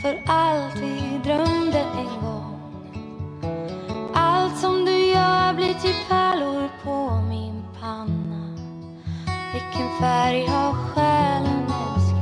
för allt vi drömde en gång. Allt som du gör blir till pärlor på min panna. Vilken färg har själen, älskling?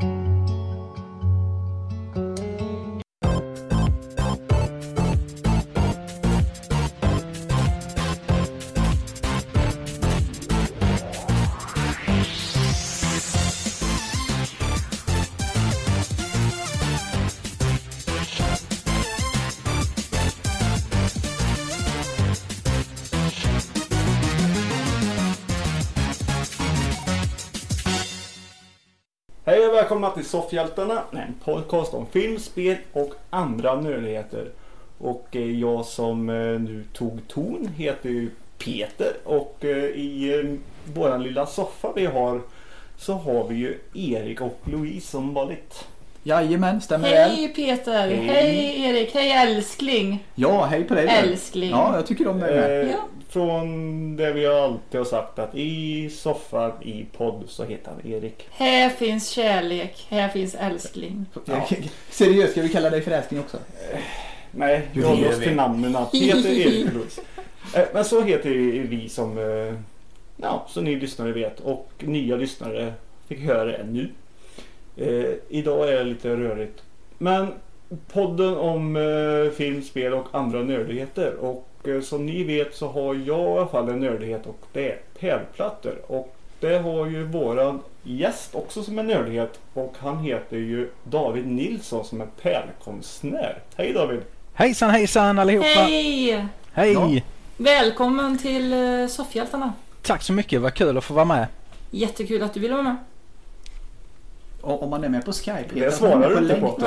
Hej och välkomna till Soffhjältarna, en podcast om film, spel och andra nördigheter. Och jag som nu tog ton heter ju Peter och i våran lilla soffa vi har så har vi ju Erik och Louise som vanligt. Jajamän, stämmer väl. Hej Peter, hej Erik, hej älskling. Ja, hej på dig. Älskling. Ja, jag tycker om det med. Ja. Från det vi alltid har sagt att i soffan, i podd så heter han Erik. Här finns kärlek, här finns älskling. Ja. Seriöst, ska vi kalla dig för älskling också? Nej, vi håller oss till namnen Peter, Erik och Louise. Men så heter vi som, ja, så ni lyssnare vet och nya lyssnare fick höra det nu. Idag är det lite rörigt. Men podden om film, spel och andra nördigheter. Och som ni vet så har jag i alla fall en nördighet och det är pärlplattor. Och det har ju våran gäst också som en nördighet. Och han heter ju David Nilsson som är pärlkonstnär. Hej David! Hejsan allihopa! Hej! Hej! Ja. Välkommen till Soffhjältarna. Tack så mycket, vad kul att få vara med. Jättekul att du ville vara med. Om man är med på Skype. Det svarar du inte på.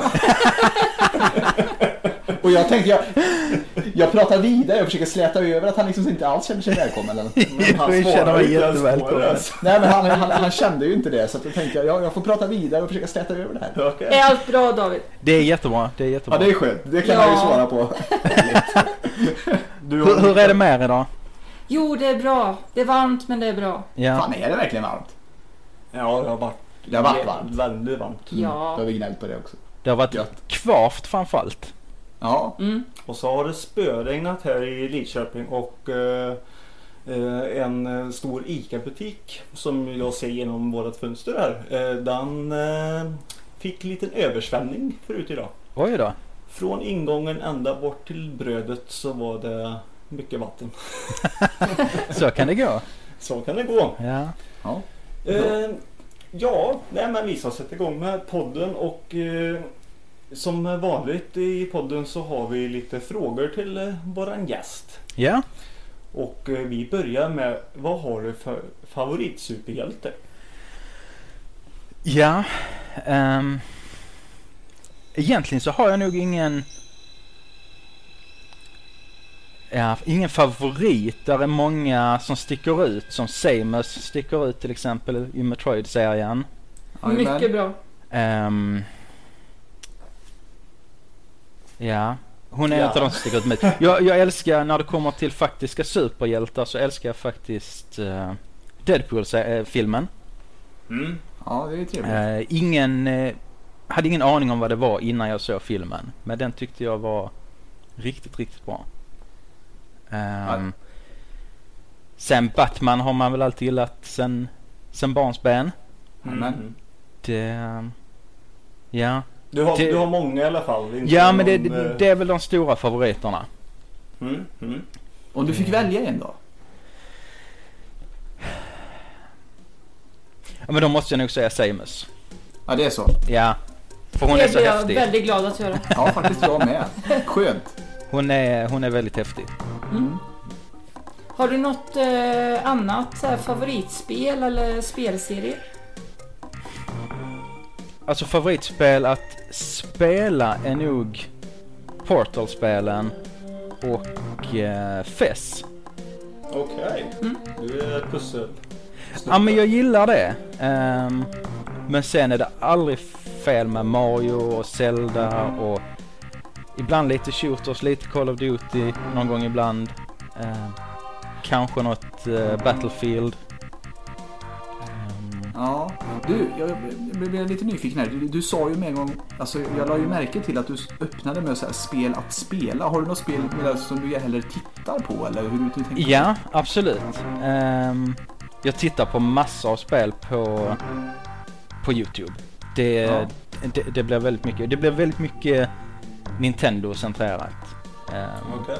Och jag tänkte, jag pratar vidare och försöker släta över att han liksom inte alls känner sig välkommen. Eller? Han Jag känner mig jättevälkommen. Nej, men han kände ju inte det. Så att jag tänkte, jag får prata vidare och försöka släta över det här. Okay. Är allt bra David? Det är jättebra, Ja, det är skönt. Det kan jag ju svara på. Hur är det med er idag? Jo, det är bra. Det är varmt men det är bra. Ja. Fan, är det verkligen varmt? Ja, det har varit varmt. väldigt varmt. Ja. Då har vi gnällt på det också. Det har varit Gött. kvavt framförallt. Ja. Och så har det spöregnat här i Lidköping och en stor ICA-butik som jag ser genom vårat fönster här. Den fick en liten översvämning förut idag. Oj då. Från ingången ända bort till brödet så var det mycket vatten. Så kan det gå. Så kan det gå. Ja. Ja. Ja, nej, men vi ska sätta igång med podden och som vanligt i podden så har vi lite frågor till våran gäst. Ja. Och vi börjar med, vad har du för favoritsuperhjälte? Ja. Egentligen så har jag nog ingen favorit. Där är många som sticker ut. Som Samus sticker ut till exempel i Metroid-serien. Mycket bra. Ja, hon är inte de som sticker ut med. Jag älskar när det kommer till faktiska superhjältar så älskar jag faktiskt Deadpool-filmen. Ja, det är trevligt. Hade ingen aning om vad det var innan jag såg filmen. Men den tyckte jag var riktigt bra. Sen Batman har man väl alltid gillat sen barnsben. Ja. Du har många i alla fall. Inte ja, men det är väl de stora favoriterna. Om du fick välja en då? Ja, men då måste jag nog säga Samus. Ja, det är så. Ja, för hon är så Det häftig. blir jag väldigt glad att höra. Ja, faktiskt jag med. Skönt. Hon är väldigt häftig. Har du något annat så här, favoritspel eller spelserie? Alltså favoritspel att spela är nog Portal-spelen och Fess. Okej. Du är pussel. Ja, men jag gillar det. Men sen är det aldrig fel med Mario och Zelda och ibland lite shooters, lite Call of Duty någon gång ibland. Kanske något Battlefield. Ja. Du, jag blev lite nyfiken här. Du sa ju med en gång, alltså jag la ju märke till att du öppnade med så här spel att spela. Har du något spel som du hellre tittar på eller hur du tänker? Ja, absolut. Jag tittar på massor av spel på YouTube. Det blir väldigt mycket Nintendo-centrerat. Okej.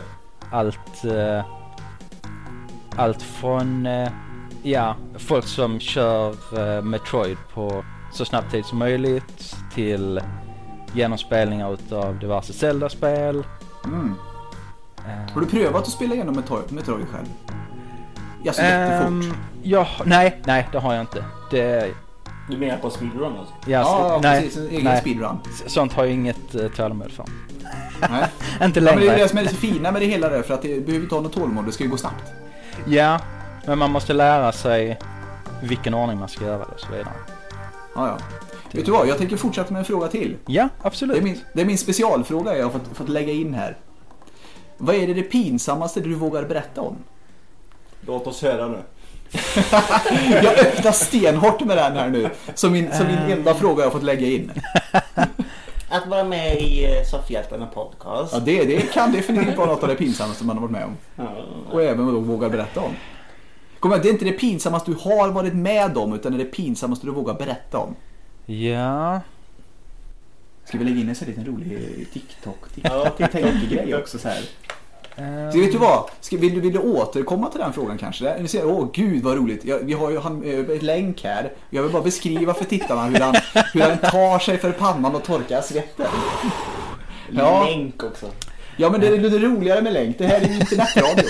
Allt från folk som kör Metroid på så snabb tid som möjligt till genomspelningar utav diverse Zelda-spel. Har du prövat att spela igenom Metroid själv? Jag ser jättefort. Nej, det har jag inte. Du menar på speedrun alltså? Ja, nej, precis. En egen speedrun. Sånt har jag inget tålamod för. Nej. Inte Ja, längre. men det är det som är det så fina med det hela där, för att det behöver inte ha något tålamod, det ska ju gå snabbt. Ja, men man måste lära sig vilken ordning man ska göra det och så vidare. Ja. Vet du vad, jag tänker fortsätta med en fråga till. Ja, absolut. Det är min specialfråga jag har fått lägga in här. Vad är det pinsammaste du vågar berätta om? Låt oss höra nu. Jag öppnar stenhårt med den här nu. Som min enda fråga jag har fått lägga in. Att vara med i Soffhjältarna podcast. Ja, det kan definitivt vara något av det pinsammaste man har varit med om. Och även vad du vågar berätta om. Kom igen, det är inte det pinsammaste du har varit med om, utan det är det pinsammaste du vågar berätta om. Ja. Ska vi lägga in en sån liten rolig TikTok-grej också så här? Så vet du vad? Vill du återkomma till den frågan kanske? Ni säger, gud vad roligt. Vi har ju ett länk här. Jag vill bara beskriva för tittarna hur han tar sig för pannan och torkar svetten. Ja. Länk också. Ja, men det är lite roligare med länk. Det här är ju internetradio.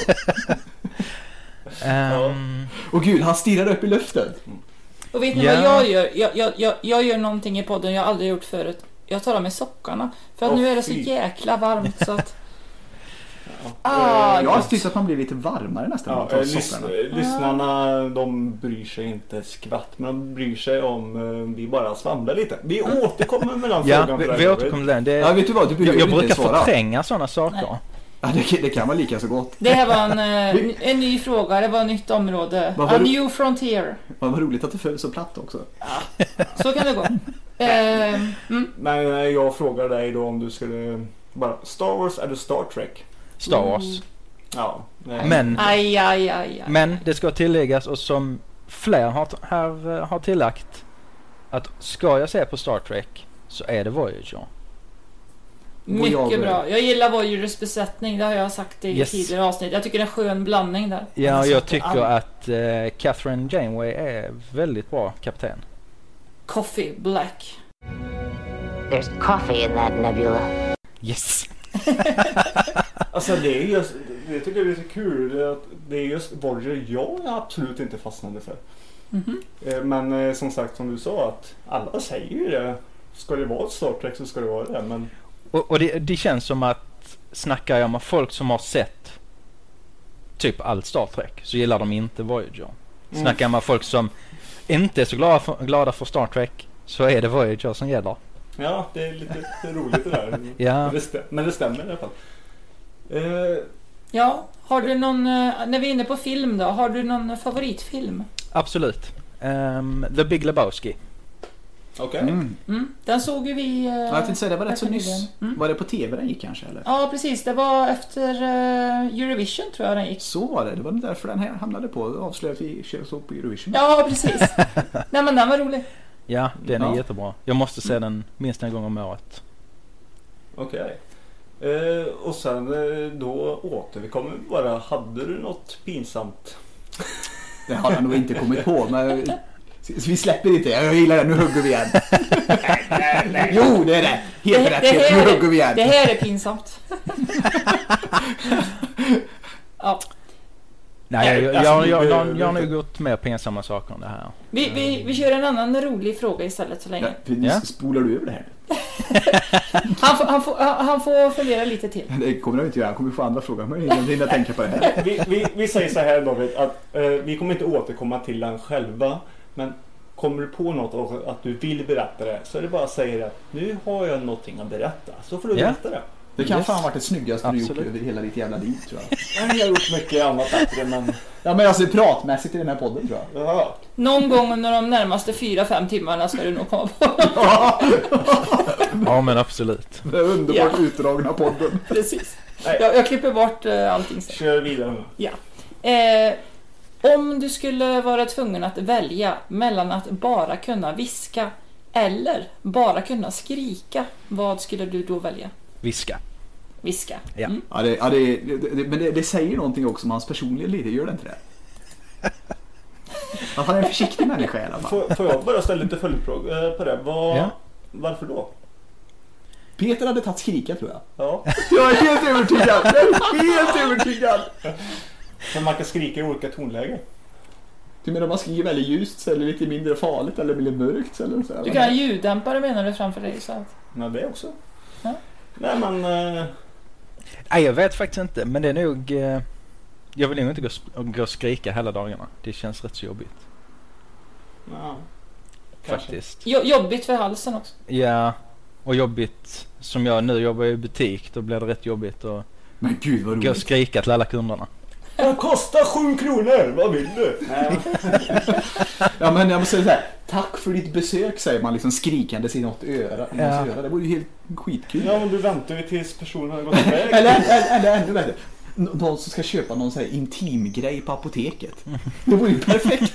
Och gud, han stirrar upp i luften. Och vet ni vad jag gör? Jag gör någonting i podden jag aldrig gjort förut. Jag tar av mig sockarna. För att nu är det så jäkla varmt så att... Jag har tyckt att man blir lite varmare nästan. Lyssnarna, de bryr sig inte skvatt, men de bryr sig om vi bara svamlar lite. Vi återkommer med den frågan. Ja, vi återkommer till den. Vet du vad, jag brukar förtränga sådana saker. Ja, det kan vara lika så gott. Det här var en ny fråga, det var ett nytt område. A new frontier. Vad roligt att det föll så platt också. Ja, så kan det gå. Men jag frågar dig då om du skulle bara Star Wars eller Star Trek? Star Wars. Ja. Men Aj. Men det ska tilläggas, och som fler har tillagt, att ska jag se på Star Trek så är det Voyager. Mycket bra. Jag gillar Voyagers besättning, det har jag sagt i tidigare avsnitt. Jag tycker det är en skön blandning där. Ja, jag tycker att Catherine Janeway är väldigt bra kapten. Coffee Black. There's coffee in that nebula. Yes. Alltså det är just, jag tycker det är så kul, det är just Voyager jag absolut inte fastnade för. Men som sagt, som du sa, att alla säger ju det. Ska det vara ett Star Trek så ska det vara det. Men... Och det känns som att snackar jag med folk som har sett typ allt Star Trek så gillar de inte Voyager. Snackar jag med folk som inte är så glada för Star Trek så är det Voyager som gäller. Ja, det är lite roligt det där. Ja. Men det stämmer i alla fall. Ja, har du någon, när vi är inne på film då, har du någon favoritfilm? Absolut. The Big Lebowski. Okej. Den såg ju vi... jag tänkte säga, det var rätt så nyss. Var det på tv den gick kanske? Eller? Ja, precis. Det var efter Eurovision tror jag den gick. Så var det. Det var därför den här hamnade på. Avslöjade vi såg på Eurovision. Ja, precis. Nej, men den var rolig. Ja, den är jättebra. Jag måste se den minst en gång om året. Okej. Och sen då återkommer vi bara. Hade du något pinsamt? Det har jag nog inte kommit på, men vi släpper inte. Jag gillar det. Nu hugger vi igen. Nej. Jo, det är det. Helt rätt. Nu hugger vi igen. Det här är pinsamt. Ja. Nej, jag har nog gått med pinsamma saker om det här. Vi kör en annan rolig fråga istället så länge. Spolar du över det här? Han får fundera lite till. Det kommer jag inte göra. Han kommer få andra frågor. Men jag hinner tänka på det här. Vi säger så här, David, att vi kommer inte återkomma till den själva. Men kommer du på något att du vill berätta det, så är det bara att säga att nu har jag någonting att berätta. Så får du berätta det. Det kan fan ha varit det snyggaste du gjort över hela ditt jävla liv, tror jag. Jag har gjort mycket annat bättre, men Ja, men alltså pratmässigt i den här podden tror jag. Ja. Någon gång under de närmaste 4-5 timmarna ska du nog komma på. Ja, men absolut. Det är underbart utdragna podden. Precis. Jag klipper bort allting sen. Kör vidare. Ja. Om du skulle vara tvungen att välja mellan att bara kunna viska eller bara kunna skrika, vad skulle du då välja? Viska. Viska. Ja. Mm. Ja, men det säger någonting också om hans personliga liv, gör det inte det? Att han är en försiktig människa i alla fall. Får jag bara ställa lite följdfrågor på det? Varför då? Peter hade tagit skrika tror jag. Ja. Jag är helt övertygad. Helt övertygad. Så man kan skrika i olika tonlägen. Du menar man skriker väldigt ljust eller lite mindre farligt eller lite mörkt eller så? Du kan ha ljuddämpare menar du framför dig så att... Ja, det också. Ja. Nej, men... Nej, jag vet faktiskt inte. Men det är nog... jag vill nog inte gå och skrika hela dagarna. Det känns rätt så jobbigt. Ja, faktiskt. Jobbigt för halsen också. Ja, och jobbigt. Som jag nu jobbar i butik, då blir det rätt jobbigt att men gud, vad gå och skrika till alla kunderna. Det kostar 7 kronor, vad vill du? Ja, men jag måste säga så här, tack för ditt besök, säger man liksom skrikande i något öra. Ja. Det vore ju helt skitkul. Ja, men du väntar ju tills personen har gått iväg. eller ännu bättre. Någon som ska köpa någon så här intimgrej på apoteket. Det vore ju perfekt.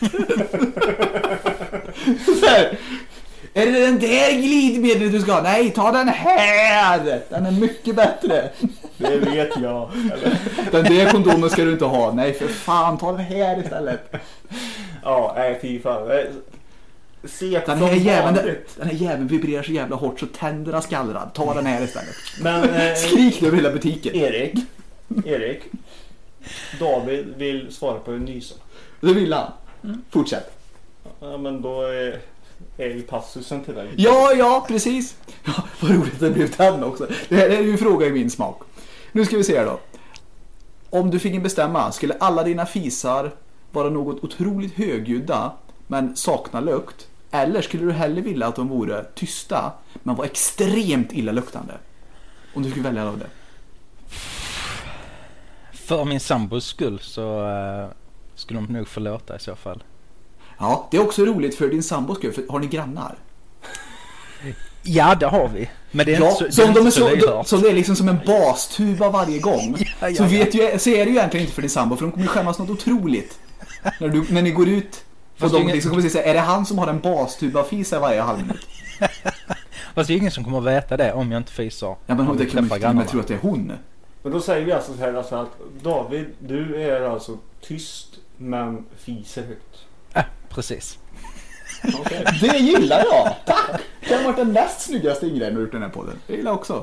Så här, är det den där glidmedlet du ska ha? Nej, ta den här. Den är mycket bättre. Det vet jag. Den där kondomen ska du inte ha. Nej, för fan, ta den här istället. Ja, nej, fy fan. Den här jäveln vibrerar så jävla hårt så tänderna skallrar. Ta den här istället. Men, skrik över hela butiken. Erik. David vill svara på en ny sak. Det vill han. Fortsätt. Ja, men då är ju passusen till dig. Ja, precis. Ja, vad roligt det blev den också. Det här är ju en fråga i min smak. Nu ska vi se här då. Om du fick bestämma, skulle alla dina fisar vara något otroligt högljudda men sakna lukt? Eller skulle du hellre vilja att de vore tysta men var extremt illaluktande? Om du skulle välja av det. För min sambos skull så skulle de nog förlåta i så fall. Ja, det är också roligt för din sambos skull. För har ni grannar? Ja, det har vi. Men det är ja, inte så, så det är liksom som en bastuba varje gång. Ja. Så är det ju egentligen inte för din sambo, för de kommer skämmas något otroligt. När ni går ut och de liksom kommer säga, är det han som har en bastuba fisa varje halvminut? Fast det är ingen som kommer veta det om jag inte fisar. Ja, men det kan man tro att det är hon. Men då säger vi alltså så här alltså att David, du är alltså tyst men fiser högt. Precis. Okay. Det gillar jag. Tack. Det har varit den näst snyggaste ingrejen du gjort den här podden. Det gillar också.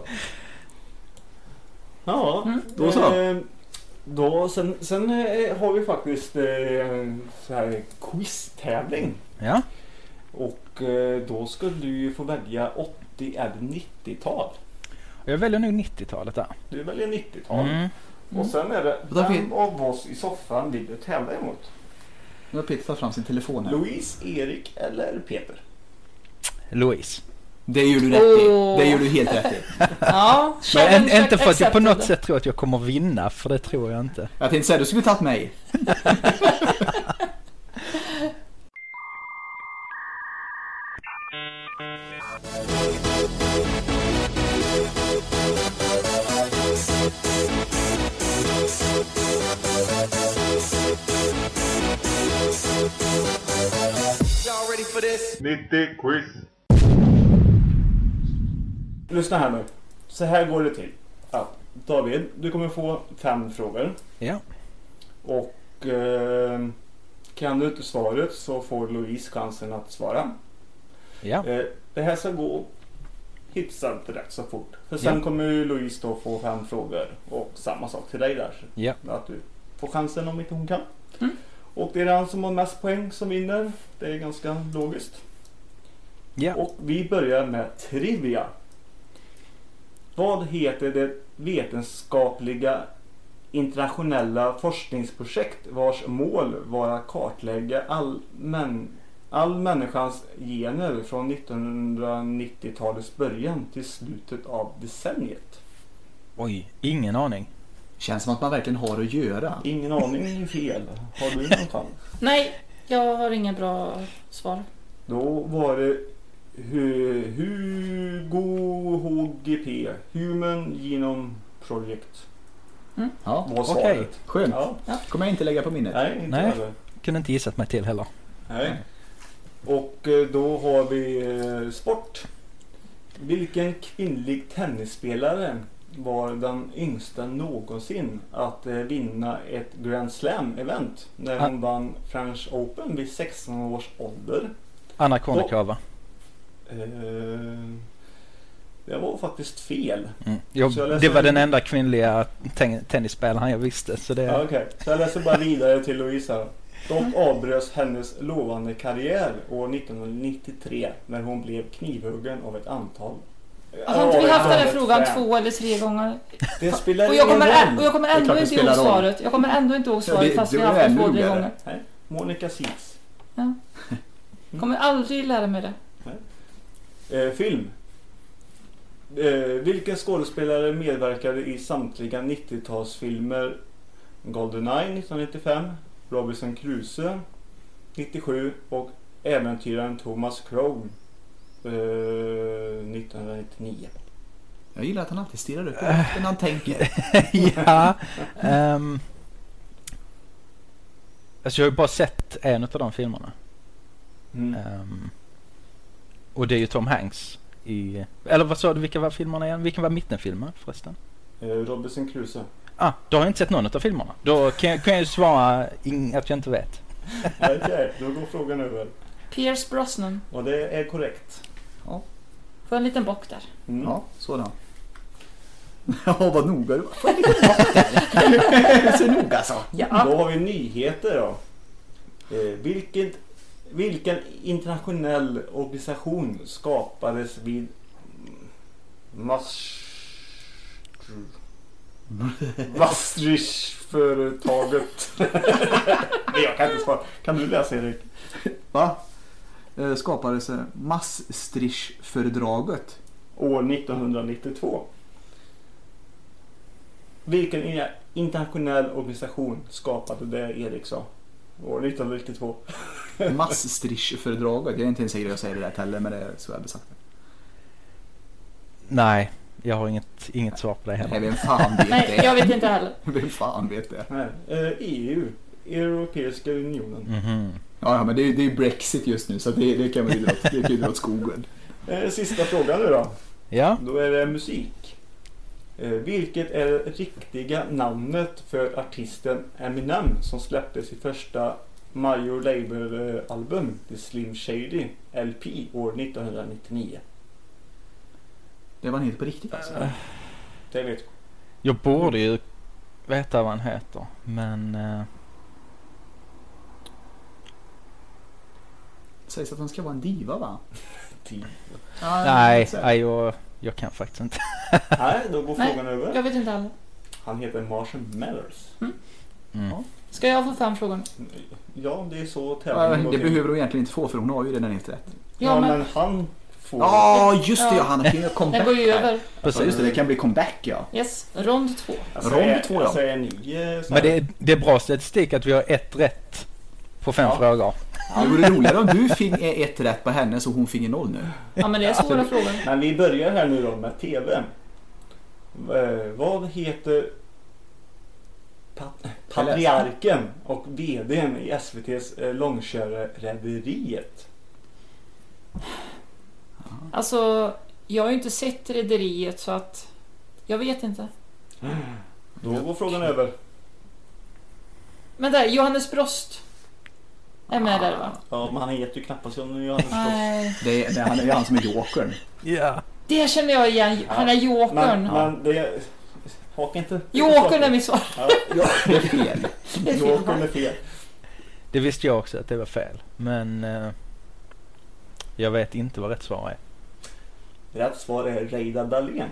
Ja, då så. Sen har vi faktiskt så här quiz-tävling. Ja. Och då ska du få välja 80 eller 90-tal. Jag väljer nog 90-talet där. Du väljer 90-tal. Och sen är det vem av oss i soffan vill du tävla emot? Nu har Peter tagit fram sin telefon här. Louise, Erik eller Peter? Louise. Det gör du rätt i. Det gör du helt rätt i. Ja, men inte för att jag på något sätt tror att jag kommer vinna, för det tror jag inte. Jag tänkte säga, du skulle tagit mig. Y'all ready for this? 90 quiz. Lyssna här nu. Så här går det till. Ja, David, du kommer få 5 frågor. Ja. Och kan du inte svaret så får Louise chansen att svara. Ja. Det här ska gå hyfsat rätt så fort. För sen kommer Louise då få 5 frågor. Och samma sak till dig där. Ja. Att du får chansen om inte hon kan. Och det är den som har mest poäng som vinner. Det är ganska logiskt. Ja. Och vi börjar med trivia. Vad heter det vetenskapliga internationella forskningsprojekt vars mål var att kartlägga all människans gener från 1990-talets början till slutet av decenniet? Oj, ingen aning. Känns som att man verkligen har att göra. Ingen aning, är fel. Har du någon chans? Nej, jag har ingen bra svar. Då var det Hugo HGP, Human Genome Project. Ja, var svaret. Okej. Skönt. Ja. Kommer jag inte lägga på minnet. Nej, inte Nej. heller. Kunde inte gissat mig till heller. Nej. Och då har vi sport. Vilken kvinnlig tennisspelare var den yngsta någonsin att vinna ett Grand Slam-event när hon vann French Open vid 16 års ålder? Anna Kournikova. Det var faktiskt fel. Det var den enda kvinnliga tennisspelaren jag visste. Så det... Ja, okej. Så jag läser bara vidare till Louisa. Dock avbröts hennes lovande karriär år 1993 när hon blev knivhuggen av ett antal. Har inte vi haft den här frågan 2 eller 3 gånger? Det spelar och ingen roll. Jag kommer ändå inte ihåg svaret. Jag kommer ändå inte ihåg svaret fast vi har haft det 2 eller 3 gånger. Nej. Monica Seeds. Ja. Kommer aldrig lära mig det. Film. Vilken skådespelare medverkade i samtliga 90-talsfilmer? GoldenEye 1995, Robinson Crusoe 97 och Äventyraren Thomas Crown 1999. Jag gillar att han alltid stirrar upp när han tänker. Ja. Alltså jag har ju bara sett en av de filmerna. Och det är ju Tom Hanks i... Eller vad sa du, vilka var filmerna igen? Vilken var mittenfilmen förresten? Robinson Crusoe. Då har jag inte sett någon av filmerna. Då kan jag ju svara att jag inte vet. Okej, då går frågan över. Pierce Brosnan. Och det är korrekt. Ja. Får en liten bock där. Ja, sådan. Ja, vad noga du var. Får en liten bock där. Så noga så. Ja. Då har vi nyheter då. Vilken internationell organisation skapades vid Maastricht-företaget? Jag kan inte svara. Kan du läsa, Erik? Va? Skapades Maastricht-fördraget år 1992. Vilken internationell organisation skapade det, Erik sa? År 1992. Maastricht-fördraget. Jag är inte ens säker att jag säger det rätt heller, men det är så jag besagt. Nej, jag har inget svar på det heller. Nej, vem fan vet det? Nej, jag vet inte heller. Vem fan vet det? Nej, EU. Europeiska unionen. Mm-hmm. Ja, men det är Brexit just nu, så det kan man ju dra åt skogen. Sista frågan nu då. Ja. Då är det musik. Vilket är det riktiga namnet för artisten Eminem som släppte sitt första Major Label-album, The Slim Shady LP, år 1999? Det var han heter på riktigt alltså. Det vet jag. Jag borde ju veta vad han heter, men... Sägs att han ska vara en diva, va? Diva? Nej, jag kan faktiskt inte. Nej, då går frågan över. Jag vet inte heller. Han heter Marshall Mathers. Ja. Ska jag få 5 frågor? Ja, det är så tävlingen går till. Det behöver hon egentligen inte få, för hon har ju redan helt rätt. Ja, men han får... Ja, just det, han kan ju comeback. Den går ju över. Precis, just det kan bli comeback, ja. Yes, rond 2. Rond 2, ja. Men det är bra statistik att vi har 1 rätt på 5 frågor. Ja, det vore roligare om du fick 1 rätt på henne så hon fick 0 nu. Ja, men det är svåra frågor. Men vi börjar här nu då med TV. Vad heter patriarken och vdn i SVT:s långkörare-rederiet? Alltså, jag har ju inte sett rederiet så att jag vet inte. Då går frågan över. Men där, Johannes Brost är med där, va? Ja, men han heter ju knappast Johannes Brost. Nej. Det är han som är jokern. Ja. Det känner jag igen. Han är jokern. Men det... Haka inte... Jokern är mitt svar. Ja, det är fel. Jokern är fel. Det visste jag också att det var fel. Men jag vet inte vad rätt svar är. Rätt svar är Reidar Dahlén.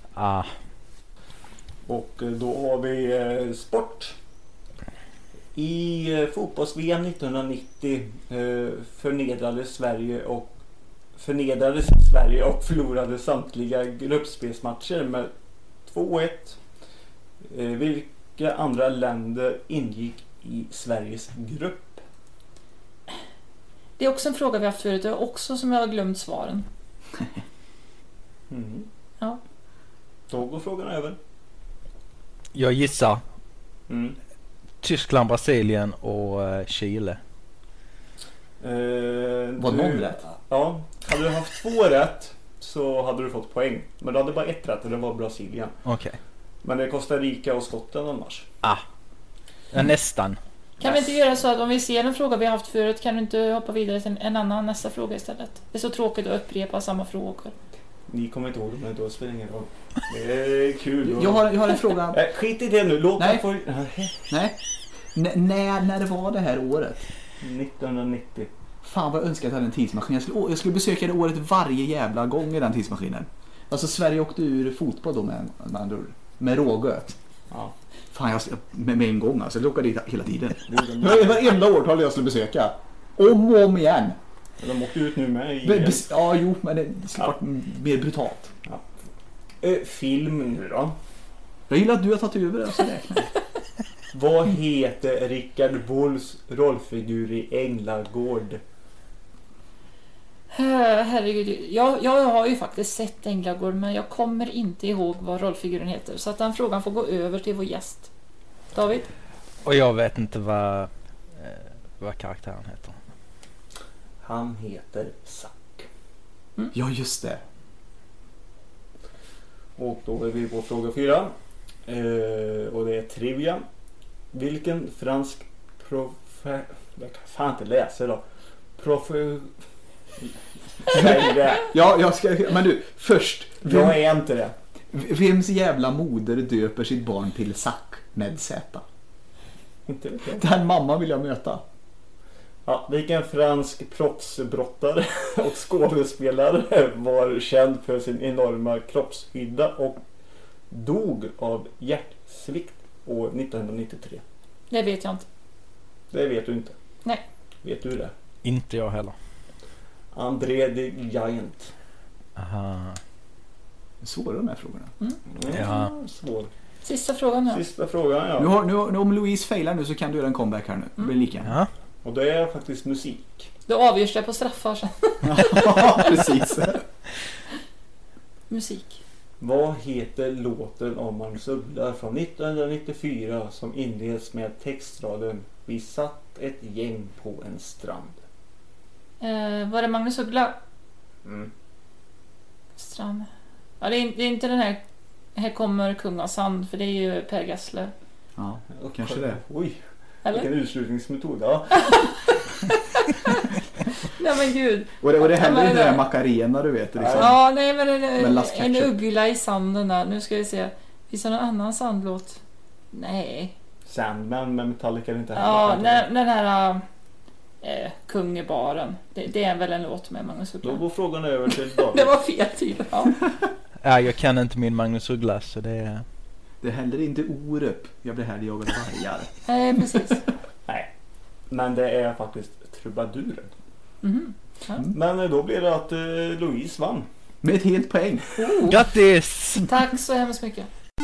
Och då har vi sport. I fotbolls-VM 1990 förnedrades Sverige och förlorade samtliga gruppspelsmatcher med 2-1. Vilka andra länder ingick i Sveriges grupp? Det är också en fråga vi har haft förut och också som jag har glömt svaren. Ja. Då går frågan över. Jag gissar. Tyskland, Brasilien och Chile. Var någon rätt? Ja, hade du haft 2 rätt så hade du fått poäng. Men du hade bara 1 rätt och det var Brasilien. Okej. Men det är Costa Rica och Skottland annars. Ja, nästan. Kan vi inte göra så att om vi ser en fråga vi har haft förut, kan du inte hoppa vidare till en annan nästa fråga istället? Det är så tråkigt att upprepa samma frågor. Ni kommer inte ihåg det, men då spelar ingen roll. Det är kul. Jag har en fråga. Skit i det nu, låt mig få... Nej. När det var det här året? 1990. Fan vad jag önskar att jag hade en tidsmaskin. Jag skulle besöka det året varje jävla gång i den tidsmaskinen. Alltså Sverige åkte ur fotboll då med rågö. Ja. Fan, med en gång alltså. Jag åkade dit hela tiden. Varenda årtal jag skulle besöka. Om och om igen. De åkte ut nu med. Ja, jo, men det skulle varit mer brutalt. Ja. Film nu då. Jag gillar att du har tagit över det, så räknar. Vad heter Rickard Wolffs rollfigur i Änglagård? Herregud, jag har ju faktiskt sett Änglagård, men jag kommer inte ihåg vad rollfiguren heter. Så att den frågan får gå över till vår gäst. David? Och jag vet inte vad karaktären heter. Han heter Zack. Ja, just det. Och då är vi på fråga 4. Och det är trivia. Vilken fransk jag kan fan inte läsa då. Ja, jag ska... Men du, först... Jag är inte det. Vems jävla moder döper sitt barn till Zack med Z? Inte vet jag. Den mamma vill jag möta. Ja, vilken fransk proffsbrottare och skådespelare var känd för sin enorma kroppshydda och dog av hjärtsvikt år 1993? Det vet jag inte. Det vet du inte. Nej. Vet du det? Inte jag heller. André the Giant. Aha. Svåra de här frågorna. Ja. Svår. Sista frågan nu. Sista frågan, ja. Nu om Louise failar nu så kan du göra en comeback här nu. Det blir lika. Ja. Och det är faktiskt musik. Då avgörs det på straffar sen. Ja, precis. Musik. Vad heter låten om Magnus Uggla från 1994 som inleds med textraden "Vi satt ett gäng på en strand"? Var det Magnus Uggla? Strand. Ja, det är inte den här kommer kung av sand, för det är ju Per Gessle. Ja, kanske det. Oj, eller? Vilken utslutningsmetod, ja. Nej men gud. Och det heller inte den Macarena, du vet. Liksom. Ja, nej men en uggla i sanden där. Nu ska vi se. Finns det någon annan sandlåt? Nej. Sandman med Metallica är inte heller. Ja, den här Kung i baren. Det är väl en låt med Magnus Uggla. Då går frågan över till David. Det var fel tid. Ja. Ja, jag kan inte min Magnus Uggla, så det är... Det händer inte Orup. Jag blir här jagad vargar. Nej, precis. Nej, men det är faktiskt trubaduren. Ja. Men då blir det att Louise vann. Med ett helt poäng. Grattis! Tack så hemskt mycket.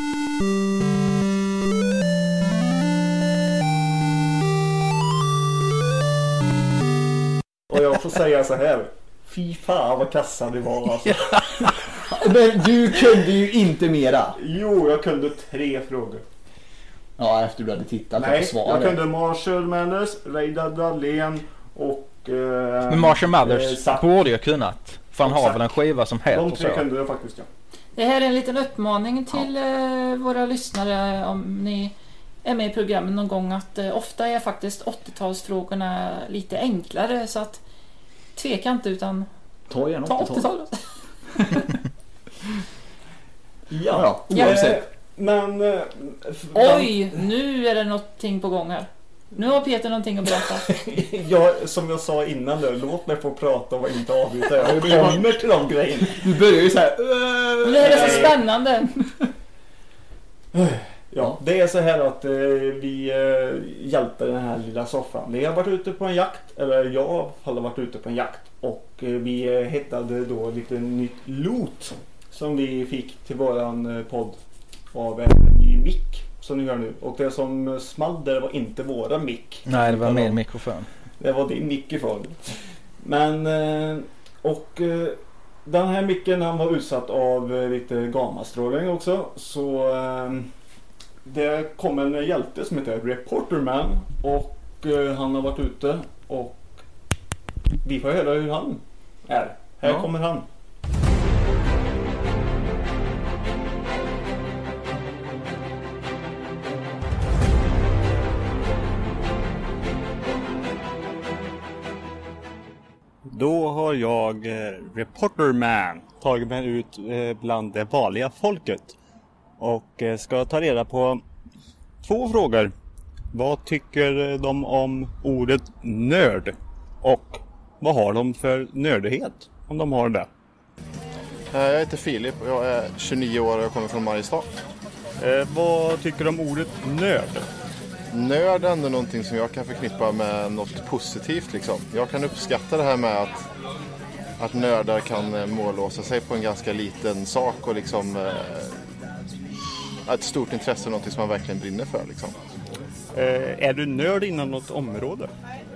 Och jag får säga så här. Fy fan vad kassa det var alltså. Men du kunde ju inte mera. Jo, jag kunde 3 frågor. Ja, efter du hade tittat på Nej, svaret. jag kunde Marshall Mathers, Reidar Dahlén och... Men Marshall Mathers borde jag kunnat. För han har väl en skiva som heter så. De 3 kunde jag faktiskt, ja. Det här är en liten uppmaning till våra lyssnare, om ni är med i programmet någon gång, att ofta är faktiskt 80-talsfrågorna lite enklare, så att tveka inte, utan ta gärna 80-talet. Ja, oavsett. Men... Oj, nu är det någonting på gång här. Nu har Peter någonting att berätta. Som jag sa innan då, låt mig få prata och inte avbryta. Jag kommer till de grejerna. Du börjar ju så här. Det här är så spännande. Ja, det är så här att vi hjälper den här lilla soffan. Vi har varit ute på en jakt, eller jag har varit ute på en jakt. Och vi hittade då lite nytt loot som vi fick till våran podd av en ny mick som ni hör nu. Och det som small där var inte våra mick. Nej, det var min mikrofon. Det var din mikrofon. Men, den här micken han var utsatt av lite gammastrålning också. Så det kom en hjälte som heter Reporterman. Och han har varit ute och vi får höra hur han är. Här kommer han. Då har jag Reporterman tagit mig ut bland det vanliga folket och ska ta reda på 2 frågor. Vad tycker de om ordet nörd? Och vad har de för nördighet om de har det? Jag heter Filip och jag är 29 år och jag kommer från Mariestad. Vad tycker du om ordet nörd? Nörd är ändå någonting som jag kan förknippa med något positivt liksom. Jag kan uppskatta det här med att nördar kan mållåsa sig på en ganska liten sak och liksom ett stort intresse, någonting som man verkligen brinner för liksom. Är du nörd inom något område?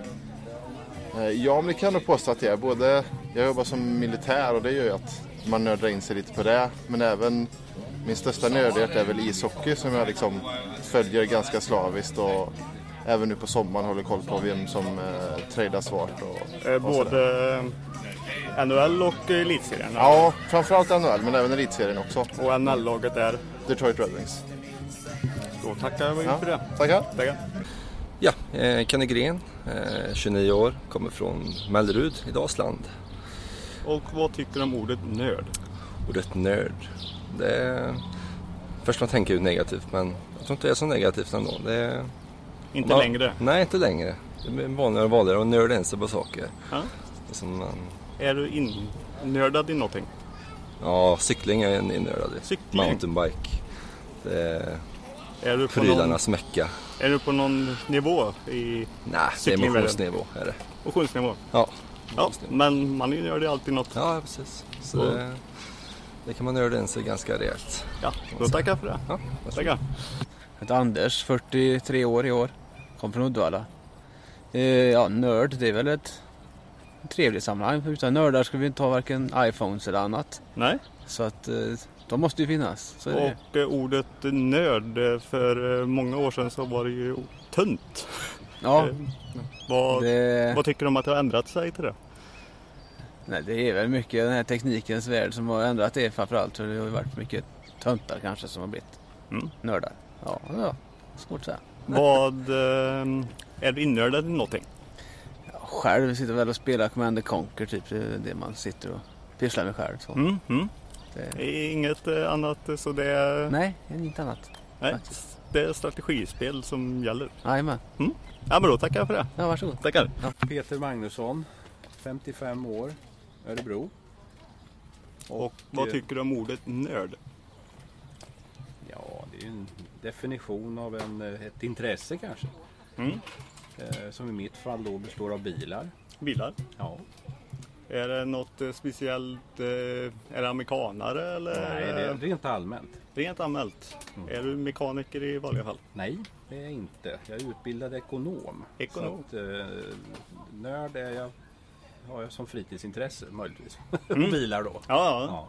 Ja, men det kan jag nog påstå att jag är. Både, jag jobbar som militär och det gör ju att man nördar in sig lite på det. Men även min största nördighet är väl ishockey som jag liksom följer ganska slaviskt och även nu på sommaren håller koll på vem som tradas vart. Och både NHL och elitserien? Ja, framförallt NHL men även elitserien också. Och NHL-laget är? Detroit Red Wings. Då tackar vi för det. Tackar. Ja, Kenny Gren, 29 år, kommer från Mellerud i Dalsland. Och vad tycker du om ordet nörd? Ordet nörd, det är... Först man tänker ju negativt, men jag tror inte det är så negativt ändå. Det är... Inte längre? Nej, inte längre. Det blir vanligare och nörd in sig på saker. Ja. Som man... Är du nördad i någonting? Ja, cykling är en nördad i. Cykling? Mountainbike. Det är du på prylarnas mecka. Är du på någon nivå i Nej, det är motionsnivå är det. Motionsnivå? Ja. Ja, men man gör det alltid något. Ja, precis. Så det kan man nörda in sig ganska rejält. Ja, då tackar för det. Ja, tackar. Jag heter Anders, 43 år i år. Kom från Uddevalla. Ja, nörd, det är väl ett trevligt sammanhang. Utan nördar skulle vi inte ha varken iPhones eller annat. Nej. Så att de måste ju finnas. Så och ordet nörd, för många år sedan så var det ju tunt. Ja. Vad tycker du om att det har ändrat sig till det? Nej, det är väl mycket den här teknikens värld som har ändrat det framförallt. För det har ju varit mycket töntar kanske som har blivit nördar. Ja, svårt att säga. Vad är du innördad i någonting? Ja, själv sitter väl och spelar Command & Conquer typ. Det man sitter och pysslar med själv. Så. Det är inget annat så det är... Nej, inget annat. Nej, det är strategispel som gäller. Jajamän. Ja, men då tackar jag för det. Ja, varsågod. Tackar. Ja. Peter Magnusson, 55 år, Örebro. Och vad tycker du om ordet nörd? Ja, det är ju en definition av ett intresse kanske. Som i mitt fall då består av bilar. Bilar? Ja. Är det något speciellt, är det amerikanare eller? Nej, det är rent allmänt. Rent allmänt? Är du mekaniker i vanliga fall? Nej, det är jag inte. Jag är utbildad ekonom. Ekonom? Så att, nörd är jag, har jag som fritidsintresse möjligtvis. Bilar då. Ja.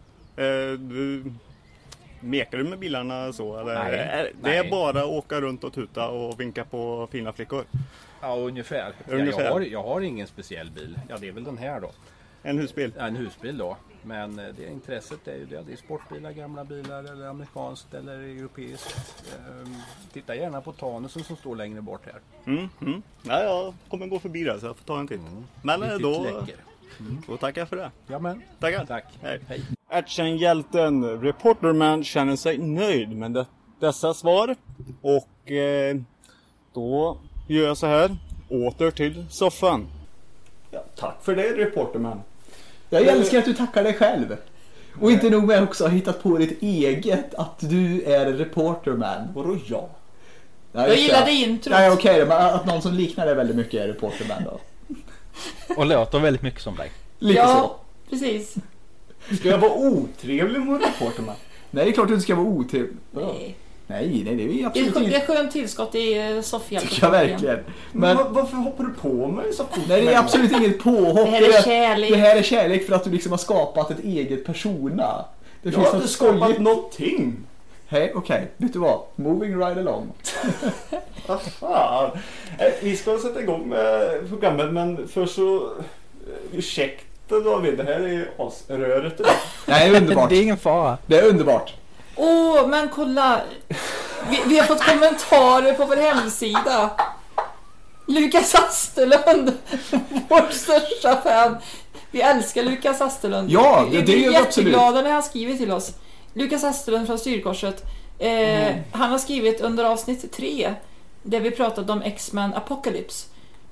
Mekar du med bilarna så? Eller? Nej. Det är bara att åka runt och tuta och vinka på fina flickor? Ja, ungefär. Jag har ingen speciell bil. Ja, det är väl den här då. En husbil? Ja, en husbil då. Men det intresset är ju det är sportbilar, gamla bilar eller amerikanskt eller europeiskt. Titta gärna på Tanusen som står längre bort här. Nej, jag kommer gå förbi där så jag får ta en titt. Men då tackar jag för det. Ja, men. Tackar. Tack. Hej. Actionhjälten Reporterman känner sig nöjd med dessa svar. Och då gör jag så här. Åter till soffan. Ja, tack för det, Reporterman. Jag älskar att du tackar dig själv. Och inte nog med också har hittat på ditt eget att du är Reporterman. Vadå jag? Jag gillade introt. Nej, okej, men att någon som liknar dig väldigt mycket är Reporterman då. Och låter väldigt mycket som dig. Lite så. Precis. Ska jag vara otrevlig mot Reporterman? Nej, det är klart att du ska vara otrevlig. Nej. Nej, det är absolut inget. Det är skönt tillskott i Sofia. Tycker jag verkligen. Men varför hoppar du på mig så fort? Nej, det är absolut inget påhopp. Det här är kärlek. Det här är kärlek för att du liksom har skapat ett eget persona. Jag har inte skapat någonting. Hej, okej. Vet du vad? Moving right along. Vad fan. Vi ska sätta igång med programmet, men först så... Ursäkta David, det här är asröret. Nej, det är underbart. Det är ingen fara. Det är underbart. Men kolla. Vi har fått kommentarer på vår hemsida. Lukas Asterlund, vår största fan. Vi älskar Lukas Asterlund. Ja, det är vi är jätteglada absolut. när han skriver till oss. Lukas Asterlund från Styrkorset. Han har skrivit under avsnitt 3 där vi pratade om X-Men Apocalypse.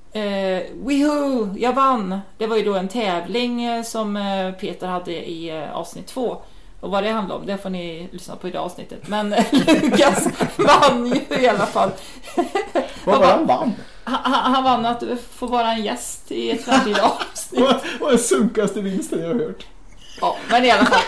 Wihoo, jag vann. Det var ju då en tävling som Peter hade i avsnitt 2. Och vad det handlar om, det får ni lyssna på i det avsnittet. Men Lukas vann ju i alla fall. Vad var han vann? Han vann att få vara en gäst i ett framtida avsnitt. Vad är sunkaste vinsten jag har hört? Ja, men i alla fall.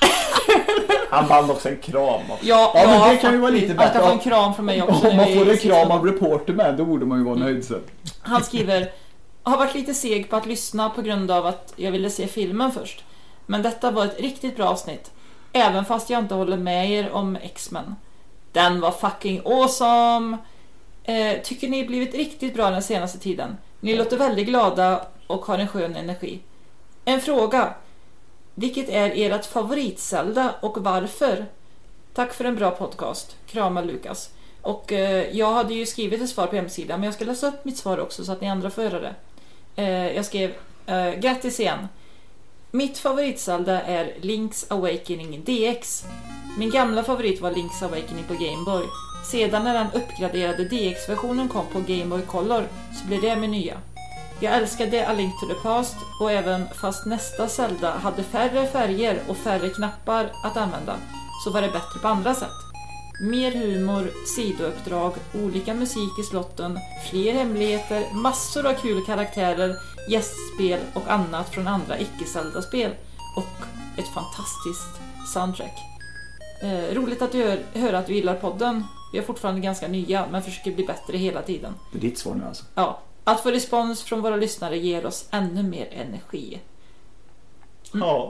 Han vann också en kram. Ja, men det kan ju vara lite bättre. Han ska få en kram från mig också. Om man får en kram av Reporterman, då borde man ju vara nöjd sen. Han skriver: har varit lite seg på att lyssna på grund av att jag ville se filmen först. Men detta var ett riktigt bra avsnitt. Även fast jag inte håller med er om X-Men. Den var fucking awesome. Tycker ni blivit riktigt bra den senaste tiden. Ni låter väldigt glada och har en skön energi. En fråga. Vilket är ert favorit-Zelda och varför? Tack för en bra podcast. Kramar Lukas. Och jag hade ju skrivit ett svar på hemsidan, men jag ska läsa upp mitt svar också så att ni andra får höra det. Jag skrev: grattis igen. Mitt favorit-Zelda är Link's Awakening DX. Min gamla favorit var Link's Awakening på Game Boy. Sedan när den uppgraderade DX-versionen kom på Game Boy Color så blev det min nya. Jag älskade A Link to the Past, och även fast nästa Zelda hade färre färger och färre knappar att använda så var det bättre på andra sätt. Mer humor, sidouppdrag, olika musik i slotten, fler hemligheter, massor av kul karaktärer, gästspel och annat från andra icke-Zelda-spel och ett fantastiskt soundtrack. Roligt att höra att du gillar podden. Vi är fortfarande ganska nya men försöker bli bättre hela tiden. Det är ditt svar nu alltså. Ja. Att få respons från våra lyssnare ger oss ännu mer energi. Ja.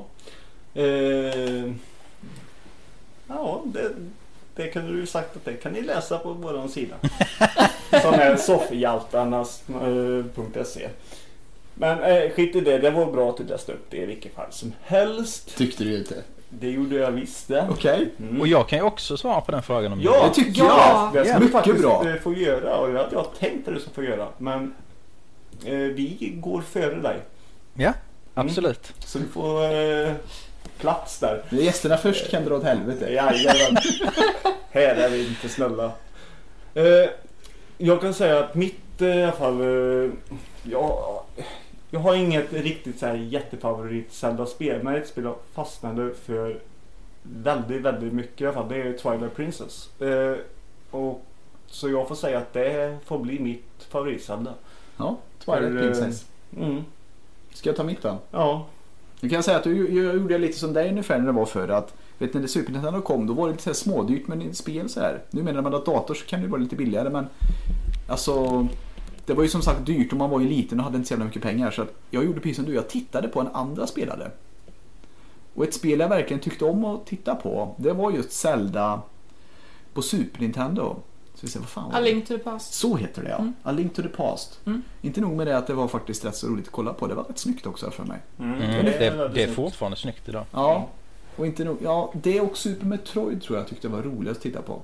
Ja, det kunde du ju sagt att det kan ni läsa på vår sida. Som är soffhjaltarnas.se. Men skit i det, det var bra att du läste upp det i vilket fall som helst. Tyckte du inte? Det gjorde jag visst det. Okej. Och jag kan ju också svara på den frågan om det tycker jag. Det ska mycket faktiskt bra. Få göra, och jag har tänkt att du ska få göra. Men vi går före dig. Ja, absolut. Så du får plats där. Gästerna först kan dra åt helvete. Jajamän. Här är vi inte snälla. Jag kan säga att mitt i alla fall... Jag har inget riktigt så här jättefavorit Zelda-spel, men ett spel jag fastnade för väldigt, väldigt mycket i alla fall. Det är Twilight Princess. Och så jag får säga att det får bli mitt favorit-Zelda. Ja, Twilight Princess. Ska jag ta mitt då? Ja. Jag kan säga att jag gjorde lite som dig ungefär när det var förr, att vet ni, när Super Nintendo kom, då var det lite så här smådyrt med spel så här. Nu menar man att dator så kan det vara lite billigare, men alltså det var ju som sagt dyrt och man var ju liten och hade inte så jävla mycket pengar, så att jag gjorde precis som du, jag tittade på en andra spelare. Och ett spel jag verkligen tyckte om att titta på, det var just Zelda på Super Nintendo. Så vi ser, vad fan var A Link to the Past. Så heter det, ja. A Link to the Past. Inte nog med det att det var faktiskt rätt så roligt att kolla på. Det var rätt snyggt också för mig. Det är fortfarande snyggt idag. Ja. Och inte nog, ja, det och Super Metroid tror jag tyckte var roligast att titta på.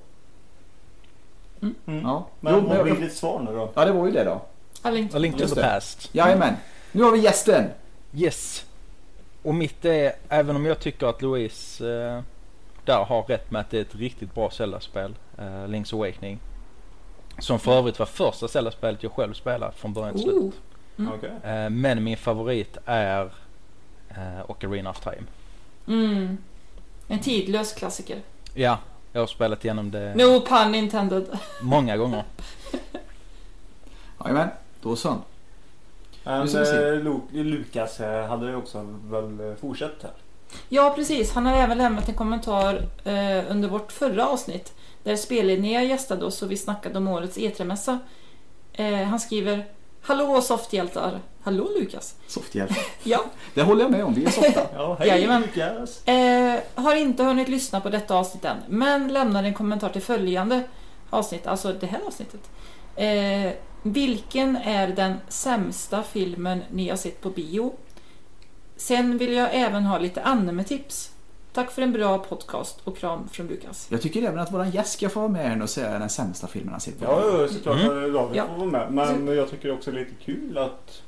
Ja. Men vad blir ditt svar nu då? Ja, det var ju det då. A Link to the Past. Jajamän. Nu har vi gästen. Yes. Och mitt är, även om jag tycker att Louise där har rätt med att det är ett riktigt bra Zelda-spel, Link's Awakening, som för övrigt var första Zelda-spelet jag själv spelade från början till slut. Men min favorit är Ocarina of Time. En tidlös klassiker. Ja, jag har spelat igenom det. No pun intended. Många gånger. Jajamän, då så. Men Lukas hade också väl fortsatt här. Ja, precis. Han har även lämnat en kommentar under vårt förra avsnitt där Spellinea gästade oss och vi snackade om årets E3-mässa. Han skriver: Hallå softhjältar. Hallå Lukas. Softhjältar. Ja. Det håller jag med om, vi är softa. Ja, hej Lukas. Har inte hunnit lyssna på detta avsnitt än, men lämnar en kommentar till följande avsnitt, alltså det här avsnittet. Vilken är den sämsta filmen ni har sett på bio? Sen vill jag även ha lite anime-tips. Tack för en bra podcast och kram från Lukas. Jag tycker även att våran gäst ska få vara med här och säga den sämsta filmen han sett på. Ja, såklart David får vara med. Men jag tycker också lite kul att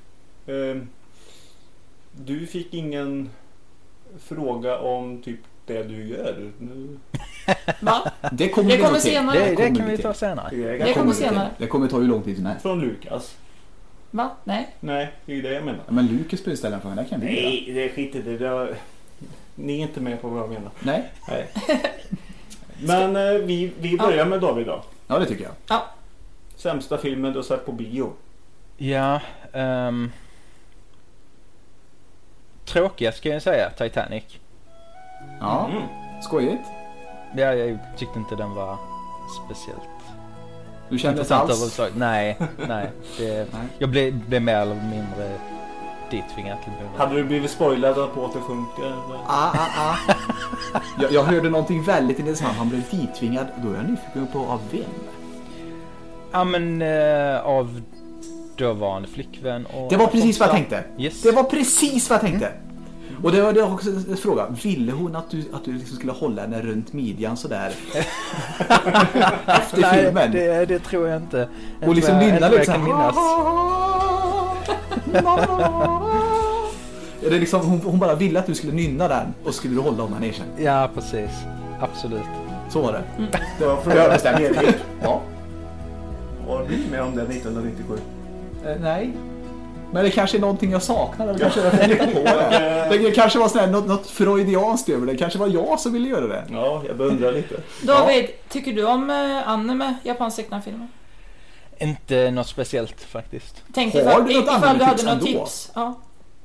du fick ingen fråga om typ det du gör nu. Va? Det kommer senare. Det kan vi ta senare. Det kommer senare. Det kommer ta ju lång tid innan. Från Lukas. Va? Nej. Nej, det är det jag menar. Men Lukas bör ställa en fråga, det kan vi göra. Nej, det är skit i det. Ni är inte med på vad jag menar. Nej. Men vi börjar med David då. Ja, det tycker jag. Ja. Sämsta filmen du har sett på bio? Ja, tråkiga ska jag säga, Titanic. Ja, skojigt. Ja, jag tyckte inte den var speciellt. Du kände inte alls? Nej. Jag blev mer eller mindre dittvingad till början. Hade du blivit spoilad på att det funkar? Jag hörde någonting väldigt intressant. Han blev dittvingad. Då är jag nyfiken på av vem? Ja, men av dåvarande flickvän. Och det var precis vad jag tänkte. Yes. Det var precis vad jag tänkte. Och det var också en fråga. Ville hon att du liksom skulle hålla henne runt midjan sådär? Efter filmen? Nej, det tror jag inte. Och liksom nynna liksom. Är det liksom, hon bara ville att du skulle nynna den och skulle du hålla om henne erkänd? Ja, precis. Absolut. Så var det. Det var för att bestämma Erik. Ja. Var du med om det 1997? Nej. Men det kanske är någonting jag saknar. Eller kanske jag tänker på det. Det kanske var sådär, något freudianskt över det. Kanske var jag som ville göra det. Ja, jag beundrar lite. David, tycker du om anime, japansk tecknarfilmer? Inte något speciellt faktiskt. Tänk ifall du hade något tips. Ja.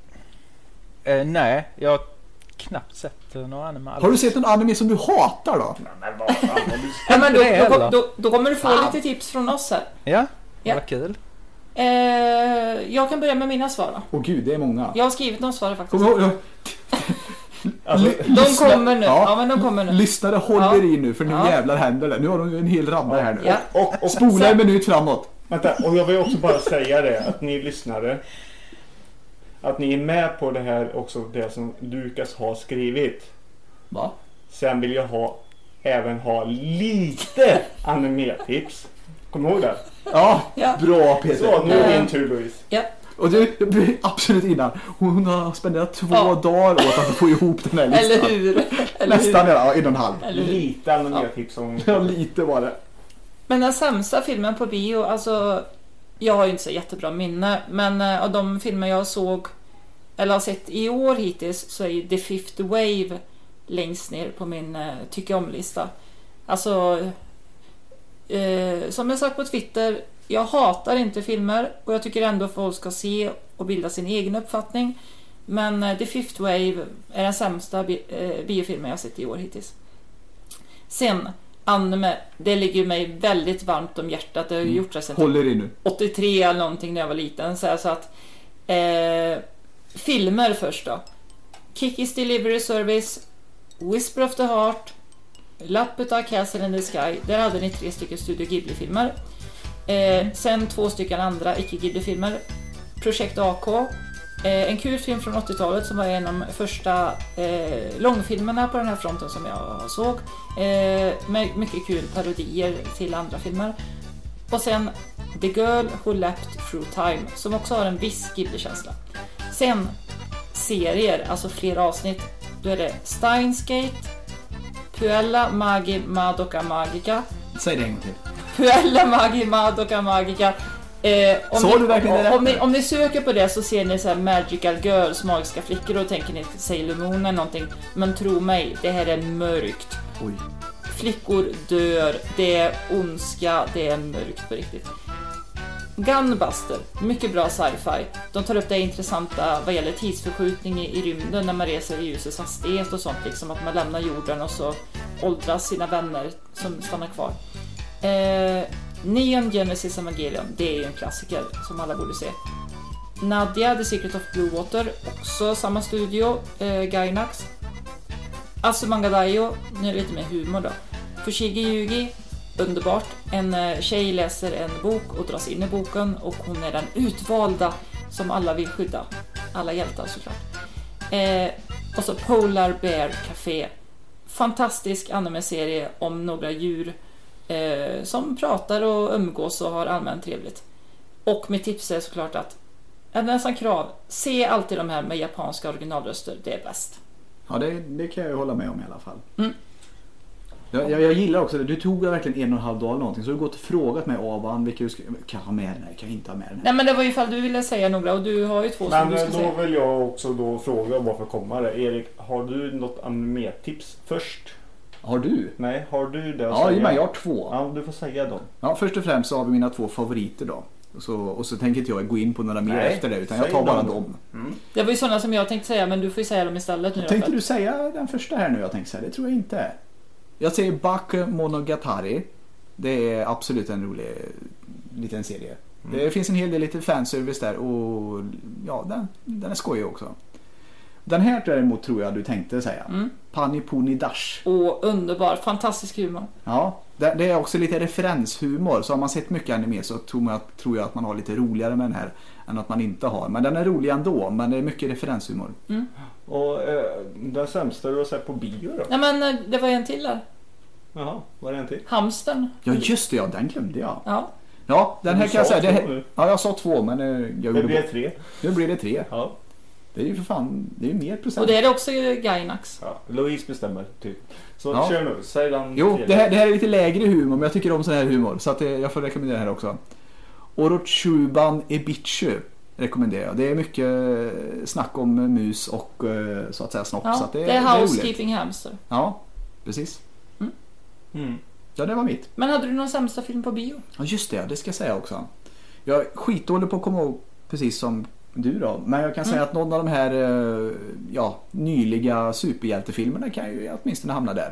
Nej, jag har knappt sett några anime alls. Har du sett en anime som du hatar då? Men vad fan har du ja, men då kommer du få lite tips från oss här. Ja, vad kul. Jag kan börja med mina svar då. Åh gud, det är många. Jag har skrivit några svar faktiskt. Kom ihåg, alltså, de kommer nu. Ja, men de kommer nu. Lyssnare håller i nu, för nu jävlar händer det. Nu har de en hel radda här nu. Ja. Och spola en minut framåt. Vänta, och jag vill också bara säga det, att ni lyssnare, att ni är med på det här också, det som Lukas har skrivit. Va? Sen vill jag även ha lite anime-tips. Kommer du ihåg det? Ja, bra Peter. Så, nu är det din tur, Louise. Ja. Och du, absolut innan. Hon har spenderat 2 dagar åt att få ihop den här listan. Eller hur? Nästan, ja, 1,5. Lite anime-tips som... Ja, lite var det. Men den sämsta filmen på bio, alltså... Jag har ju inte så jättebra minne, men av de filmer jag såg eller har sett i år hittills så är ju The Fifth Wave längst ner på min tycka om-lista. Alltså, som jag sagt på Twitter, jag hatar inte filmer och jag tycker ändå folk ska se och bilda sin egen uppfattning. Men The Fifth Wave är den sämsta biofilmen jag har sett i år hittills. Sen anime, det ligger mig väldigt varmt om hjärtat. Det har gjort det sedan 83 eller någonting när jag var liten. Så att filmer först då. Kiki's Delivery Service, Whisper of the Heart, Laputa, Castle in the Sky. Där hade ni 3 stycken Studio Ghibli-filmer. Sen 2 stycken andra icke-Ghibli-filmer. Projekt AK, en kul film från 80-talet som var en av de första långfilmerna på den här fronten som jag såg. Med mycket kul parodier till andra filmer. Och sen The Girl Who Leapt Through Time, som också har en viss Ghibli-känsla. Sen serier, alltså flera avsnitt. Då är det Steins Gate, Puella Magi Madoka Magica. Säg det en gång till. Puella Magi Madoka Magica. Om ni söker på det så ser ni så här Magical Girls, magiska flickor, och tänker ni Sailor Moon eller någonting. Men tro mig, det här är mörkt. Oj. Flickor dör, det är ondska, det är mörkt på riktigt. Gunbuster, mycket bra sci-fi. De tar upp det intressanta vad gäller tidsförskjutning i rymden när man reser i ljusets hastighet och sånt, liksom att man lämnar jorden och så åldras sina vänner som stannar kvar. Neon Genesis Evangelion, det är ju en klassiker som alla borde se. Nadia, The Secret of Blue Water, också samma studio, Gainax. Asumangadayo, nu är det lite mer humor då. Fushigi Yugi, underbart. En tjej läser en bok och dras in i boken och hon är den utvalda som alla vill skydda. Alla hjältar såklart. Och så Polar Bear Café. Fantastisk anime-serie om några djur som pratar och umgås och har allmänt trevligt. Och mitt tips är såklart att nästan krav, se alltid de här med japanska originalröster, det är bäst. Ja, det kan jag hålla med om i alla fall. Jag gillar också det. Du tog verkligen 1,5 dag eller någonting, så du har gått och frågat mig Avan vilka du ska, kan jag ha med den här, kan jag inte ha med den här. Nej, men det var ju ifall du ville säga några och du har ju 2 som du ska säga. Men då vill jag också då fråga varför kommer det. Erik, har du något anime-tips först? Har du? Nej, har du det att säga? Ja, men jag har 2. Ja, du får säga dem. Ja, först och främst så har vi mina 2 favoriter då. Och så tänker inte jag gå in på några mer efter det, utan jag tar bara dem. Det var ju sådana som jag tänkte säga, men du får ju säga dem istället nu. Tänkte du säga den första här nu jag tänkte säga? Det tror jag inte. Jag säger Bakemonogatari. Det är absolut en rolig liten serie. Det finns en hel del lite fanservice där och ja, den är skojig också. Den här däremot tror jag du tänkte säga. Panipuni Dash. Underbar, fantastisk humor. Ja, det är också lite referenshumor. Så har man sett mycket anime så tror jag att man har lite roligare med den här än att man inte har. Men den är rolig ändå, men det är mycket referenshumor. Och den sämsta du har sett på bio då? Nej, men det var en till där. Jaha, var det en till? Hamstern. Ja, just det, ja, den glömde jag. Ja, den här kan jag säga. Jag sa 2, men det blir 3. Nu blir det 3. Ja. Det är ju för fan, det är ju mer procent. Och det är det också Gainax. Ja, Louise bestämmer typ. Så kör nu, säg den. Jo, det här är lite lägre humor, men jag tycker om sån här humor. Så att jag får rekommendera det här också. Orochuban Ebichu rekommenderar jag. Det är mycket snack om mus och så att säga snopp. Ja, så att det är Housekeeping Hamster. Ja, precis. Ja, det var mitt. Men hade du någon sämsta film på bio? Ja, just det ska jag säga också. Jag skitdålig på att komma ihåg precis som du då. Men jag kan säga att någon av de här nyliga superhjältefilmerna kan ju åtminstone hamna där.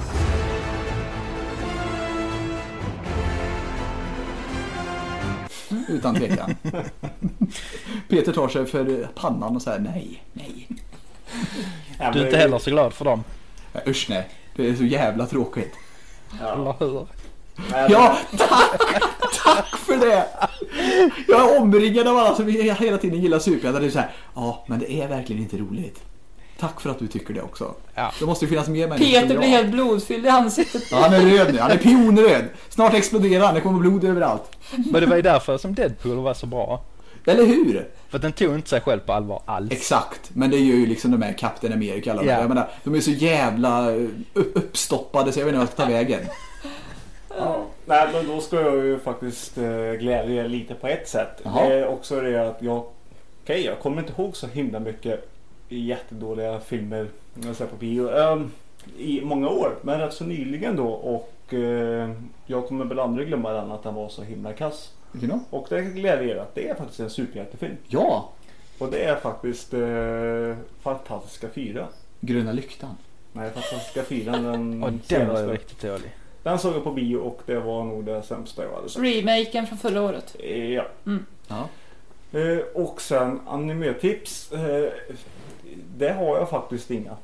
Utan tvekan. Peter tar sig för pannan och säger nej. Du är inte heller så glad för dem. Usch nej, det är så jävla tråkigt. Eller hur? Ja, tack för det. Jag är omringad av alla som hela tiden gillar superhjältar. Det är så här, ja, men det är verkligen inte roligt. Tack för att du tycker det också. Ja. Det måste ju finnas mer människor. Peter blir helt blodfylld i ansiktet. Ja, han är röd nu. Han är pionröd. Snart exploderar han. Det kommer blod överallt. Men det var ju därför som Deadpool var så bra. Eller hur? För att den tog inte sig själv på allvar alls. Exakt. Men det gör ju liksom de här Captain America alla. Jag menar, de är så jävla uppstoppade så jag vet inte vad jag ska ta vägen. Ja. Nej, men då ska jag ju faktiskt glädja lite på ett sätt. Jaha. Det är också det att jag kommer inte ihåg så himla mycket jättedåliga filmer jag sett på bio i många år, men rätt så nyligen då, och jag kommer väl aldrig glömma den att den var så himla kass. Och det glädjer att det är faktiskt en superhjältefilm. Ja. Och det är faktiskt Fantastiska 4. Gröna lyktan. Nej, Fantastiska 4 den och den var ju riktigt dålig. Den såg jag på bio och det var nog det sämsta jag hade sett. Remaken från förra året. Ja. Ja. Och sen animetips. Det har jag faktiskt inga.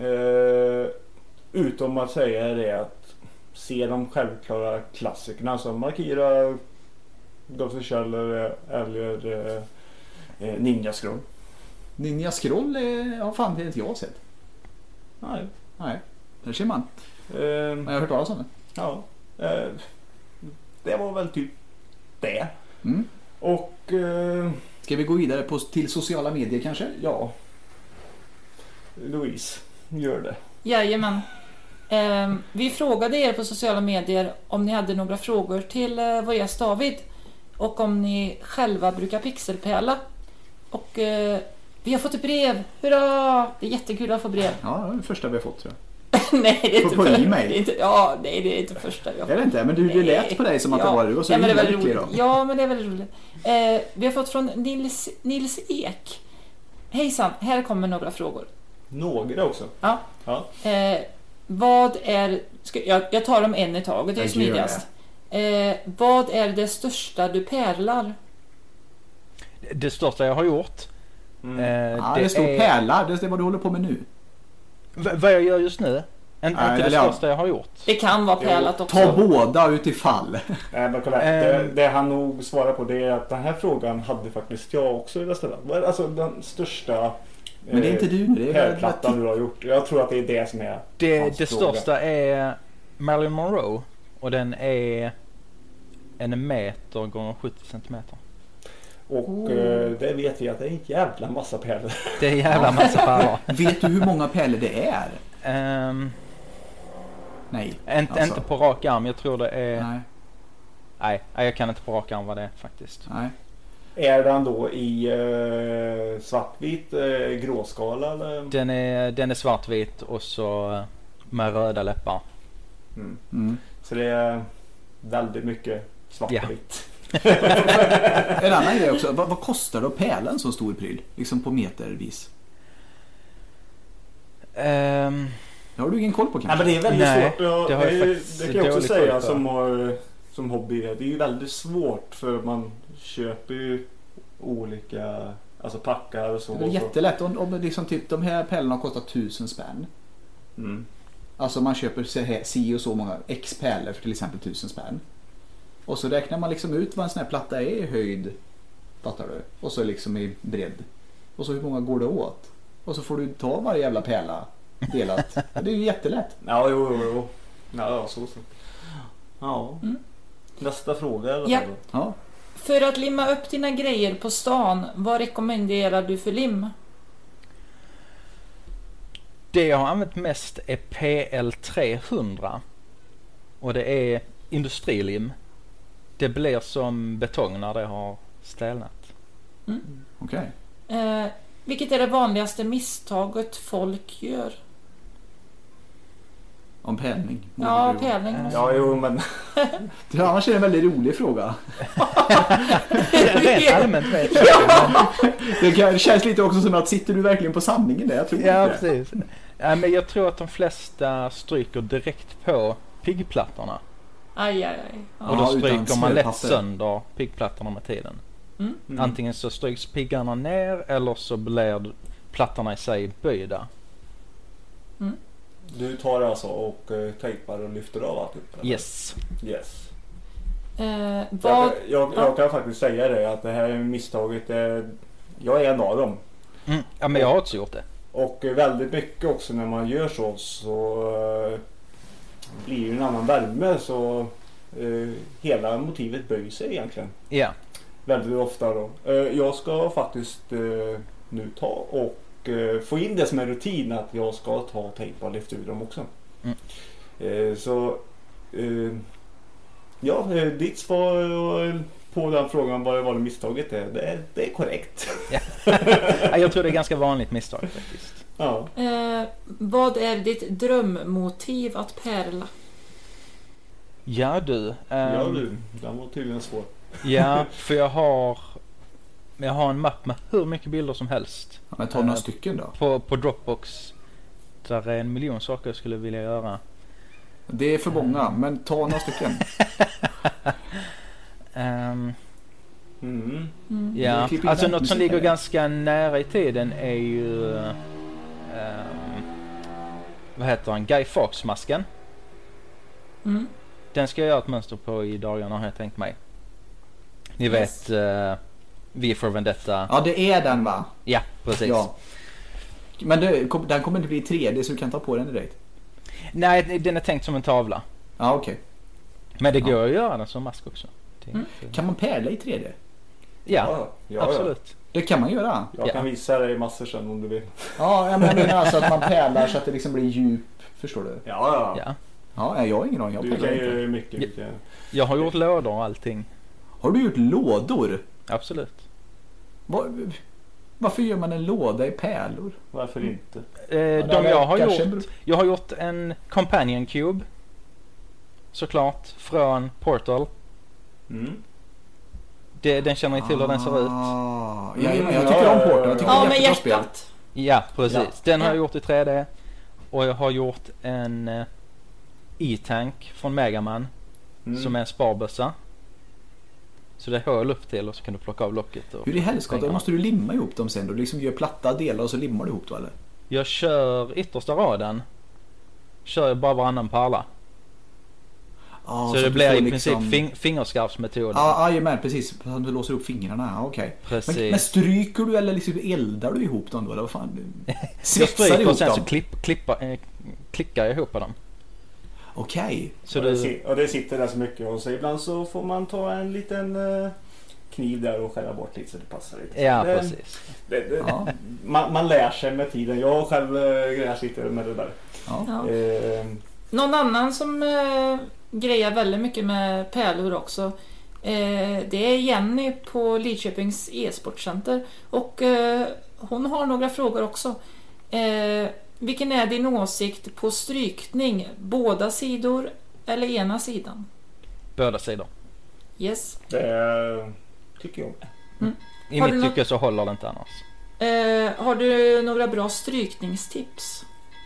Utom att säga det att se de självklara klassikerna som Akira, Ghost in the Shell eller Ninja Scroll. Ninja Scroll har fan inte jag sett. Nej. Där ser man. Jag har hört talas om det. Ja. Det var väl typ det. Och ska vi gå vidare till sociala medier kanske? Ja. Louise, gör det. Jajamän. Vi frågade er på sociala medier om ni hade några frågor till vår gäst David. Och om ni själva brukar pixelpärla. Och vi har fått ett brev. Hurra! Det är jättekul att få brev. Ja, det är det första vi har fått tror jag. Nej, det är inte på e-mail. det är inte första. Jag vet inte, men det lät på dig som att det var du och så men det är väldigt roligt. då. Ja, men det är väldigt roligt. Vi har fått från Nils Ek. Hejsan, här kommer några frågor. Några också? Ja. Vad är... Jag tar dem en i taget, det är smidigast. Vad är det största du pärlar? Det största jag har gjort. Det står pärlar, det är vad du håller på med nu. Vad jag gör just nu? Inte det största jag har gjort. Det kan vara pärlat också. Ta båda utifall. Men kolla, det han nog svarar på det är att den här frågan hade faktiskt jag också velat ställa. Alltså den största... Men det är inte du, det är pärlplattan du har gjort. Jag tror att det är det som är det största är Marilyn Monroe. Och den är 1 meter gånger 70 centimeter. Och det vet vi att det är en jävla massa pärlor. Det är en jävla massa pärlor. Vet du hur många pärlor det är? Nej. Inte på rak arm, jag tror det är... Nej, jag kan inte på rak arm vad det är faktiskt. Nej. Är den då i svartvit gråskala eller? Den är svartvit och så med röda läppar. Så det är väldigt mycket svartvitt. En annan grej också, vad kostar då pärlen så stor pryl? Liksom på metervis? Har du ingen koll på kanske? Nej, men det är väldigt svårt. Det kan jag också säga som hobby. Det är ju väldigt svårt för man köper ju olika packar och så. Det är jättelätt om liksom typ de här pärlorna kostar 1000 spänn. Alltså man köper si och så många X pärlor för till exempel 1000 spänn. Och så räknar man liksom ut vad en sån här platta är i höjd. Fattar du? Och så liksom i bredd. Och så hur många går det åt? Och så får du ta varje jävla pärla delat. Det är ju jättelätt. Ja, jo. Ja, så. Ja. Nästa fråga eller? Ja. För att limma upp dina grejer på stan, vad rekommenderar du för lim? Det jag har använt mest är PL300. Och det är industrilim. Det blir som betong när det har stelnat. Okej. Vilket är det vanligaste misstaget folk gör? Om pärlning. Ja, pärlning. Ja, jo, men... Det annars är det en väldigt rolig fråga. Rent allmänt vet jag. Det känns lite också som att sitter du verkligen på sanningen där? Jag tror ja, precis. Men jag tror att de flesta stryker direkt på piggplattorna. Aj. Och då stryker man lätt sönder piggplattorna med tiden. Antingen så stryks piggarna ner eller så blir plattorna i sig böjda. Du tar alltså och tejpar och lyfter av allt upp? Yes. Jag kan faktiskt säga det att det här misstaget jag är en av dem. Ja, men jag har också gjort det. Och väldigt mycket också när man gör så blir det en annan värme så hela motivet böjer sig egentligen. Ja. Väldigt ofta då. Jag ska faktiskt nu ta och få in det som en rutin att jag ska ta tejpa och lyfta ur dem också. Ditt svar på den frågan vad det misstaget är, det är korrekt. Ja. Jag tror det är ganska vanligt misstag faktiskt. Ja. Vad är ditt drömmotiv att pärla? Ja du, den var tydligen svår. Ja, för jag har en mapp med hur mycket bilder som helst. Ja, men ta några stycken då. På Dropbox. Där är 1 miljon saker jag skulle vilja göra. Det är för många, men ta några stycken. Ja, alltså något som ligger ganska nära i tiden är ju vad heter han? Guy Fawkes-masken. Den ska jag göra ett mönster på i dagarna har jag tänkt mig. Ni vet V for Vendetta. Ja, det är den va? Ja, precis. Ja. Men den kommer inte bli 3D så du kan ta på den direkt. Nej, den är tänkt som en tavla. Ja, okej. Men det går att göra den som mask också. Kan man pärla i 3D? Ja, absolut. Det kan man göra. Jag kan visa dig massor sen om du vill. Ja, jag menar alltså att man pärlar så att det liksom blir djup, förstår du? Ja. Ja, jag har ingen aning. Du kan ju mycket. Jag har gjort lådor och allting. Har du gjort lådor? Absolut. Varför gör man en låda i pärlor? Varför inte? Jag har gjort en Companion Cube. Såklart, från Portal. Den känner ni till hur den ser ut. Jag tycker om Portal. Ja, med hjärtat. Ja, precis. Den har jag gjort i 3D. Och jag har gjort en E-tank från Mega Man. Som är en sparbössa. Så det höll upp till och så kan du plocka av locket. Hur i helskotta? Då måste du limma ihop dem sen. Du liksom gör platta delar och så limmar du ihop då, eller? Jag kör yttersta raden. Kör jag bara varannan pärla. Så det blir i princip fingerskarpsmetoden. Jajamän, precis. Du låser upp fingrarna, okej. Men stryker du eller liksom eldar du ihop dem då? Eller vad fan? Jag stryker och sen så klickar jag ihop dem. Okej. Och det sitter där så mycket och så ibland så får man ta en liten kniv där och skära bort lite så det passar lite. Ja, precis. Man lär sig med tiden. Jag själv grejar lite med det där. Ja. Någon annan som grejar väldigt mycket med pärlor också. Det är Jenny på Lidköpings e-sportcenter. Och hon har några frågor också. Vilken är din åsikt på strykning? Båda sidor eller ena sidan? Båda sidor. Yes. Det tycker jag. I mitt tycke så håller det inte annars. Har du några bra strykningstips?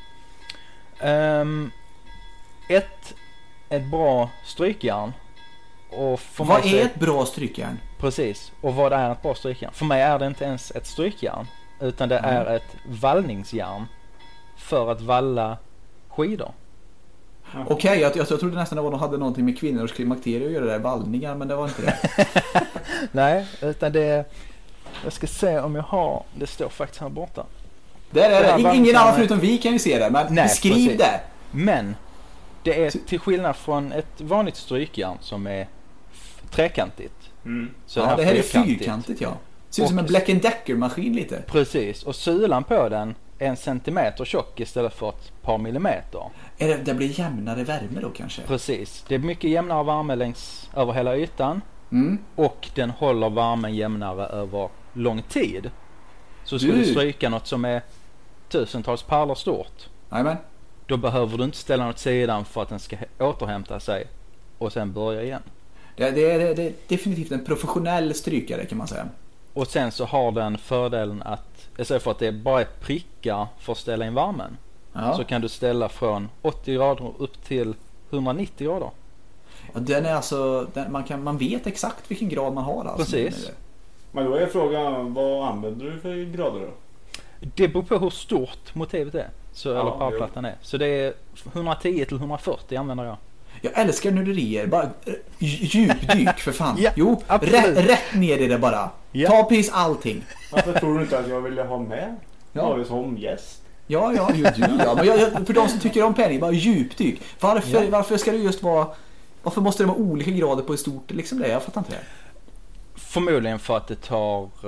Ett bra strykjärn. Och vad är ett bra strykjärn? Precis. Och vad är ett bra strykjärn? För mig är det inte ens ett strykjärn. Utan det är ett vallningsjärn. För att valla skidor. Okej, jag trodde nästan att det hade någonting med kvinnors klimakterier att göra där, vallningar, men det var inte det. Nej, utan det... Jag ska se om jag har... Det står faktiskt här borta. Där är det. Ingen annan förutom vi kan ju se det, men beskriv det. Men det är till skillnad från ett vanligt strykjärn som är trekantigt. Så det här är fyrkantigt, ja. Ser ut som en Black & Decker-maskin lite. Precis, och sulan på den är 1 centimeter tjock istället för ett par millimeter. Det blir jämnare värme då kanske? Precis, det är mycket jämnare värme över hela ytan. Och den håller värmen jämnare över lång tid. Så skulle du stryka något som är tusentals pärlor stort. Amen. Då behöver du inte ställa något sidan för att den ska återhämta sig och sen börja igen. Det är definitivt en professionell strykare kan man säga. Och sen så har den fördelen att istället för att det bara är prickar för att ställa in värmen, så kan du ställa från 80 grader upp till 190 grader. Ja, den är alltså, man vet exakt vilken grad man har. Alltså. Precis. Men då är frågan, vad använder du för grader då? Det beror på hur stort motivet är. Eller pärlplattan är. Så det är 110 till 140 använder jag. Jag älskar nörderier. Bara djupdyk för fan. Ja, jo, rätt ner i det bara. Ja. Ta precis allting. Varför tror du inte att jag ville ha med Marius som gäst? Ja. Men för de som tycker om penning, bara djupdyk. Varför ska det just vara... Varför måste det vara olika grader på ett stort liksom det? Jag fattar inte det. Förmodligen för att det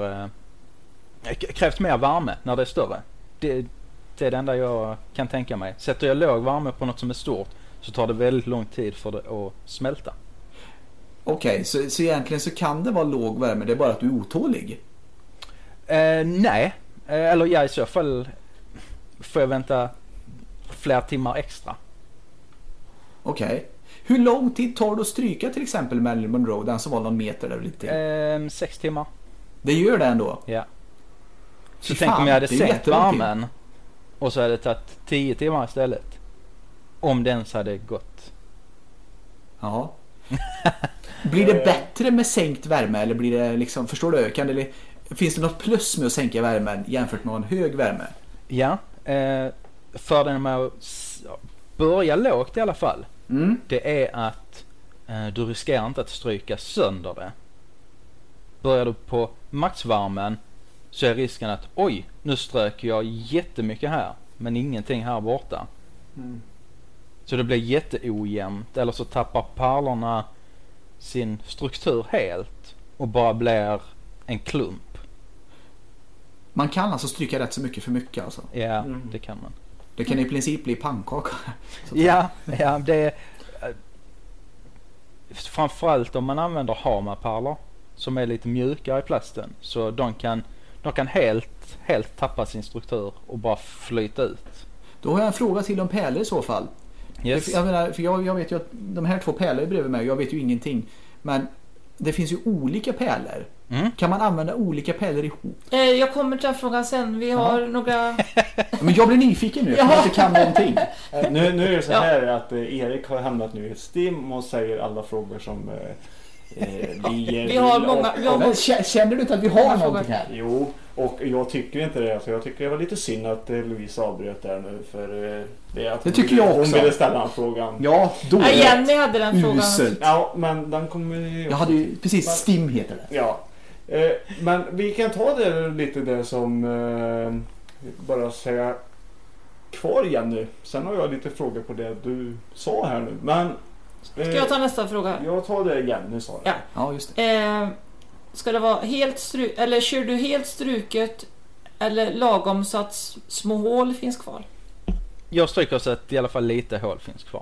krävs mer värme när det är större. Det är det enda jag kan tänka mig. Sätter jag låg värme på något som är stort så tar det väldigt lång tid för det att smälta. Okej, så egentligen så kan det vara låg värme, det är bara att du är otålig? Nej, eller i så fall får jag vänta flera timmar extra. Okej. Hur lång tid tar det att stryka till exempel Marilyn Monroe, den som var någon meter där lite? 6 timmar. Det gör det ändå? Ja. Så tänk om jag hade sänkt värmen och så hade det tagit 10 timmar istället. Om den så hade gått. Ja. Blir det bättre med sänkt värme eller blir det liksom, förstår du, finns det något plus med att sänka värmen jämfört med en hög värme? Ja, fördelen med att börja lågt i alla fall, det är att du riskerar inte att stryka sönder det. Börjar du på maxvärmen så är risken att nu strök jag jättemycket här men ingenting här borta. Så det blir jätteojämnt, eller så tappar pärlorna sin struktur helt och bara blir en klump. Man kan alltså stryka rätt så mycket för mycket alltså? Ja, det kan man. Det kan i princip bli pannkaka. Ja, det är framförallt om man använder hammarpärlor som är lite mjukare i plasten, så de kan De kan helt tappa sin struktur och bara flyta ut. Då har jag en fråga till om pärlor i så fall. Yes. Jag menar, för jag vet ju att de här 2 pärlor bredvid mig, jag vet ju ingenting. Men det finns ju olika pärlor. Kan man använda olika pärlor ihop? Jag kommer till den frågan sen. Vi har några... Men jag blir nyfiken nu, för jag inte kan någonting. Nu är det så här att Erik har hamnat nu i Steam och säger alla frågor som vi har många. Känner du inte att vi har någonting här? Jo, och jag tycker inte det. Alltså, jag tycker det var lite synd att Louise avbröt där nu. För det är att det tycker jag också. Hon ville ställa den frågan. Ja, då är Jenny hade den frågan. Uselt. Ja, men den kommer ju... Jag hade ju precis Steam heter det. Ja. Men vi kan ta det lite det som bara säga kvar igen nu. Sen har jag lite frågor på det du sa här nu. Men ska jag ta nästa fråga? Jag tar det igen, nu sa det. Ja, just det. Ska det vara helt eller kör du helt struket eller lagom så att små hål finns kvar? Jag stryker så att i alla fall lite hål finns kvar.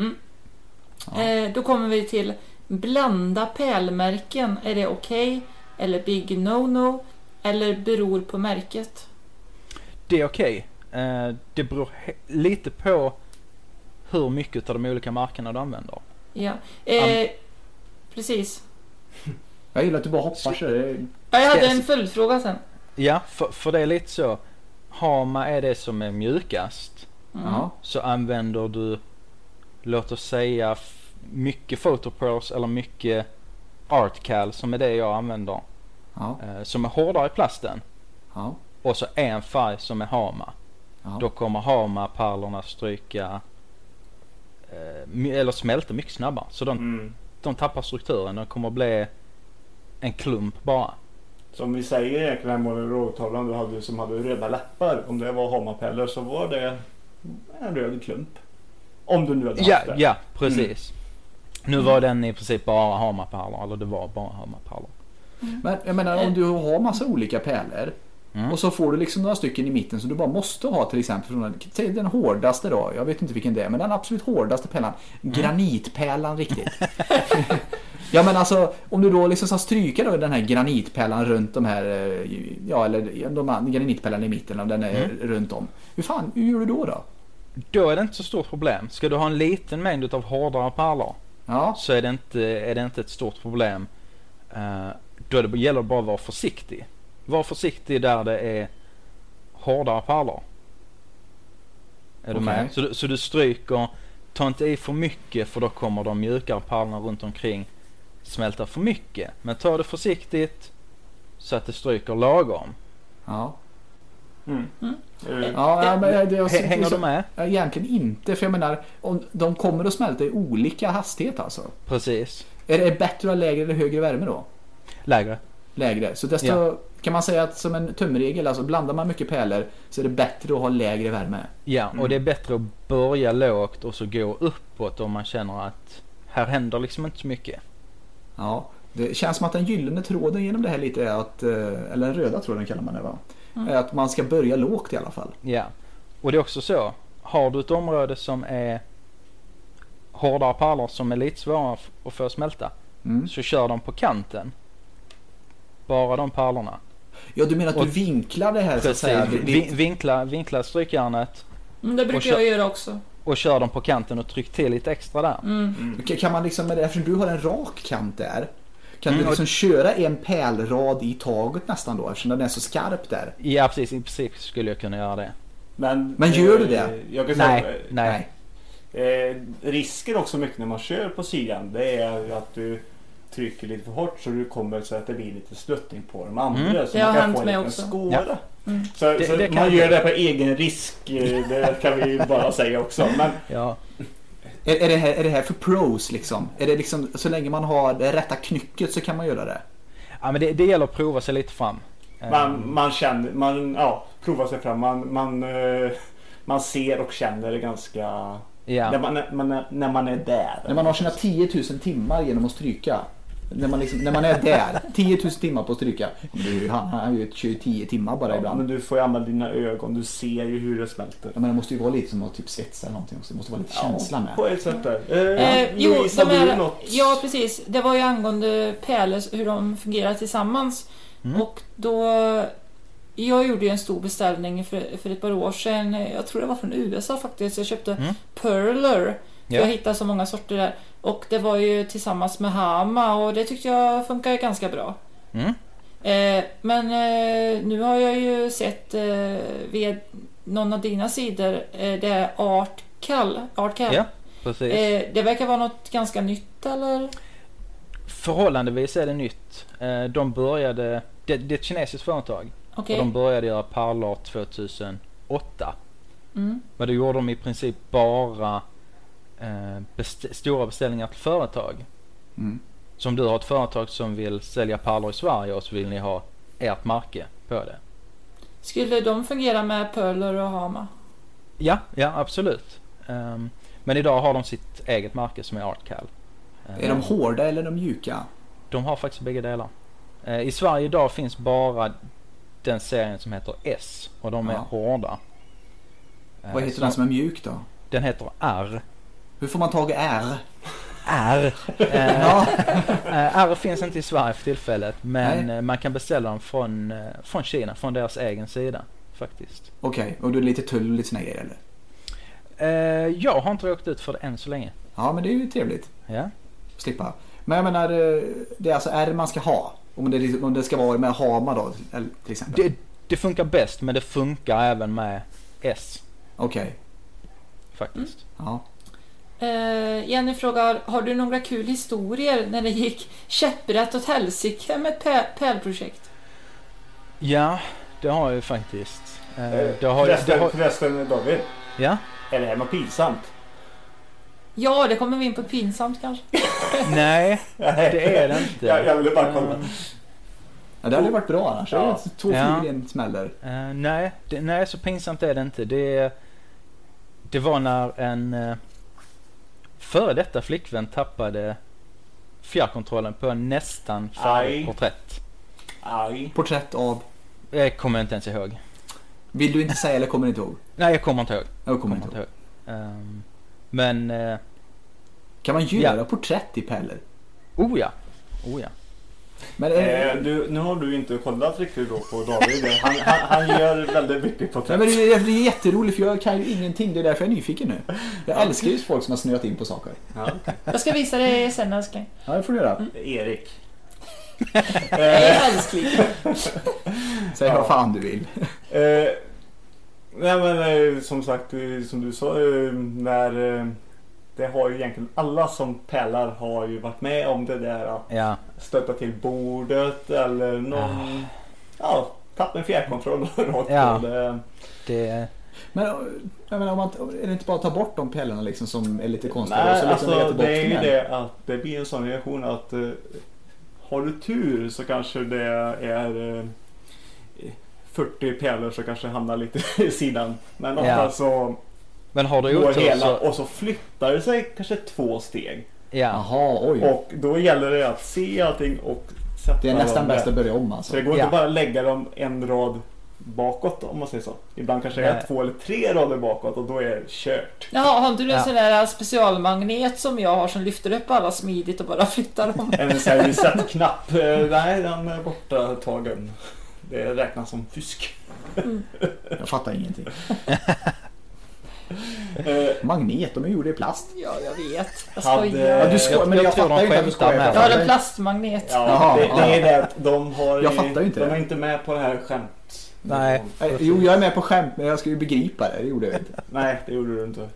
Då kommer vi till blanda pärlmärken. Är det okej? Eller big no-no? Eller beror på märket? Det är okej. Det beror lite på hur mycket av de olika märkena du använder. Ja, precis. Jag gillar att du bara hoppar så jag hade en följdfråga sen. Ja, för det är lite så. Hama är det som är mjukast. Så använder du, låt oss säga, mycket Photoprose eller mycket Artcal, som är det jag använder. Som är hårdare i plasten. Och så en färg som är Hama. Då kommer Hama-pärlorna stryka eller smälta mycket snabbare. Så de tappar strukturen. De kommer bli en klump bara. Som vi säger egentligen här med råtavlan du hade som hade röda läppar. Om det var Hama-pärlor så var det en röd klump. Om du nu hade haft det. Ja, precis. Nu var den i princip bara Hama-pärlor. Eller det var bara Hama-pärlor. Men jag menar, om du har massa olika pärlor och så får du liksom några stycken i mitten som du bara måste ha, till exempel från den hårdaste då, jag vet inte vilken det är, men den absolut hårdaste pärlan, granitpärlan riktigt. Ja, men alltså om du då liksom ska stryka då den här granitpärlan runt de här, eller de granitpärlan i mitten, om den är runt om. Hur gör du då? Då är det inte så stort problem. Ska du ha en liten mängd av hårdare pärlor så är det inte ett stort problem. Då gäller det bara att vara försiktig. Var försiktig där det är hårdare pärlor. Är du med? Så du stryker, ta inte i för mycket, för då kommer de mjukare pärlorna runt omkring smälta för mycket. Men ta det försiktigt så att det stryker lagom. Hänger du med? Egentligen inte, för jag menar, de kommer att smälta i olika hastighet alltså. Precis. Är det bättre att ha lägre eller högre värme då? Lägre. Så desto kan man säga att som en tumregel, alltså blandar man mycket pärlor så är det bättre att ha lägre värme. Ja, och det är bättre att börja lågt och så gå uppåt om man känner att här händer liksom inte så mycket. Ja, det känns som att den gyllene tråden genom det här lite är att, eller den röda tråden kallar man det, va? Är att man ska börja lågt i alla fall. Ja, och det är också så. Har du ett område som är hårdare pärlor som är lite svårare att få smälta, så kör de på kanten. Bara de pärlorna. Ja, du menar att du vinklar det här, precis, så att säga? Vinklar strykjärnet. Det brukar jag göra också. Och kör dem på kanten och tryck till lite extra där. Kan man liksom, eftersom du har en rak kant där, kan du liksom köra en pärlrad i taget nästan då, eftersom den är så skarp där? Ja, precis. I princip skulle jag kunna göra det. Men gör du det? Nej. Risken också mycket när man kör på sidan, det är att du trycker lite för hårt så du kommer så att det blir lite sluttning på de andra. Så det man har kan få hänt en mig liten också. skåra. Så det man gör det på egen risk, det kan vi bara säga också. Men är det här för pros liksom? Är det liksom så länge man har det rätta knycket så kan man göra det? Ja, men det gäller att prova sig lite fram. Man känner, prova sig fram. Man ser och känner det ganska när man är där. När man har sina 10 000 timmar genom att stryka. När man är där 10 000 timmar på att stryka. Han har ju 10 timmar bara ibland. Men du får ju använda dina ögon. Du ser ju hur det smälter. Ja, men det måste ju vara lite som att typ svetsa eller någonting. Det måste vara lite känsla med. På ett sätt där. Ja, precis. Det var ju angående pärlor, hur de fungerar tillsammans. Och då jag gjorde ju en stor beställning för ett par år sedan. Jag tror det var från USA faktiskt. Jag köpte Perler. Jag hittade så många sorter där. Och det var ju tillsammans med Hama. Och det tyckte jag funkar ganska bra. Men nu har jag ju sett via någon av dina sidor. Det är Artcal. Ja, precis. Det verkar vara något ganska nytt, eller? Förhållandevis är det nytt. De började... Det är ett kinesiskt företag. Okay. Och de började göra pärlor 2008. Men då gjorde de i princip bara stora beställningar till företag. Som du har ett företag som vill sälja pärlor i Sverige och så vill ni ha ert märke på det. Skulle de fungera med Perler och Hama? Ja, absolut. Men idag har de sitt eget märke som är Artcal. Är de hårda eller är de mjuka? De har faktiskt bägge delar. I Sverige idag finns bara den serien som heter S och de är hårda. Vad heter den som är mjuk då? Den heter R. Hur får man tag i R? R. R finns inte i Sverige för tillfället, men man kan beställa dem från Kina, från deras egen sida faktiskt. Okej, och du är lite tull och lite såna grejer eller? Jag har inte åkt ut för det än så länge. Ja, men det är ju trevligt. Ja. Slippa. Men jag menar, det är alltså R man ska ha. Om det ska vara med Hama då, till exempel. Det funkar bäst, men det funkar även med S. Okej. Faktiskt. Ja. Jenny frågar, har du några kul historier när det gick käpprätt åt helsike med ett pärlprojekt? Ja, det har jag ju faktiskt. Förresten David. Ja? Är det här något pinsamt? Ja, det kommer vi in på pinsamt kanske. Nej, det är det inte. Jag ville bara kolla. Ja, det hade varit bra annars. Ja. 2 flugor i en smäller. Nej, så pinsamt är det inte. Det var när en före detta flickvän tappade fjärrkontrollen på en nästan färdig porträtt. Porträtt av? Jag kommer inte ens ihåg. Vill du inte säga eller kommer du inte ihåg? Nej, jag kommer inte ihåg. Jag kommer inte ihåg. Men... kan man göra porträtt i pärlor? Oh ja. Men nu har du inte kollat riktigt då på David. Han gör väldigt mycket porträtt. Men det är jätteroligt för jag kan ju ingenting. Det är därför jag är nyfiken nu. Jag älskar ju folk som har snöat in på saker. Ja, okay. Jag ska visa dig sen, älskling. Ja, det får du göra. Erik. Älskling. Säg vad fan du vill. Nej men som sagt, som du sa, när det har ju egentligen alla som pärlar har ju varit med om det där att stötta till bordet eller någon tappa en fjärrkontroll rakt på det. Men jag menar, är det inte bara att ta bort de pärlorna liksom som är lite konstiga? Nej, så liksom alltså det är ju det att det blir en sån reaktion att har du tur så kanske det är 40 pärlor så kanske hamnar lite i sidan. Men ofta så men har du gjort hela och så flyttar det sig kanske 2 steg. Ja. Aha, oj. Och då gäller det att se allting och sätta. Det är nästan bäst att börja om alltså. Så det går inte bara att lägga dem en rad bakåt om man säger så. Ibland kanske det är 2 eller 3 rader bakåt och då är det kört. Ja, har du en sån där specialmagnet som jag har som lyfter upp alla smidigt och bara flyttar dem? En sån här reset-knapp. Nej, den är borta tagen. Det räknas som fusk. Jag fattar ingenting. Magnet, de är gjorda i plast. Ja, jag vet. Jag skojar. Ja, du skojar, men jag fattar inte att du skojar. Ja, det är plastmagnet. Ja, det är det. De har jag fattar inte de är inte med på det här skämt. Nej. Jo, jag är med på skämt, men jag ska ju begripa det. Det gjorde jag inte. Nej, det gjorde du inte.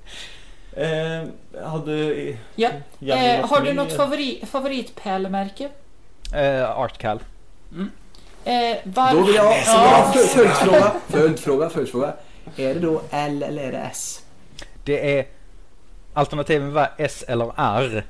Har du något favoritpärlmärke? Artcal. Då vill jag följdfråga. Är det då L eller är det S? Det är alternativen var S eller R.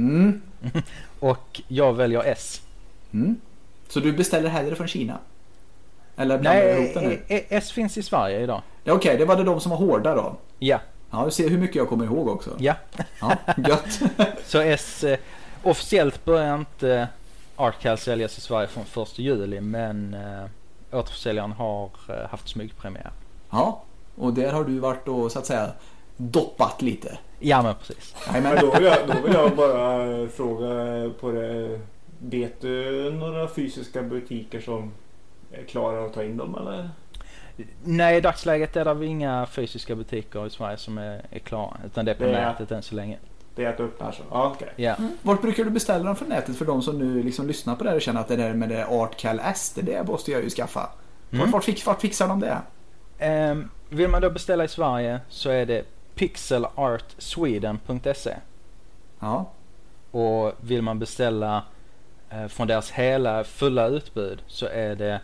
Och jag väljer S. Så du beställer hellre från Kina? Eller nej, S finns i Sverige idag. Okej, det var det de som var hårda då? Ja. Ja, du ser hur mycket jag kommer ihåg också. Ja. Gött. Så S, officiellt börjar inte Artcal säljas i Sverige från 1 juli, men återförsäljaren har haft smygpremiär. Ja, och där har du varit och så att säga doppat lite. Ja, men precis. Men då vill jag bara fråga på det. Vet du några fysiska butiker som klara att ta in dem eller? Nej, i dagsläget är det inga fysiska butiker i Sverige som är klara. Utan det är på nätet än så länge. Det är att öppna så? Ja, okej. Ja. Vart brukar du beställa dem från nätet för de som nu liksom lyssnar på det här och känner att det där med det ArtCal S, det måste jag ju skaffa. Vart fixar de det? Vill man då beställa i Sverige så är det pixelartsweden.se. Ja. Och vill man beställa från deras hela fulla utbud så är det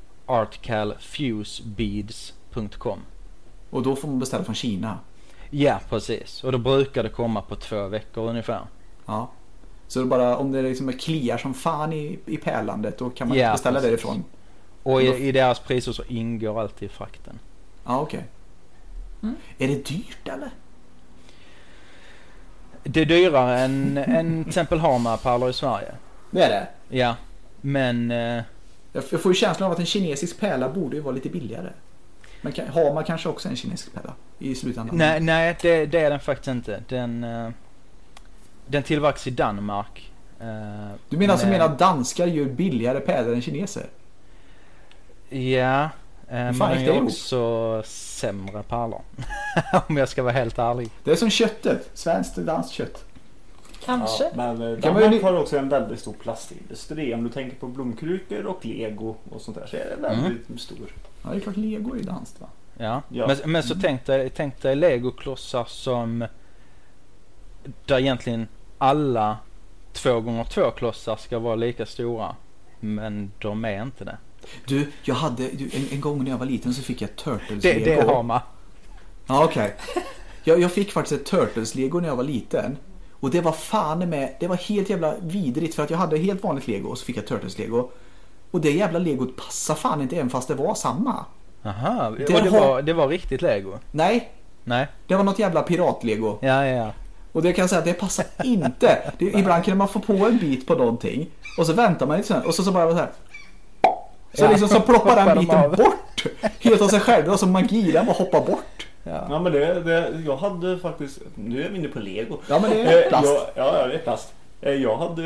artcalfusebeads.com. Och då får man beställa från Kina? Ja, precis. Och då brukar det komma på 2 veckor ungefär. Ja. Så det bara, om det liksom kliar som fan i pärlandet, då kan man beställa därifrån. Och i deras priser så ingår alltid frakten. Ja, okej. Är det dyrt eller? Det är dyrare än till exempel Hammarpärlor i Sverige. Det är det? Ja, men... Jag får ju känslan av att en kinesisk pärla borde ju vara lite billigare. Men har man kanske också en kinesisk pärla i slutändan? Nej, det är den faktiskt inte. Den tillverkas i Danmark. Du menar att danskar gör billigare pärlor än kineser? Ja, men de är också sämre pärlor. Om jag ska vara helt ärlig. Det är som köttet, svenskt och danskt kött. Kanske. Ja, men Danmark har också en väldigt stor plastindustri. Om du tänker på blomkrukor och Lego och sånt där så är det väldigt stor. Ja, det är klart Lego är danskt va? Ja. Men så tänk dig Lego-klossar som där egentligen alla 2x2 klossar ska vara lika stora. Men de är inte det. Du, jag hade en gång när jag var liten så fick jag Turtles Lego. Det har man. Ja, okej. Jag fick faktiskt ett Turtles Lego när jag var liten. Och det var det var helt jävla vidrigt för att jag hade helt vanligt Lego och så fick jag Turtles Lego. Och det jävla Legot passar fan inte även fast det var samma. Aha, det var riktigt Lego? Nej. Det var något jävla pirat-Lego. Ja. Och det kan jag säga att det passar inte. Ibland kan man få på en bit på någonting och så väntar man lite sen och så bara så här. Så liksom så ploppar den biten bort. Helt av sig själv. Det var som magi, den bara hoppar bort. Ja men jag hade faktiskt, nu är vi inne på Lego. Ja men det är plast. Ja det är plast. Jag hade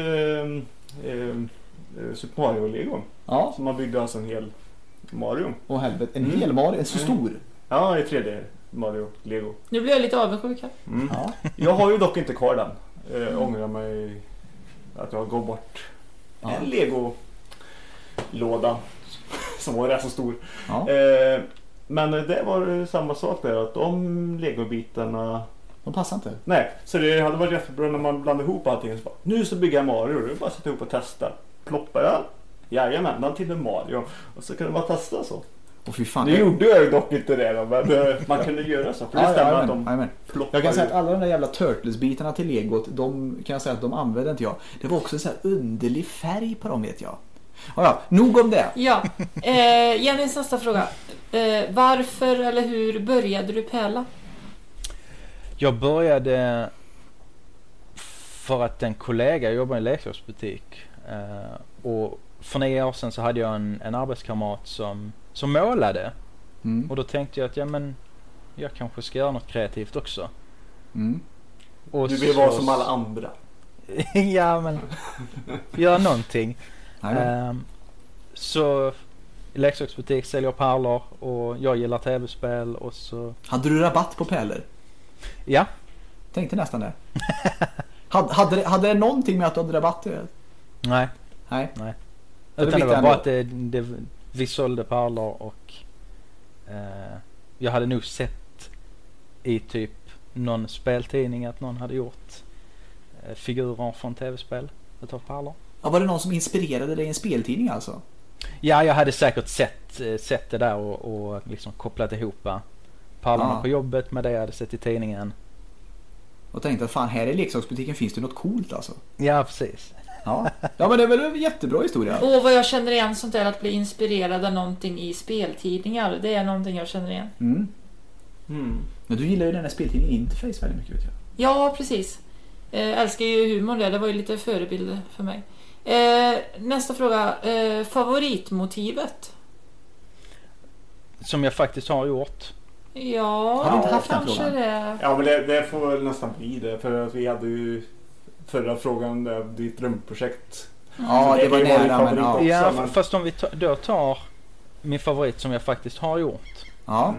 Super Mario Lego. Ja. Så man byggde alltså en hel Mario. Åh helvete, en hel Mario, en så stor. Ja, i 3D Mario Lego. Nu blir jag lite avundsjuk här. Ja. Jag har ju dock inte kvar den. Ångrar mig att jag går bort en Lego-låda som var rätt så stor. Ja. Men det var samma sak där att de Lego-bitarna de passar inte. Nej, så det hade varit jättebra när man blandade ihop allting. Så bara, nu så bygger jag Mario, det är bara att sätta ihop och testa. Ploppar jag? Jajamän, den till en Mario. Och så kan det bara testa så. Och fy fan, nu gjorde jag dock inte det då, men man kunde göra så. För det stämmer att de ploppar. Jag kan säga att alla de där jävla Turtles-bitarna till Legot, de kan jag säga att de använde inte jag. Det var också en sån här underlig färg på dem vet jag. Ja, nog om det. Ja, Jennys nästa fråga. Varför eller hur började du pärla? Jag började för att en kollega jobbade i en leksaksbutik. Och för 9 år sedan så hade jag en arbetskamrat som målade. Och då tänkte jag att jag kanske ska göra något kreativt också. Och du vill vara som alla andra. Ja, men gör någonting. Så i leksaksbutik säljer jag pärlor och jag gillar tv-spel och så... Hade du rabatt på pärlor? Ja. Tänkte nästan det. hade det någonting med att du hade rabatt? Nej. Utan det var bara att vi sålde pärlor och jag hade nog sett i typ någon speltidning att någon hade gjort figurer från tv-spel utav pärlor. Ja, var det någon som inspirerade dig i en speltidning alltså? Ja, jag hade säkert sett det där och liksom kopplat ihop pärlorna på jobbet med det jag hade sett i tidningen. Och tänkte att fan, här i leksaksbutiken finns det något coolt alltså. Ja, precis. Ja, men det är väl en jättebra historia. Och vad jag känner igen sånt är att bli inspirerad av någonting i speltidningar. Det är någonting jag känner igen. Men du gillar ju den här speltidningen Interface väldigt mycket, vet jag. Ja, precis. Älskar ju humor där. Det var ju lite förebild för mig. Nästa fråga. Favoritmotivet? Som jag faktiskt har gjort. Ja, har du inte haft kanske den det. Ja, men det får väl nästan bli det. För att vi hade ju förra frågan där, ditt drömprojekt. Ja, det var nära. Ja, fast om vi då tar min favorit som jag faktiskt har gjort. Ja.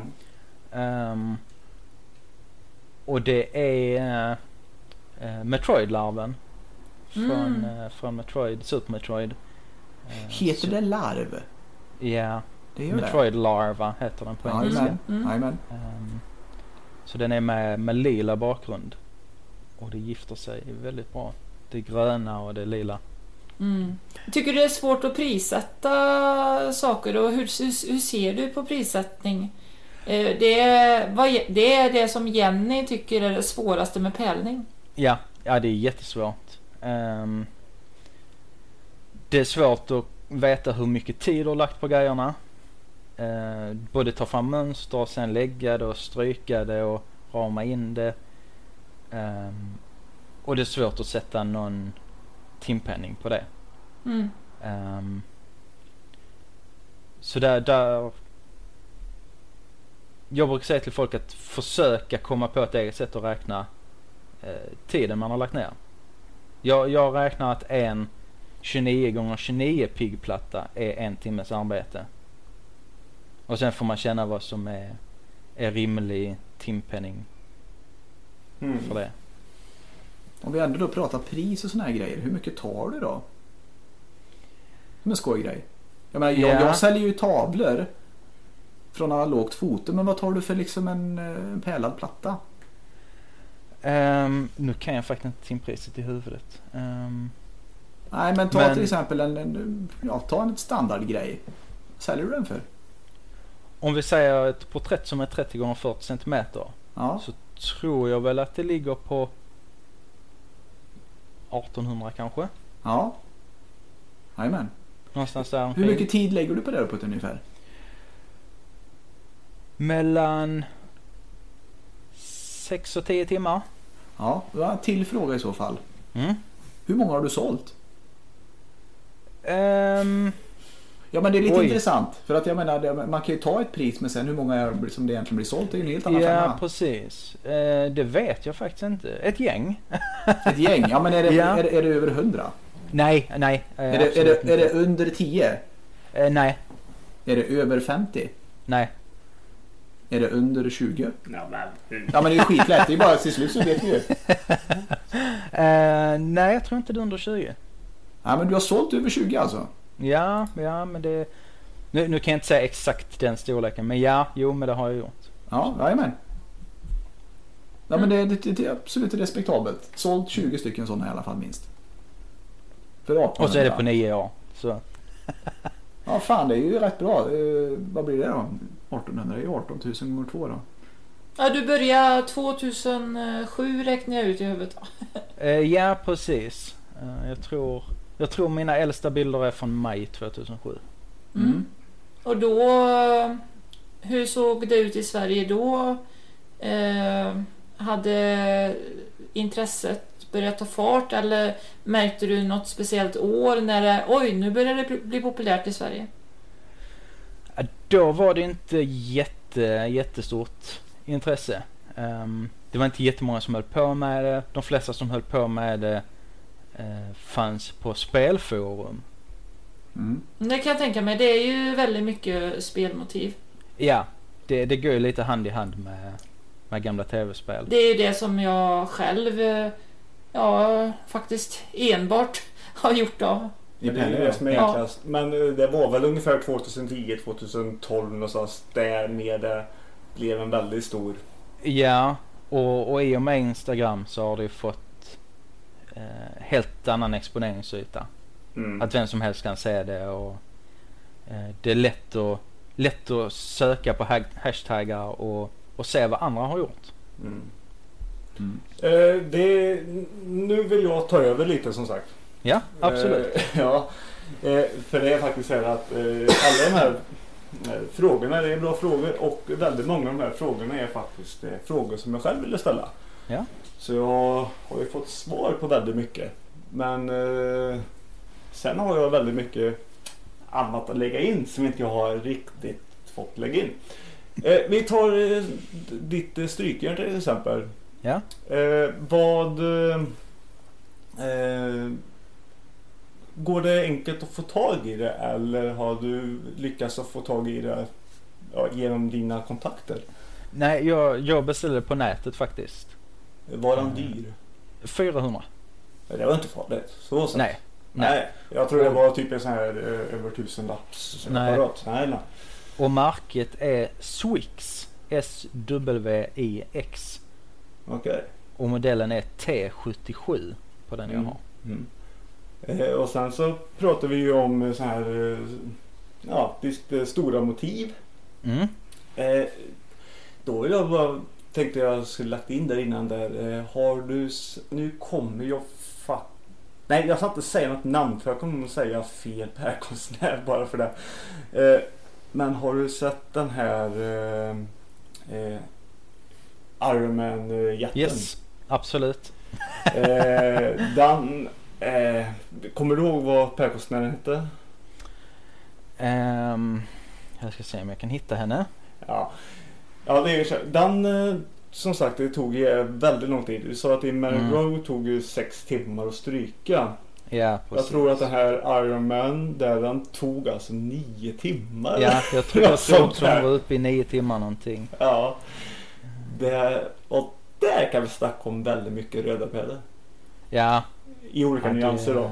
Och det är Metroid-larven från Metroid, Super Metroid. Heter det larv? Ja, det gör Metroid-larva heter den på engelska. Amen. Så den är med lila bakgrund. Och det gifter sig väldigt bra. Det är gröna och det är lila. Tycker du det är svårt att prissätta saker och hur ser du på prissättning? Det är det som Jenny tycker är det svåraste med pälning. Ja, det är jättesvårt. Det är svårt att veta hur mycket tid du har lagt på grejerna. Både ta fram mönster och sen lägga det och stryka det och rama in det. Och det är svårt att sätta någon timpenning på det. Så där jag brukar säga till folk att försöka komma på ett eget sätt att räkna tiden man har lagt ner. Jag räknar att en 29x29 piggplatta är 1 timmes arbete. Och sen får man känna vad som är rimlig timpenning för det. Om vi ändå då pratar pris och såna här grejer, hur mycket tar du då? Som en skojgrej. Jag menar, jag säljer ju tavlor från analogt foto, men vad tar du för liksom en pärlad platta? Nu kan jag faktiskt inte timpriset i huvudet. Nej, men ta till exempel ta en standardgrej. Säljer du den för? Om vi säger ett porträtt som är 30x40 cm, så tror jag väl att det ligger på 1800 kanske. Ja. Jajamän. Någonstans där. Hur mycket tid lägger du på det på ett ungefär? Mellan 6 och 10 timmar. Ja, det var en till fråga i så fall. Hur många har du sålt? Ja, men det är lite intressant. För att jag menar, man kan ju ta ett pris, men sen hur många som det egentligen blir sålt är ju en helt annan femma. Ja, precis. Det vet jag faktiskt inte. Ett gäng. Ett gäng? Ja, men är det över 100? Nej. Är det under 10? Nej. Är det över 50? Nej. Är det under 20? Ja, men det är ju skitlätt. Det är bara till slut så vet vi ju. Nej, jag tror inte det är under 20. Ja, men du har sålt över 20 alltså? Ja, men det... Nu kan jag inte säga exakt den storleken, men men det har jag gjort. Ja, jajamän. Ja, men det är absolut respektabelt. Sålt 20 stycken sådana i alla fall minst. För 1800. Och så är det på 9 år. Så. Ja, fan, det är ju rätt bra. Vad blir det då? 1800 är 18 000 gånger 2 då. Ja, du började 2007 räknar jag ut i huvudet. Ja, precis. Jag tror mina äldsta bilder är från maj 2007. Och då, hur såg det ut i Sverige då? Hade intresset börjat ta fart eller märkte du något speciellt år när nu börjar det bli populärt i Sverige? Då var det inte jättestort intresse. Det var inte jättemånga som höll på med det. De flesta som höll på med det fanns på spelforum. Det kan jag tänka mig. Det är ju väldigt mycket spelmotiv. Ja, det går ju lite hand i hand med gamla tv-spel. Det är ju det som jag själv faktiskt enbart har gjort då. Det är ju det som är enklast. Men det var väl ungefär 2010-2012 någonstans där med det blev en väldigt stor. Ja, och i och med Instagram så har det fått helt annan exponeringsyta. Att vem som helst kan se det och det är lätt att söka på hashtaggar och se vad andra har gjort. Nu vill jag ta över lite som sagt. Ja, absolut. För det är faktiskt så här att alla de här frågorna är bra frågor och väldigt många av de här frågorna är faktiskt frågor som jag själv ville ställa. Ja. Så jag har ju fått svar på väldigt mycket. Men sen har jag väldigt mycket annat att lägga in som inte jag har riktigt fått lägga in. Vi tar ditt strykjärn till exempel. Ja. går det enkelt att få tag i det eller har du lyckats att få tag i det genom dina kontakter? Nej, jag beställde på nätet faktiskt. Var den dyr? 400. Det var inte farligt. Så sett. Nej. Jag tror det var typ en sån här över 1000-lapps apparat. Nej. Och märket är Swix. SWIX. Okej. Och modellen är T77 på den jag har. Och sen så pratar vi ju om så här stora motiv. Då vill jag bara, tänkte jag skulle lagt in där innan där. Har du, nu kommer jag nej, jag ska inte säga något namn för jag kommer att säga fel pärkonstnär bara för det. Men har du sett den här Iron Man-jätten? Yes, absolut. Den kommer du ihåg vad pärkonstnären hette? Jag ska se om jag kan hitta henne. Ja, det är så. Den som sagt, det tog väldigt lång tid. Du sa att i Monroe tog ju 6 timmar att stryka. Ja, precis. Jag tror att det här Iron Man där den tog alltså 9 timmar. Ja, jag tror också de var uppe i 9 timmar någonting. Ja. Och där kan vi snacka om väldigt mycket röda pärlor. Ja. I olika nyanser då.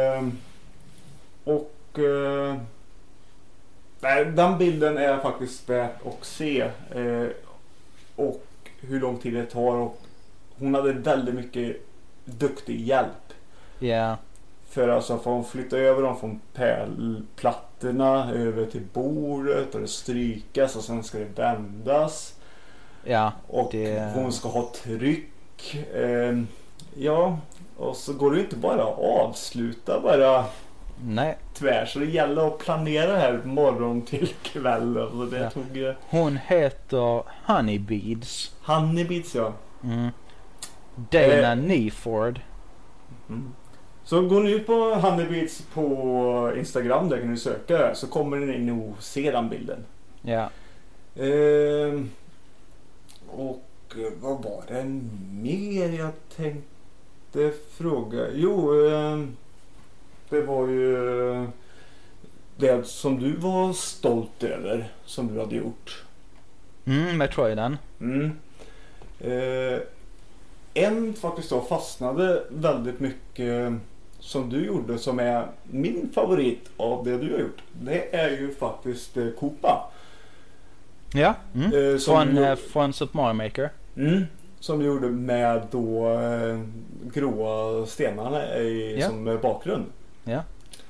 Den bilden är faktiskt värt att se. Och hur lång tid det tar. Och hon hade väldigt mycket duktig hjälp. Ja. För alltså får hon flytta över dem från pärlplattorna över till bordet och det strykas och sen ska det vändas. Ja. Och hon ska ha tryck. Och så går det inte bara att avsluta bara. Nej. Tvär, så det gäller att planera här morgon till kväll. Och det tog... Hon heter Honeybeads. Honeybeads, ja. Dana Neeford. Så går ni ut på Honeybeads på Instagram, där kan ni söka, så kommer ni nog se den bilden. Ja. Och vad var det mer jag tänkte fråga? Jo, det var ju det som du var stolt över som du hade gjort. Metroiden. En faktiskt då fastnade väldigt mycket som du gjorde, som är min favorit av det du har gjort. Det är ju faktiskt Koopa. Ja, från Super Mario Maker. Som du gjorde med då gråa stenarna som bakgrund. Ja.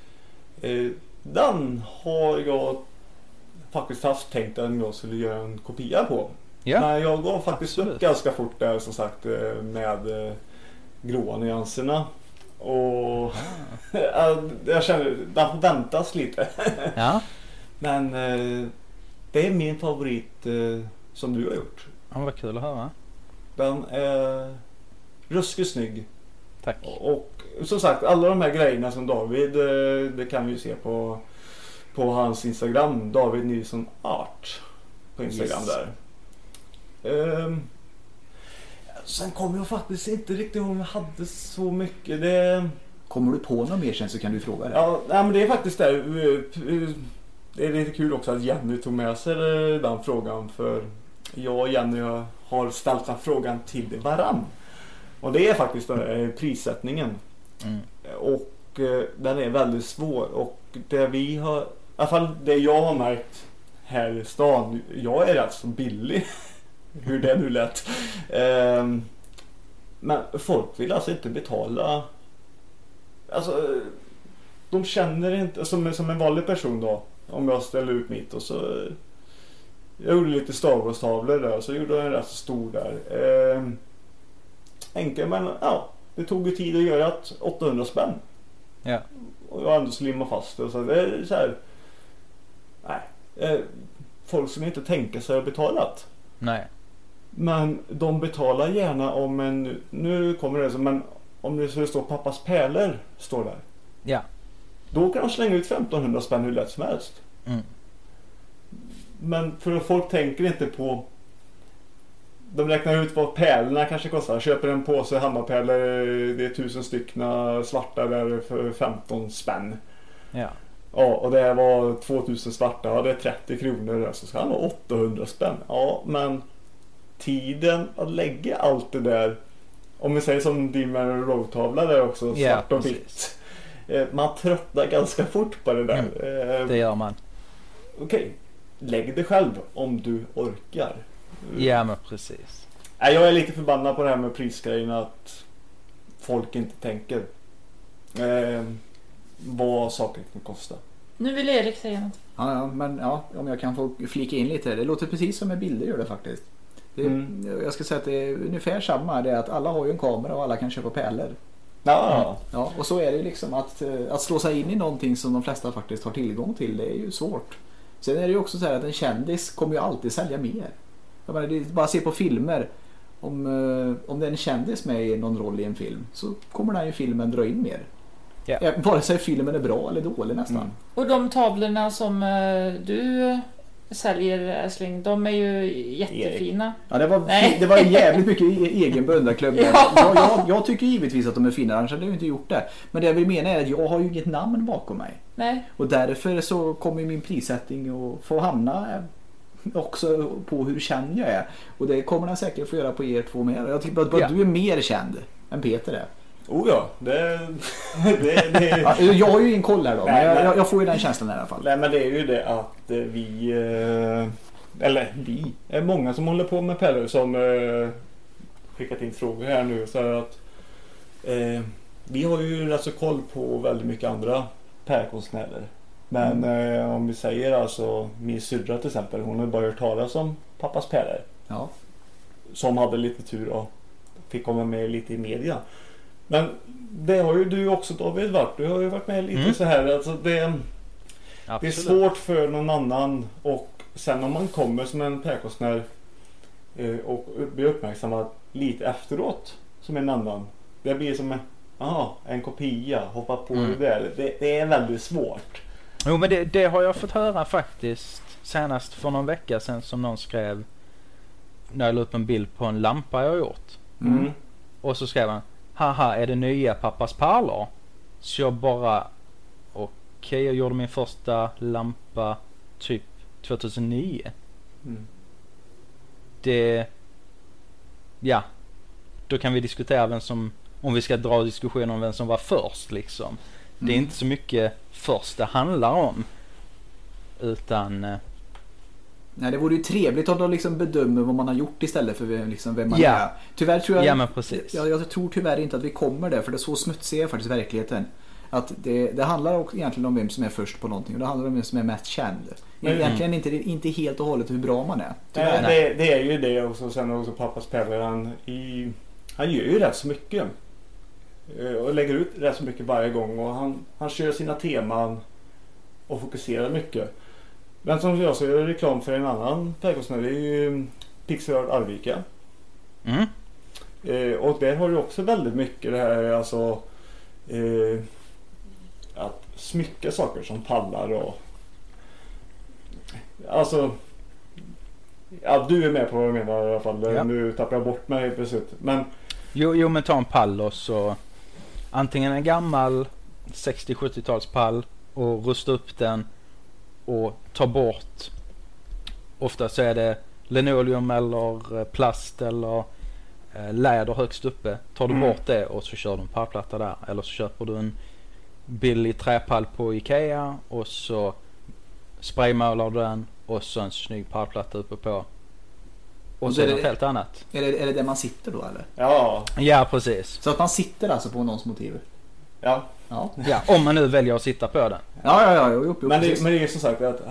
Den har jag faktiskt haft tänkt att jag skulle göra en kopia på. Ja. Men jag går faktiskt upp ganska fort där, som sagt, med gråa nyanserna. Och jag känner den får väntas lite. Ja. Men det är min favorit som du har gjort. Ja, vad kul att höra. Den är ruskigt snygg. Tack. Och som sagt, alla de här grejerna som David, det kan vi ju se på hans Instagram, David Nilsson Art på Instagram där. Sen kommer jag faktiskt inte riktigt ihåg om jag hade så mycket. Kommer du på något mer sen så kan du fråga det. Ja, men det är faktiskt det är lite kul också att Jenny tog med sig den frågan, för jag och Jenny har ställt den frågan till varann. Och det är faktiskt prissättningen. Och den är väldigt svår. Och det vi har, i alla fall det jag har märkt här i stan, jag är rätt så billig. Hur det nu lät. Men folk vill alltså inte betala. Alltså de känner inte som en vanlig person då. Om jag ställer ut mitt och så jag gjorde lite stavrostavlor där, så gjorde jag en rätt så stor där. Enkel, men det tog ju tid att göra 800 spänn. Ja. Och jag ändå slimma fast det, så det är så här. Nej. Folk som inte tänker sig att betalat. Nej. Men de betalar gärna om nu kommer det som, men om det skulle stå pappas pärlor står där. Ja. Då kan de slänga ut 1500 spänn hur lätt som helst. Men för att folk tänker inte på de räknar ut vad pärlorna kanske kostar. Köper en påse hammarpärlor, det är 1000 stycken svarta där för 15 spänn. Ja. Ja, och det var 2000 svarta, ja, det är 30 kronor, så ska han ha 800 spänn. Ja, men tiden att lägga allt det där, om vi säger som Dimmer Road-tavla där också, svart och vitt. Man tröttnar ganska fort på det där. Det gör man. Okej, lägg det själv om du orkar. Ja, men precis. Jag är lite förbannad på det här med prisgrejen, att folk inte tänker vad saker kan kosta. Nu vill Erik säga något. Ja, men ja, om jag kan få flika in lite. Det låter precis som med bilder gör det faktiskt. Jag ska säga att det är ungefär samma. Det är att alla har ju en kamera och alla kan köpa pärlor. Ja, och så är det liksom att slå sig in i någonting som de flesta faktiskt har tillgång till, det är ju svårt. Sen är det ju också så här att en kändis kommer ju alltid sälja mer. Jag menar, det är bara att se på filmer. Om det är en kändis med i någon roll i en film, så kommer den ju filmen dra in mer. Yeah. Vare sig filmen är bra eller dålig nästan. Och de tavlorna som du säljer, Äsling, de är ju jättefina. Ja, det var jävligt mycket egen beundrarklubb. Jag tycker givetvis att de är fina, annars hade jag ju inte gjort det. Men det jag vill mena är att jag har ju inget namn bakom mig. Nej. Och därför så kommer min prissättning att få hamna också på hur känd jag är. Och det kommer den säkert få göra på er två mer. Jag tycker att du är mer känd än Peter är. Oh ja, det... Ja, jag har ju ingen koll här då, men jag får ju den känslan i alla fall. Nej, men det är ju det att vi är många som håller på med pärlor som skickat in frågor här nu, så att vi har ju alltså koll på väldigt mycket andra pärlkonstnärer. Men om vi säger alltså min syrra till exempel, hon har bara hört talas om pappas pärlor. Ja. Som hade lite tur och fick komma med lite i media. Men det har ju du också, David, varit. Du har ju varit med lite så här. Alltså det är svårt för någon annan, och sen om man kommer som en pärlkonstnär och blir uppmärksammad lite efteråt som en annan. Det blir som en kopia, hoppa på det där. Det är väldigt svårt. Jo, men det har jag fått höra faktiskt senast för någon vecka sedan, som någon skrev när jag la upp en bild på en lampa jag har gjort. Och så skrev han: haha, är det nya pappas pärlor? Så jag bara jag gjorde min första lampa typ 2009. Då kan vi diskutera om vi ska dra diskussion om vem som var först liksom. Det är inte så mycket först det handlar om, utan nej, det vore ju trevligt om de liksom bedömer vad man har gjort istället för liksom vem man är. Tyvärr tror jag, men precis. Jag tror tyvärr inte att vi kommer där, för det är så smutsig är faktiskt verkligheten. Att det handlar också egentligen om vem som är först på någonting, och det handlar om vem som är mest känd. Egentligen inte helt och hållet hur bra man är. Det är ju det också. Sen också pappas pärlor, han gör ju rätt så mycket och lägger ut rätt så mycket varje gång, och han kör sina teman och fokuserar mycket. Men som jag så gör reklam för en annan pärlkonstnär, det är ju Pixel Art Arvika. Och där har du också väldigt mycket det här, alltså att smycka saker som pallar och alltså du är med på vad jag menar i alla fall. Nu tappar jag bort mig plötsligt. Men jo, men ta en pall och så antingen en gammal 60-70-talspall och rusta upp den och ta bort, ofta så är det linoleum eller plast eller läder högst uppe. Tar du bort det och så kör du en pallplatta där, eller så köper du en billig träpall på Ikea och så spraymålar du den och så en snygg pallplatta uppe på. Och så är det något helt annat. Är det där man sitter då eller? Ja, precis. Så att man sitter alltså på någons motiv? Ja, om man nu väljer att sitta på den. Men det är som sagt att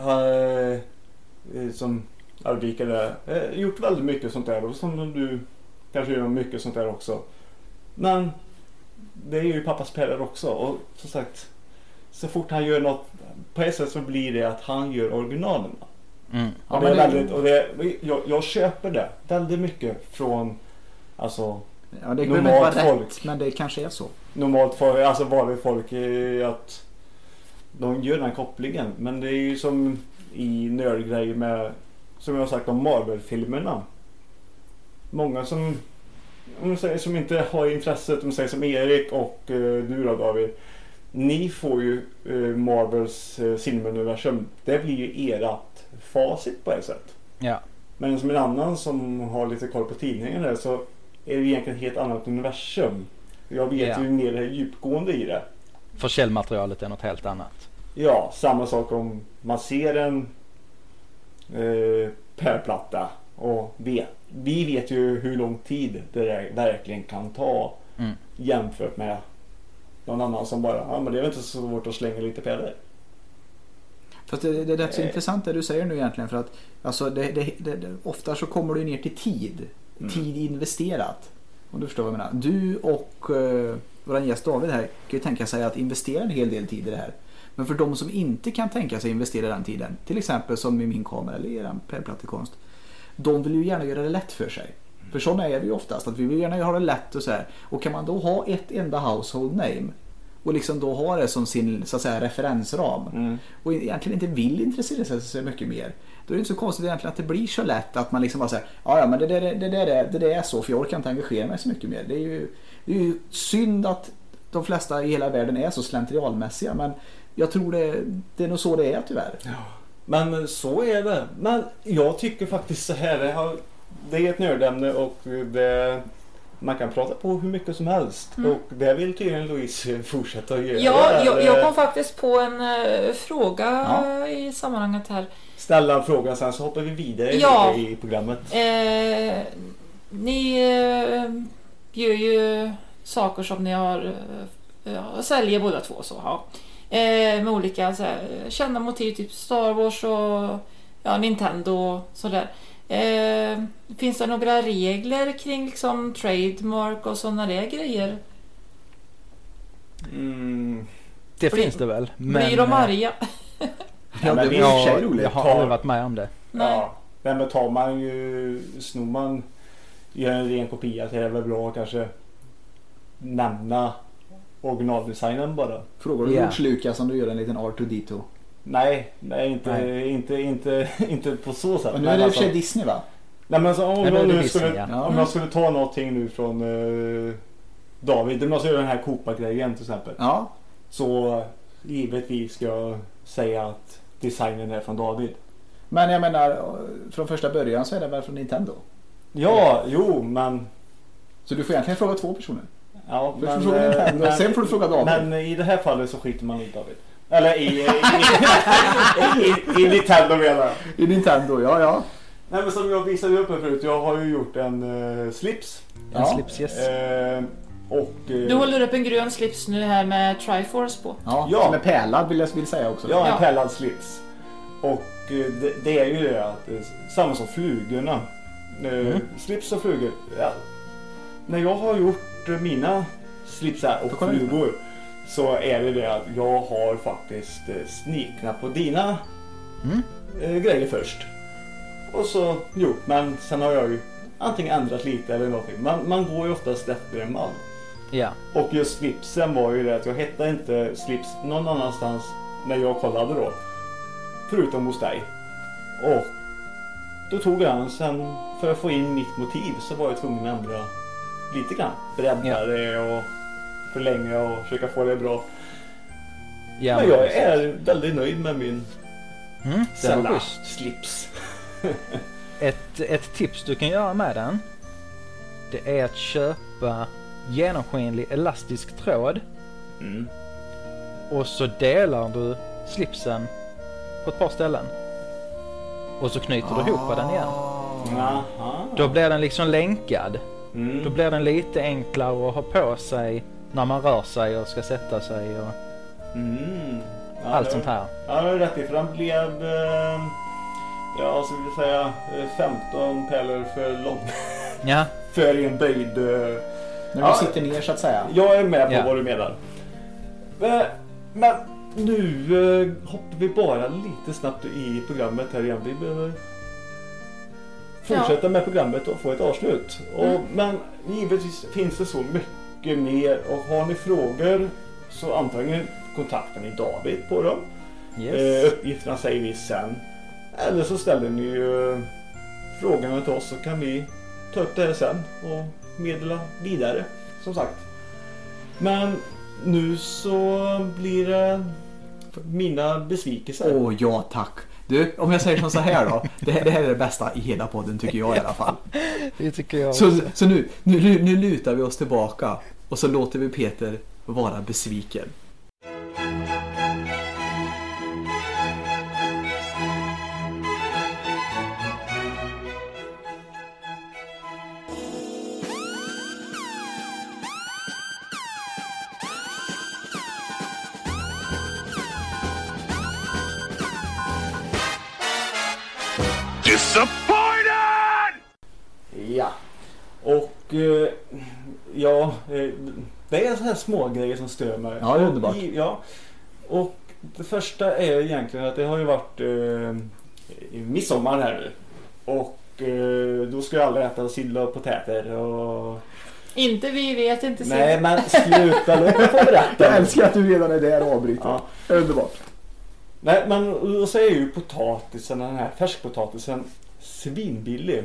som Arvika där gjort väldigt mycket sånt där, och som du kanske gör mycket sånt där också. Men det är ju pappas pärlor också, och som sagt, så fort han gör något på ett sätt så blir det att han gör originalen. Och det är väldigt, jag köper det väldigt mycket från alltså det normalt folk, rätt, men det kanske är så. Normalt folk, alltså vanligt folk, är att de gör den kopplingen, men det är ju som i nördgrejer med, som jag har sagt om Marvel-filmerna. många som inte har intresset, de säger som Erik och du då David. Ni får ju Marvels Cinema-universum. Det blir ju ert facit på ett sätt. Ja. Men som en annan som har lite koll på tidningen där, så är det egentligen ett helt annat universum. Jag vet ju mer det djupgående i det. För källmaterialet är något helt annat. Ja, samma sak om man ser en pärlplatta och vi vet ju hur lång tid det verkligen kan ta jämfört med någon annan som bara, men det är väl inte så svårt att slänga lite pärlor. Fast det är rätt så intressant det du säger nu egentligen, för att alltså ofta så kommer du ner till tid investerat, om du förstår vad jag menar. Du och vår gäst David här kan ju tänka sig att investera en hel del tid i det här. Men för de som inte kan tänka sig investera den tiden, till exempel som i min kamera eller i er pärlplattekonst, de vill ju gärna göra det lätt för sig. För sådana är vi ju oftast, att vi vill gärna ha det lätt och så här. Och kan man då ha ett enda household name och liksom då ha det som sin, så att säga, referensram och egentligen inte vill intressera sig så mycket mer, då är det inte så konstigt egentligen att det blir så lätt att man liksom bara säger, ja men det där är så, för jag orkar inte engagera mig så mycket mer. Det är ju synd att de flesta i hela världen är så slentrialmässiga, men jag tror det är nog så det är tyvärr. Ja. Men så är det. Men jag tycker faktiskt så här, det är ett nördämne och man kan prata på hur mycket som helst. Och det vill tydligen Louise fortsätta att göra. Ja, jag kom faktiskt på en fråga i sammanhanget här. Ställa en fråga, sen så hoppar vi vidare i programmet. Ni gör ju saker som ni har säljer båda två så. Ja. Med olika så här, kända motiv, typ Star Wars och Nintendo och sådär. Finns det några regler kring liksom trademark och sådana där grejer? Det finns det väl. Men blir de arga? Ja, det är roligt. Jag har aldrig varit med om det. Nej. Ja, men tar man ju, snor man, gör en ren kopia, så är det väl bra kanske nämna originaldesignen bara. Frågar du George Lucas om du gör en liten R2D2? Nej, inte på så sätt. Men nu är det i och för sig Disney, va? Nej, men så, om jag skulle ta någonting nu från David, om jag skulle göra den här Copa-grejen till exempel. Ja. Så givetvis ska jag säga att designen är från David. Men jag menar, från första början så är det väl från Nintendo? Ja, jo, men... Så du får egentligen fråga två personer? Ja, men sen får du fråga David. Men i det här fallet så skiter man i David. Eller i Nintendo menar. I Nintendo, ja. Nej, men som jag visade upp förut, jag har ju gjort en slips. En slips, yes. Du håller upp en grön slips nu här med Triforce på. Ja, med pärlad vill säga också. Ja, en pärlad slips. Och det är ju det att samma som flugorna. Slips och flugor. Ja. När jag har gjort mina slipsar och flugor så är det att jag har faktiskt sniknat på dina grejer först. Och så men sen har jag ju antingen ändrat lite eller någonting. Man går ju oftast efter en mall. Ja. Och just slipsen var ju det att jag hittade inte slips någon annanstans när jag kollade då. Förutom hos dig. Och då tog jag den sen för att få in mitt motiv så var jag tvungen att ändra lite grann. Bredda det och förlänga och försöka få det bra. Ja, men jag är väldigt nöjd med min slips. Ett tips du kan göra med den, det är att köpa genomskinlig elastisk tråd och så delar du slipsen på ett par ställen och så knyter du ihop den igen. Då blir den liksom länkad. Då blir den lite enklare att ha på sig när man rör sig och ska sätta sig och allt sånt här. Ja, det är rätt. För den blev så vill jag säga 15 pärlor för lång. Ja. För en böjd. När du sitter ner så att säga. Jag är med på vad du menar. Men nu hoppar vi bara lite snabbt i programmet här igen. Vi behöver fortsätta med programmet och få ett avslut. Men givetvis finns det så mycket mer. Och har ni frågor så antingen kontaktar ni David på dem. Yes. Uppgifterna säger vi sen. Eller så ställer ni frågorna till oss så kan vi ta upp det här sen och meddela vidare, som sagt. Men nu så blir det mina besvikelser. Ja tack. Du, om jag säger så här då. Det här är det bästa i hela podden tycker jag i alla fall. Det tycker jag. Så nu lutar vi oss tillbaka och så låter vi Peter vara besviken. Ja. Och det är så här små grejer som stör mig. Ja, det är underbart. Ja. Och det första är egentligen att det har ju varit midsommar här nu. Och då ska ju alla äta sill och potäter och... Inte vi vet inte. Nej, men sluta, låt mig få berätta. Jag älskar att du redan är där och avbryter. Ja. Det är underbart. Nej, men då säger ju potatisen, den här färskpotatisen, svinbillig.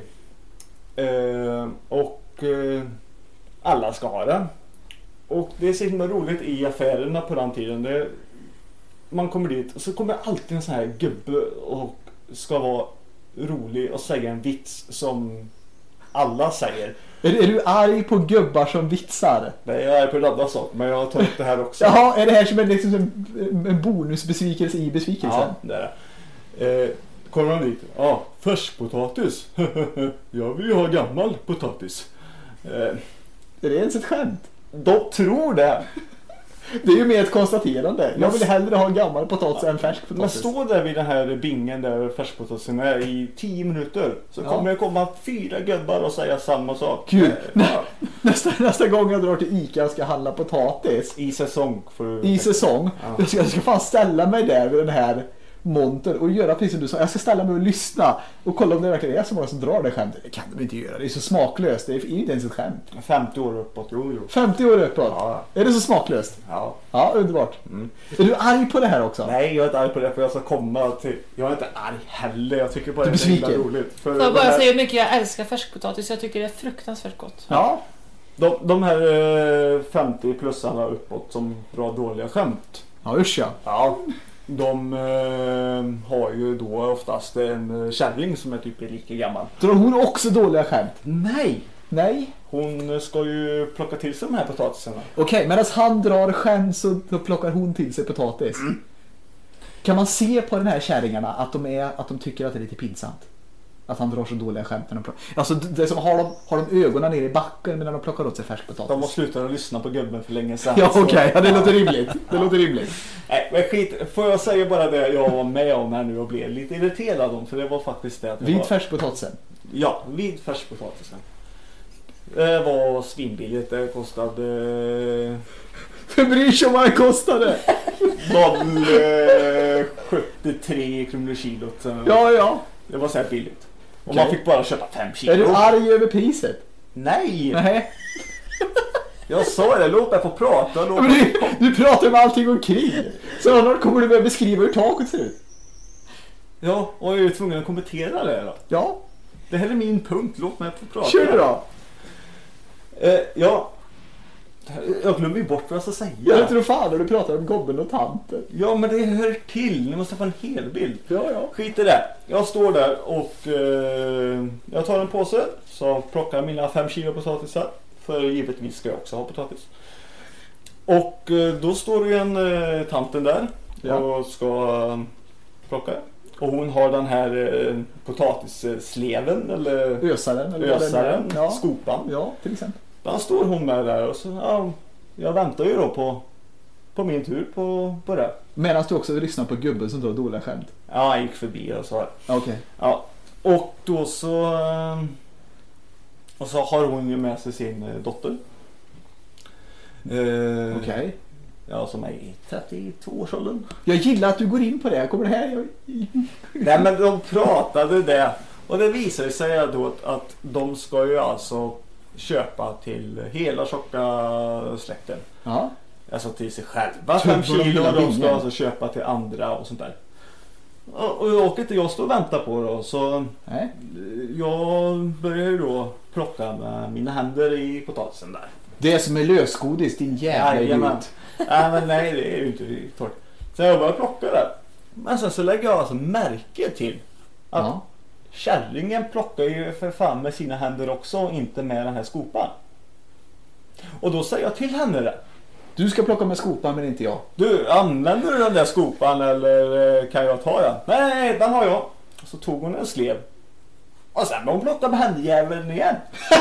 Alla ska ha den. Och det är så himla roligt i affärerna på den tiden. Man kommer dit och så kommer alltid en sån här gubbe och ska vara rolig och säga en vits som alla säger. Är du arg på gubbar som vitsar? Nej, jag är på radda saker, men jag tar upp det här också. Jaha, är det här som en bonusbesvikelse i besvikelsen? Ja, det är det. Kommer de dit? Ja, färskpotatis. Jag vill ju ha gammal potatis. Är det ens ett skämt? De tror det. Det är ju mer ett konstaterande. Jag vill hellre ha gammal potatis än färsk potatis. Man står där vid den här bingen där färskpotatisen är i 10 minuter. Så kommer det komma 4 gubbar och säga samma sak. Kul. Nästa gång jag drar till Ica och ska handla potatis. I säsong. I säsong. Ja. Jag ska fan ställa mig där vid den här monter och göra precis som du sa. Jag ska ställa mig och lyssna och kolla om det verkligen är så många som drar det skämtet. Det kan de inte göra. Det är så smaklöst. Det är inte ens ett skämt. 50 år uppåt. Jo. 50 år uppåt? Ja. Är det så smaklöst? Ja. Ja, underbart. Är du arg på det här också? Nej, jag är inte arg på det för jag ska komma till... Jag är inte arg heller. Jag tycker bara det är himla roligt. Får jag bara säga hur mycket jag älskar färskpotatis. Jag tycker det är fruktansvärt gott. Ja. De här 50-plussarna uppåt som drar dåliga skämt. Ja, usch ja. Ja. De har ju då oftast en kärring som är typ lika gammal. Drar hon också dåliga skämt? Nej. Hon ska ju plocka till sig de här potatisarna. Okej, medan han drar skämt så då plockar hon till sig potatis. Kan man se på den här kärringarna att de tycker att det är lite pinsamt? Att han drar så dåliga skämt när de plockar. Alltså det är som har de ögonen ner i backen medan de plockar åt sig färskpotatis. De har slutat att lyssna på gubben för länge sedan. Ja, okej. Ja, det låter rimligt. Det låter rimligt. Nej, men skit. Får jag säga bara det jag var med om här nu och blev lite irriterad om. För det var faktiskt det att vid färskpotatisen? Ja, vid färskpotatisen. Det var svinbilligt. Det kostade... För bryr sig om vad det kostade? 73 kronor kilot. Ja. Det var så här billigt. Och man fick bara köpa 5 kilo. Är du arg över priset? Nej. Jag sa det, låt mig få prata. Du pratar om allting omkring. Så annars kommer du börja beskriva hur taket ser ut. Ja, och jag är tvungen att kommentera det då. Ja. Det här är min punkt, låt mig få prata. Kör då. Ja. Jag glömmer ju bort vad jag ska säga. Jag tror fan när du pratar om gobben och tanten. Ja, men det hör till. Ni måste få en hel bild. Ja. Skit i det. Jag står där och jag tar en påse. Så plockar mina 5 kilo potatisar. För givetvis ska jag också ha potatis. Och då står det en tanten där. Och ska plocka. Och hon har den här potatissleven. Eller ösaren. Ja. Skopan. Ja, till exempel. Då står hon med där och så, jag väntar ju då på min tur på det. Medan du också lyssnar på gubben som drar dåliga skämt? Ja, jag gick förbi och så här. Okej. Ja, och då så har hon ju med sig sin dotter. Okej. Ja, som är i 32-årsåldern. Jag gillar att du går in på det. Kommer det här? Nej, men de pratade det. Och det visade sig då att de ska ju alltså köpa till hela tjocka släkten. Ja. Alltså till sig själva. 5 kilo och de ska alltså köpa till andra och sånt där. Och jag åker inte jag står och väntar på då. Så jag börjar ju då plocka med mina händer i potatisen där. Det som är lösgodis, din jävla idiot. Nej, det är ju inte torrt. Så jag börjar plocka det. Men sen så lägger jag alltså märke till att kärringen plockar ju för fan med sina händer också, inte med den här skopan. Och då säger jag till henne det. Du ska plocka med skopan men inte jag. Du, använder du den där skopan eller kan jag ta den? Nej, den har jag. Och så tog hon en slev. Och sen hon plockade med händjäveln igen.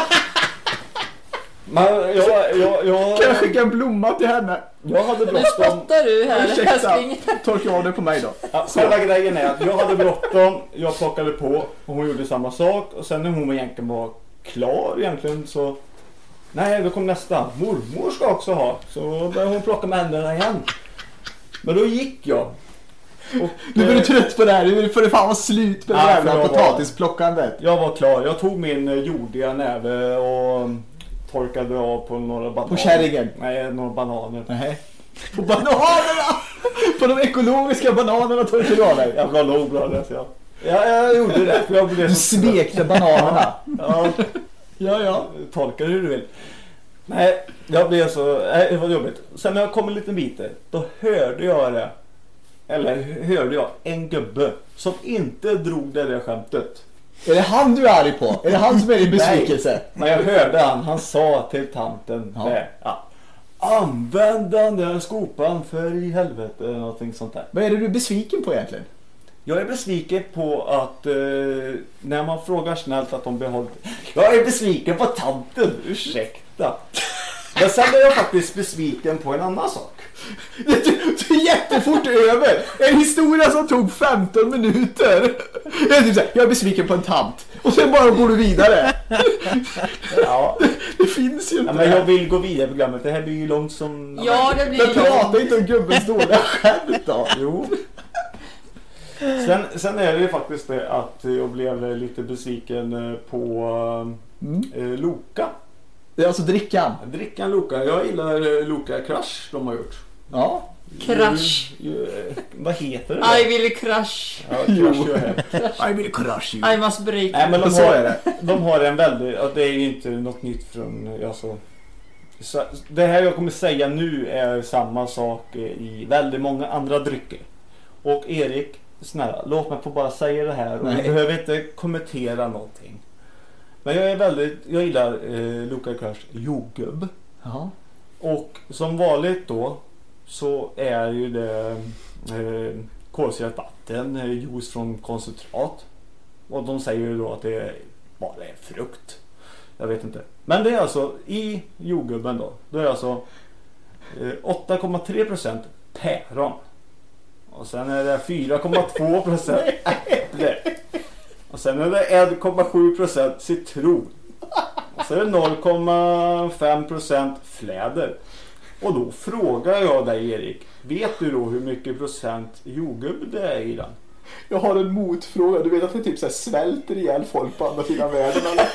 Men jag kan jag skicka en blomma till henne? Jag hade bråttom. Nu spottar du här. Ursäkta, torka av det på mig då. Ja, själva grejen är att jag hade bråttom. Jag plockade på och hon gjorde samma sak. Och sen när hon egentligen var klar egentligen så... Nej, då kom nästa. Mormor ska också ha. Så började hon plocka med händerna igen. Men då gick jag. Och, du var trött på det här. Du får det fan vara slut på det jävla potatisplockandet. Jag var klar. Jag tog min jordiga näve och torkade av på några bananer. På kärringen? Nej, några bananer. Nej. På bananerna! På de ekologiska bananerna torkade du av dig. Jag var nog bra det, så jag gjorde det. För jag blev du svekte bananerna. Ja. Tolkar hur du vill. Nej, jag blev så... det var jobbigt. Sen när jag kom en liten bit, då hörde jag det. Eller hörde jag en gubbe som inte drog det där skämtet. Är det han du är arg på? Är det han som är din besvikelse? Nej, jag hörde han sa till tanten använd den där skopan för i helvete, någonting sånt där. Vad är det du är besviken på egentligen? Jag är besviken på att när man frågar snällt att de behåller... Jag är besviken på tanten, ursäkta. Men sen är jag faktiskt besviken på en annan sak. Det är jättefort över. En historia som tog 15 minuter. Jag är besviken på en tant. Och sen bara går du vidare. Ja. Det finns ju inte. Ja, men jag vill gå vidare på programmet. Det här blir ju långt som... Ja, det blir långt. Men prata inte om gubbens dåliga skämt då. Jo. Sen är det ju faktiskt det att jag blev lite besviken på Loka. Det är alltså drickan. Drickan Loka. Jag gillar Loka Crush de har gjort. Ja. Crush. Vad heter det? I will crush. Ja, crush I will crush you. I must break. Nej, men de har en väldigt... Det är ju inte något nytt från... Alltså, det här jag kommer säga nu är samma sak i väldigt många andra drycker. Och Erik, snälla, låt mig få bara säga det här. Och du behöver inte kommentera någonting. Men jag gillar Loka Crush jordgubb. Jaha. Och som vanligt då så är ju det kolsyrat vatten, juice från koncentrat. Och de säger ju då att det bara är frukt. Jag vet inte. Men det är alltså i jordgubben då är det alltså 8,3% päron. Och sen är det 4,2% äpple. Och sen är det 1,7% citron. Och så är det 0,5% fläder. Och då frågar jag dig, Erik, vet du då hur mycket procent jordgubb det är i den? Jag har en motfråga. Du vet att det typ så här svälter ihjäl folk på andra sidan världen, eller?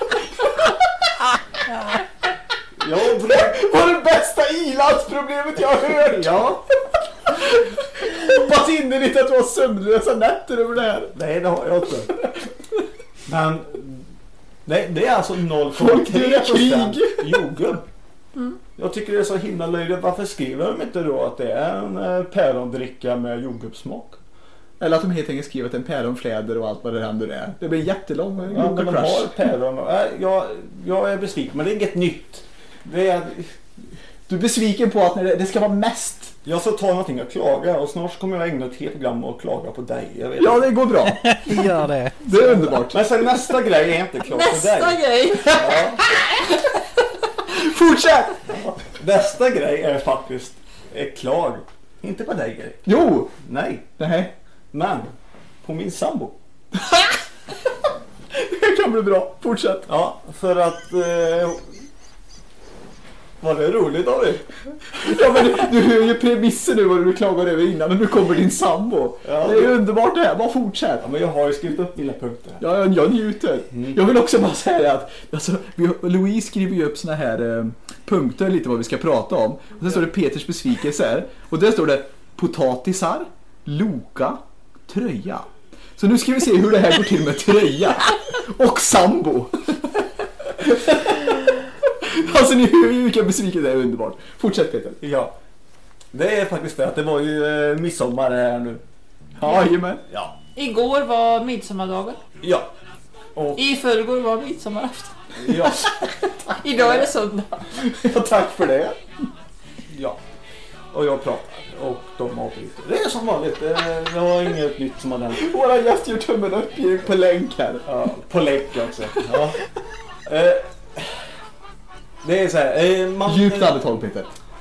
Det var det bästa ilandsproblemet jag har hört. Ja. Hoppas innerligt att du har sömnlösa nätter över det här. Nej, det har jag inte. Men nej, det är alltså 0,3% jordgubb. Jag tycker det är så himla löjligt. Varför skriver de inte då att det är en pärondricka med jordgubbssmak? Eller att de helt enkelt skriver att en päronfläder och allt vad det händer är. Det blir jättelång. Ja, men de har päron. Jag är besviken, men det är inget nytt. Det är... Du är besviken på att när det ska vara mest. Jag ska ta någonting och klaga och snart kommer jag ägna ett helt program och klaga på dig. Jag vet ja, det går bra. Gör det. Det är underbart. Men sen nästa grej är inte klar på dig. Nästa grej. Ja. Fortsätt. Ja. Nästa grej är faktiskt klar. Inte på dig, Erik. Jo. Nej. Nej. Men på min sambo. Det kan bli bra. Fortsätt. Ja, för att... Var det roligt av dig? Ja, men du hör ju premissen nu vad du klagade över innan. Och nu kommer din sambo. Ja, det är underbart det här. Bara fortsätt. Ja, men jag har ju skrivit upp mina punkter. Ja, jag njuter. Jag vill också bara säga att alltså, Louise skriver ju upp såna här punkter lite vad vi ska prata om. Och sen står det Peters besvikelser. Och där står det potatisar, Loka, tröja. Så nu ska vi se hur det här går till med tröja och sambo. Alltså ni hör ju vilka besviken det är, underbart. Fortsätt Peter. Ja. Det är faktiskt det att det var ju midsommar här nu. Ja, jajamän. Ja. Igår var midsommardagen. Ja. Och i förrgår var midsommarafton. Ja. Idag är det söndag. Ja, tack för det. Ja. Och jag pratar och de har lite. Det är som vanligt. Det var inget nytt som har hänt. Våra gäst gör tummen upp på länk här. Ja, på länk också. Ja. Det är så här. Djupt andetag, Peter.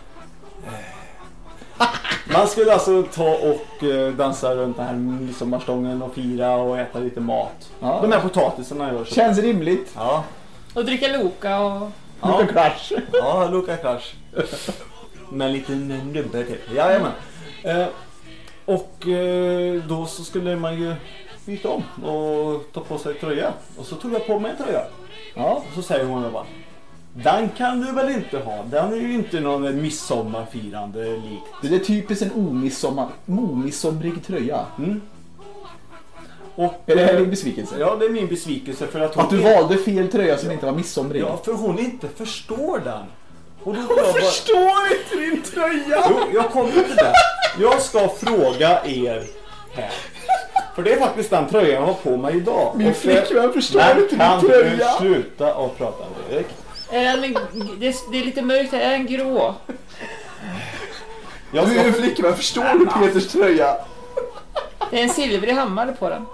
Man skulle alltså ta och dansa runt den här midsommarstången och fira och äta lite mat. Ja. De här potatisarna gör så. Känns rimligt. Ja. Och dricka Loka och... Loka Crash. Ja, Loka Crash. Med en liten nubbe till. Jajamän. Och då så skulle man ju byta om och ta på sig tröja. Och så tog jag på mig en tröja. Ja. Och så säger hon bara: den kan du väl inte ha? Den är ju inte någon midsommarfirande likt. Det är typiskt en omidsomrig tröja. Mm. Och, är det här din besvikelse? Ja, det är min besvikelse för att hon... Att du valde fel tröja som inte var midsomrig. Ja, för hon inte förstår den. Och då jag förstår inte din tröja! Jo, jag kommer till det. Jag ska fråga er här. För det är faktiskt den tröjan jag har på mig idag. Min flickvän förstår inte min tröja. Kan du sluta och prata med Erik? Det är lite mörkt här. Är den grå? Du är en flickvän, förstår du Peters tröja? Det är en silvrig hammare på den.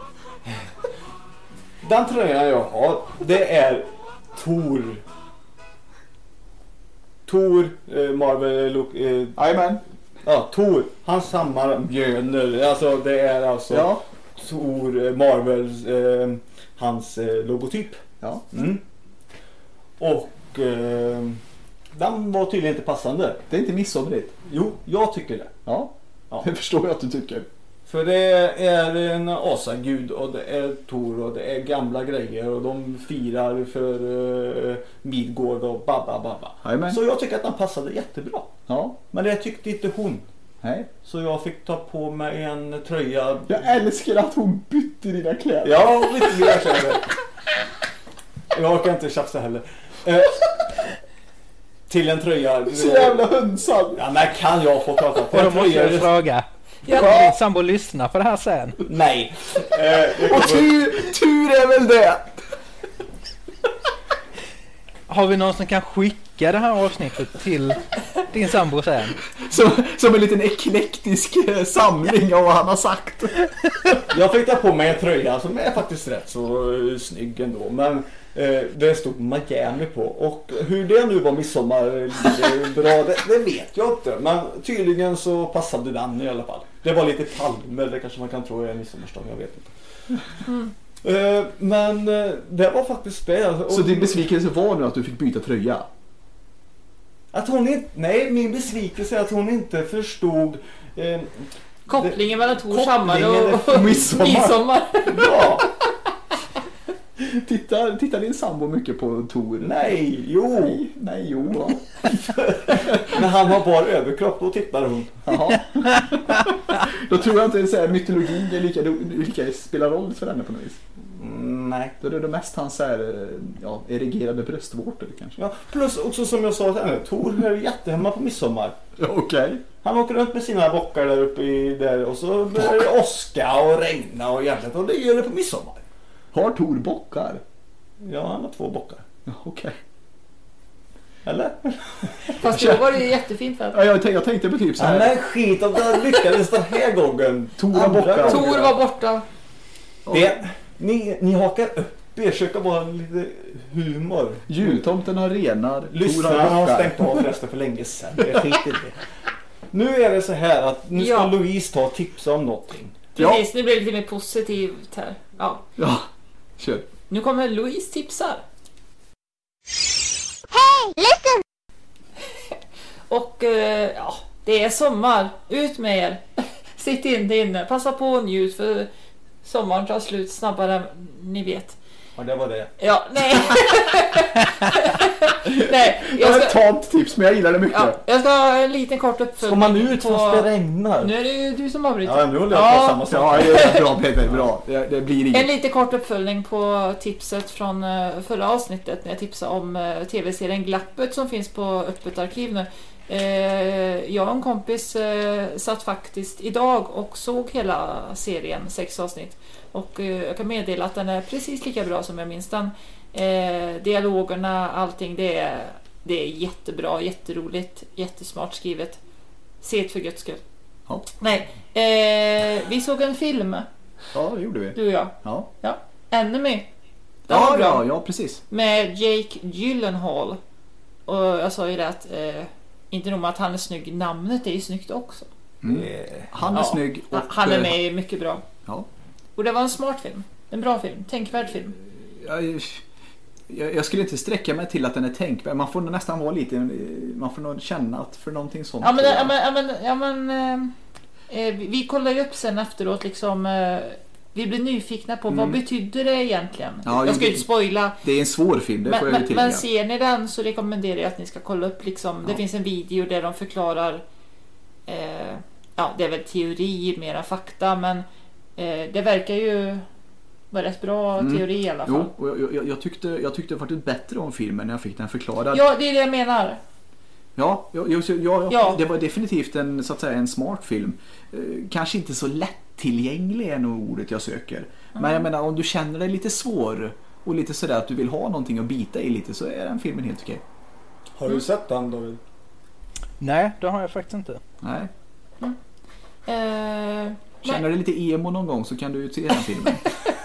Den tröjan jag har, det är Thor Marvel Jajamän. Ja, Thor, han samlar björner. Alltså det är alltså Thor Marvels hans logotyp. Ja. Mm. Och den var tydligen inte passande. Det är inte midsomrigt. Jo, jag tycker det. Ja. Det förstår jag att du tycker. För det är en asagud och det är Thor och det är gamla grejer och de firar för Midgård och babba. Amen. Så jag tycker att den passade jättebra. Ja. Men det tyckte inte hon. Nej. Så jag fick ta på mig en tröja. Jag älskar att hon bytte dina kläder. Ja, hon bytte dina kläder. Jag orkar inte tjafsa heller. Till en tröja. Så jävla hönsad. Ja, men kan jag få prata? Och då måste jag fråga. Kommer din sambo lyssna på det här sen? Nej. Och tur är väl det. Har vi någon som kan skicka det här avsnittet till din sambo sen? Som en liten eklektisk samling av vad han har sagt. Jag fick ta på mig en tröja som är faktiskt rätt så snygg ändå. Men det stod Miami på. Och hur det nu var midsommar bra, det vet jag inte. Men tydligen så passade den i alla fall. Det var lite palmer, det kanske man kan tro är en midsommarstång, jag vet inte. Men det var faktiskt det. Så din besvikelse var nu att du fick byta tröja? Att hon inte, nej, min besvikelse är att hon inte förstod kopplingen mellan Thors hammare och midsommar. Ja. Tittar din sambo mycket på Thor? Nej, jo. Nej, jo. När han har bara överkropp, då tittar hon. Jaha. Då tror jag inte att mytologin är lika spelar roll för henne på något vis. Nej. Då är det mest hans erigerade bröstvårtor kanske. Ja, plus också som jag sa till henne, Thor är jättehemma på midsommar. Okej. Han åker runt med sina bockar där uppe där och så börjar det åska och regna och jävligt och det gör det på midsommar. Har Thor bockar? Ja, han har 2 bockar. Ja, okej. Eller? Fast då var det ju jättefint för att... Ja, jag tänkte på typ så här. Nej, skit om det lyckades den här gången. Thor var borta. Ni hakar upp er, försöka vara lite humor. Jultomten har renar. Lyssnarna har stängt av förresten för länge sedan. Det är skit i det. Nu är det så här att nu ska Louise ta tips om någonting. Precis, nu blir det lite mer positivt här. Ja, kör. Nu kommer Louise tipsar. Hey, listen! Och det är sommar. Ut med er. Sitt inte inne. Passa på och njut för sommaren tar slut snabbare än ni vet. Ja, det var det. Ja, nej. Nej, Det var ett tamt tips, men jag gillar det mycket. Ja, jag ska ha en liten kort uppföljning. Ska man ut fast det regnar? Nu är det ju du som avbryter. Ja, nu håller jag på samma sak. Ja, det är bra Peter, bra. Det blir inget. En liten kort uppföljning på tipset från förra avsnittet när jag tipsade om tv-serien Glappet som finns på Öppet arkiv nu. Jag och en kompis satt faktiskt idag och såg hela serien, 6 avsnitt. Och jag kan meddela att den är precis lika bra som jag minns den. Dialogerna, allting, det är jättebra, jätteroligt, jättesmart skrivet. Se det för Guds skull. Ja. Nej, vi såg en film. Ja, det gjorde vi. Du och jag. Ja. Enemy. Den var bra. Ja, precis. Med Jake Gyllenhaal. Och jag sa ju det att inte nog med att han är snygg, namnet är ju snyggt också. Han är snygg. Och han är med mycket bra. Ja. Och det var en smart film. En bra film. Tänkvärd film. Jag skulle inte sträcka mig till att den är tänkvärd. Man får nästan vara lite... Man får nog känna att för någonting sånt. Vi kollar ju upp sen efteråt liksom... Vi blir nyfikna på vad betyder det egentligen. Ja, jag ska inte spoila. Det är en svår film, det får jag tillägga. Men ser ni den så rekommenderar jag att ni ska kolla upp liksom. Det finns en video där de förklarar det är väl teori mer än fakta, men det verkar ju vara rätt bra teori i alla fall. Jo, och jag tyckte faktiskt bättre om filmen när jag fick den förklarad. Ja, det är det jag menar. Ja, det var definitivt en, så att säga, en smart film. Kanske inte så lättillgänglig är nog ordet jag söker. Men jag menar, om du känner dig lite svår och lite sådär att du vill ha någonting att bita i lite, så är den filmen helt okej. Har du sett den, David? Nej, det har jag faktiskt inte. Nej. Känner du lite emo någon gång så kan du se den filmen.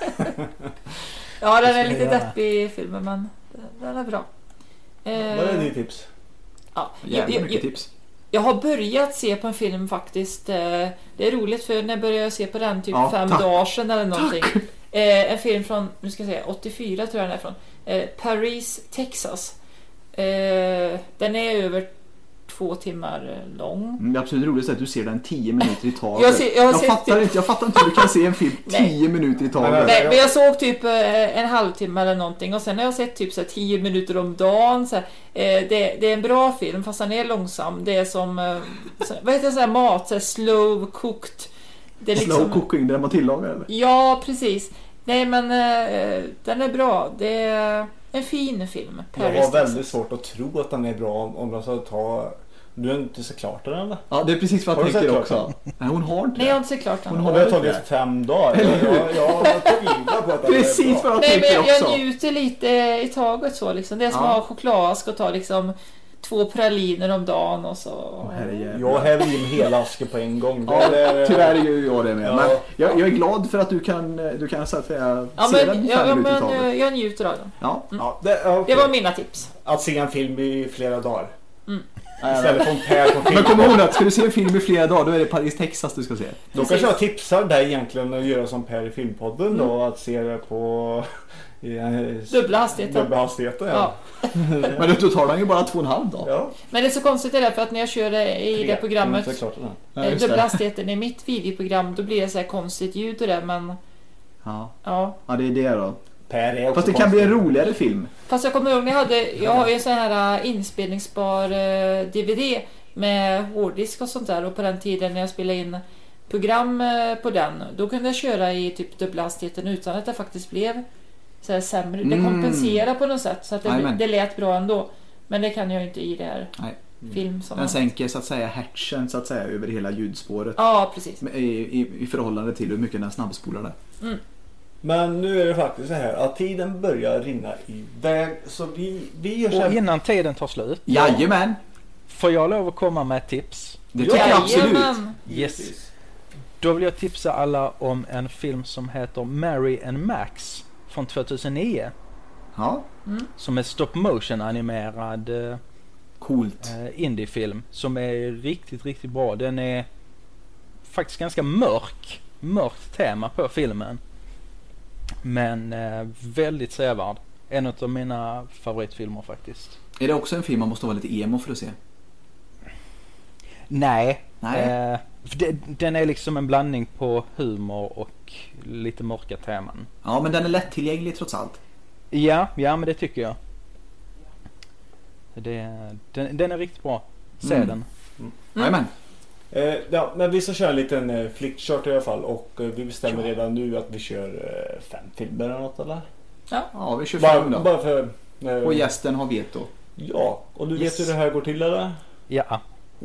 Ja, den är lite deppig filmen, men den är bra. Vad är ditt tips? Ja, mycket tips. Jag har börjat se på en film faktiskt. Det är roligt för när jag började se på den typ 5 dagar sedan eller någonting. En film från, nu ska jag säga, 84 tror jag den är från. Paris, Texas. Den är över 2 timmar lång. Det absolut roligaste är att du ser den 10 minuter i taget. Jag fattar inte hur du kan se en film 10 minuter i taget. Nej, men jag såg typ en halvtimme eller någonting. Och sen har jag sett typ så här 10 minuter om dagen. Så här. Det är en bra film fast den är långsam. Det är som vad heter det, så här mat, så här slow cooked. Det är liksom, slow cooking, där man tillagar eller? Ja, precis. Nej, men den är bra. Det är en fin film. Jag har väldigt svårt att tro att den är bra om jag ska ta... Du har inte sett klart den eller? Ja, det är precis vad jag tänker också. Nej, hon har inte. Nej, jag har inte sett klart den. Hon har tagit 5 dagar. Jag tvivlar på att den precis vad jag tänker också. Nej, men jag njuter lite i taget så liksom. Det är som att ha chokladask och ta liksom 2 praliner om dagen och så. Jag häver in hela asken på en gång. Tyvärr är jag det med. Men jag är glad för att du kan så att säga se den 5 minuter i taget. Jag njuter av den. Ja. Det var mina tips. Att se en film i flera dagar. Istället för en pär på film. Men kom ihåg att ska du se en film i flera dagar, då är det Paris, Texas du ska se. Då kanske jag tipsar dig egentligen att göra som Per i filmpodden då, att se det på dubbla hastigheter. Ja. Men då tar den ju bara 2,5 dag. Ja. Men det är så konstigt är det, för att när jag kör i det programmet dubbla hastigheten i mitt videoprogram, då blir det så här konstigt ljud och det, men ja, det är det då. Fast det kan bli en roligare film. Fast jag kommer ihåg jag har ju en sån här inspelningsbar DVD med hårddisk och sånt där, och på den tiden när jag spelade in program på den, då kunde jag köra i typ dubbla hastigheten utan att det faktiskt blev så här sämre. Det kompenserar på något sätt så att det lät bra ändå, men det kan jag ju inte i det här film som den sänker så att säga hertzen så att säga över hela ljudspåret. Ja, precis. I förhållande till hur mycket den snabbspolar det. Men nu är det faktiskt så här att tiden börjar rinna iväg, så vi gör så här. Och innan tiden tar slut. Jajamän. Får jag lov att komma med ett tips? Det tycker jag absolut. Yes. Då vill jag tipsa alla om en film som heter Mary and Max från 2009. Ja. Som är stop motion animerad coolt indiefilm som är riktigt, riktigt bra. Den är faktiskt ganska mörkt tema på filmen. Men väldigt sevärd. En av mina favoritfilmer faktiskt. Är det också en film man måste vara lite emo för att se? Nej. Den är liksom en blandning på humor och lite mörka teman. Ja, men den är lättillgänglig trots allt. Ja, men det tycker jag. Den är riktigt bra. Se den. Jajamän. Ja, men vi ska köra en liten flickchart i alla fall. Och vi bestämmer redan nu att vi kör 5 filmer eller något, eller? Ja, vi kör 5 då. Bara för, och gästen har veto. Ja, och du vet hur det här går till, eller? Ja.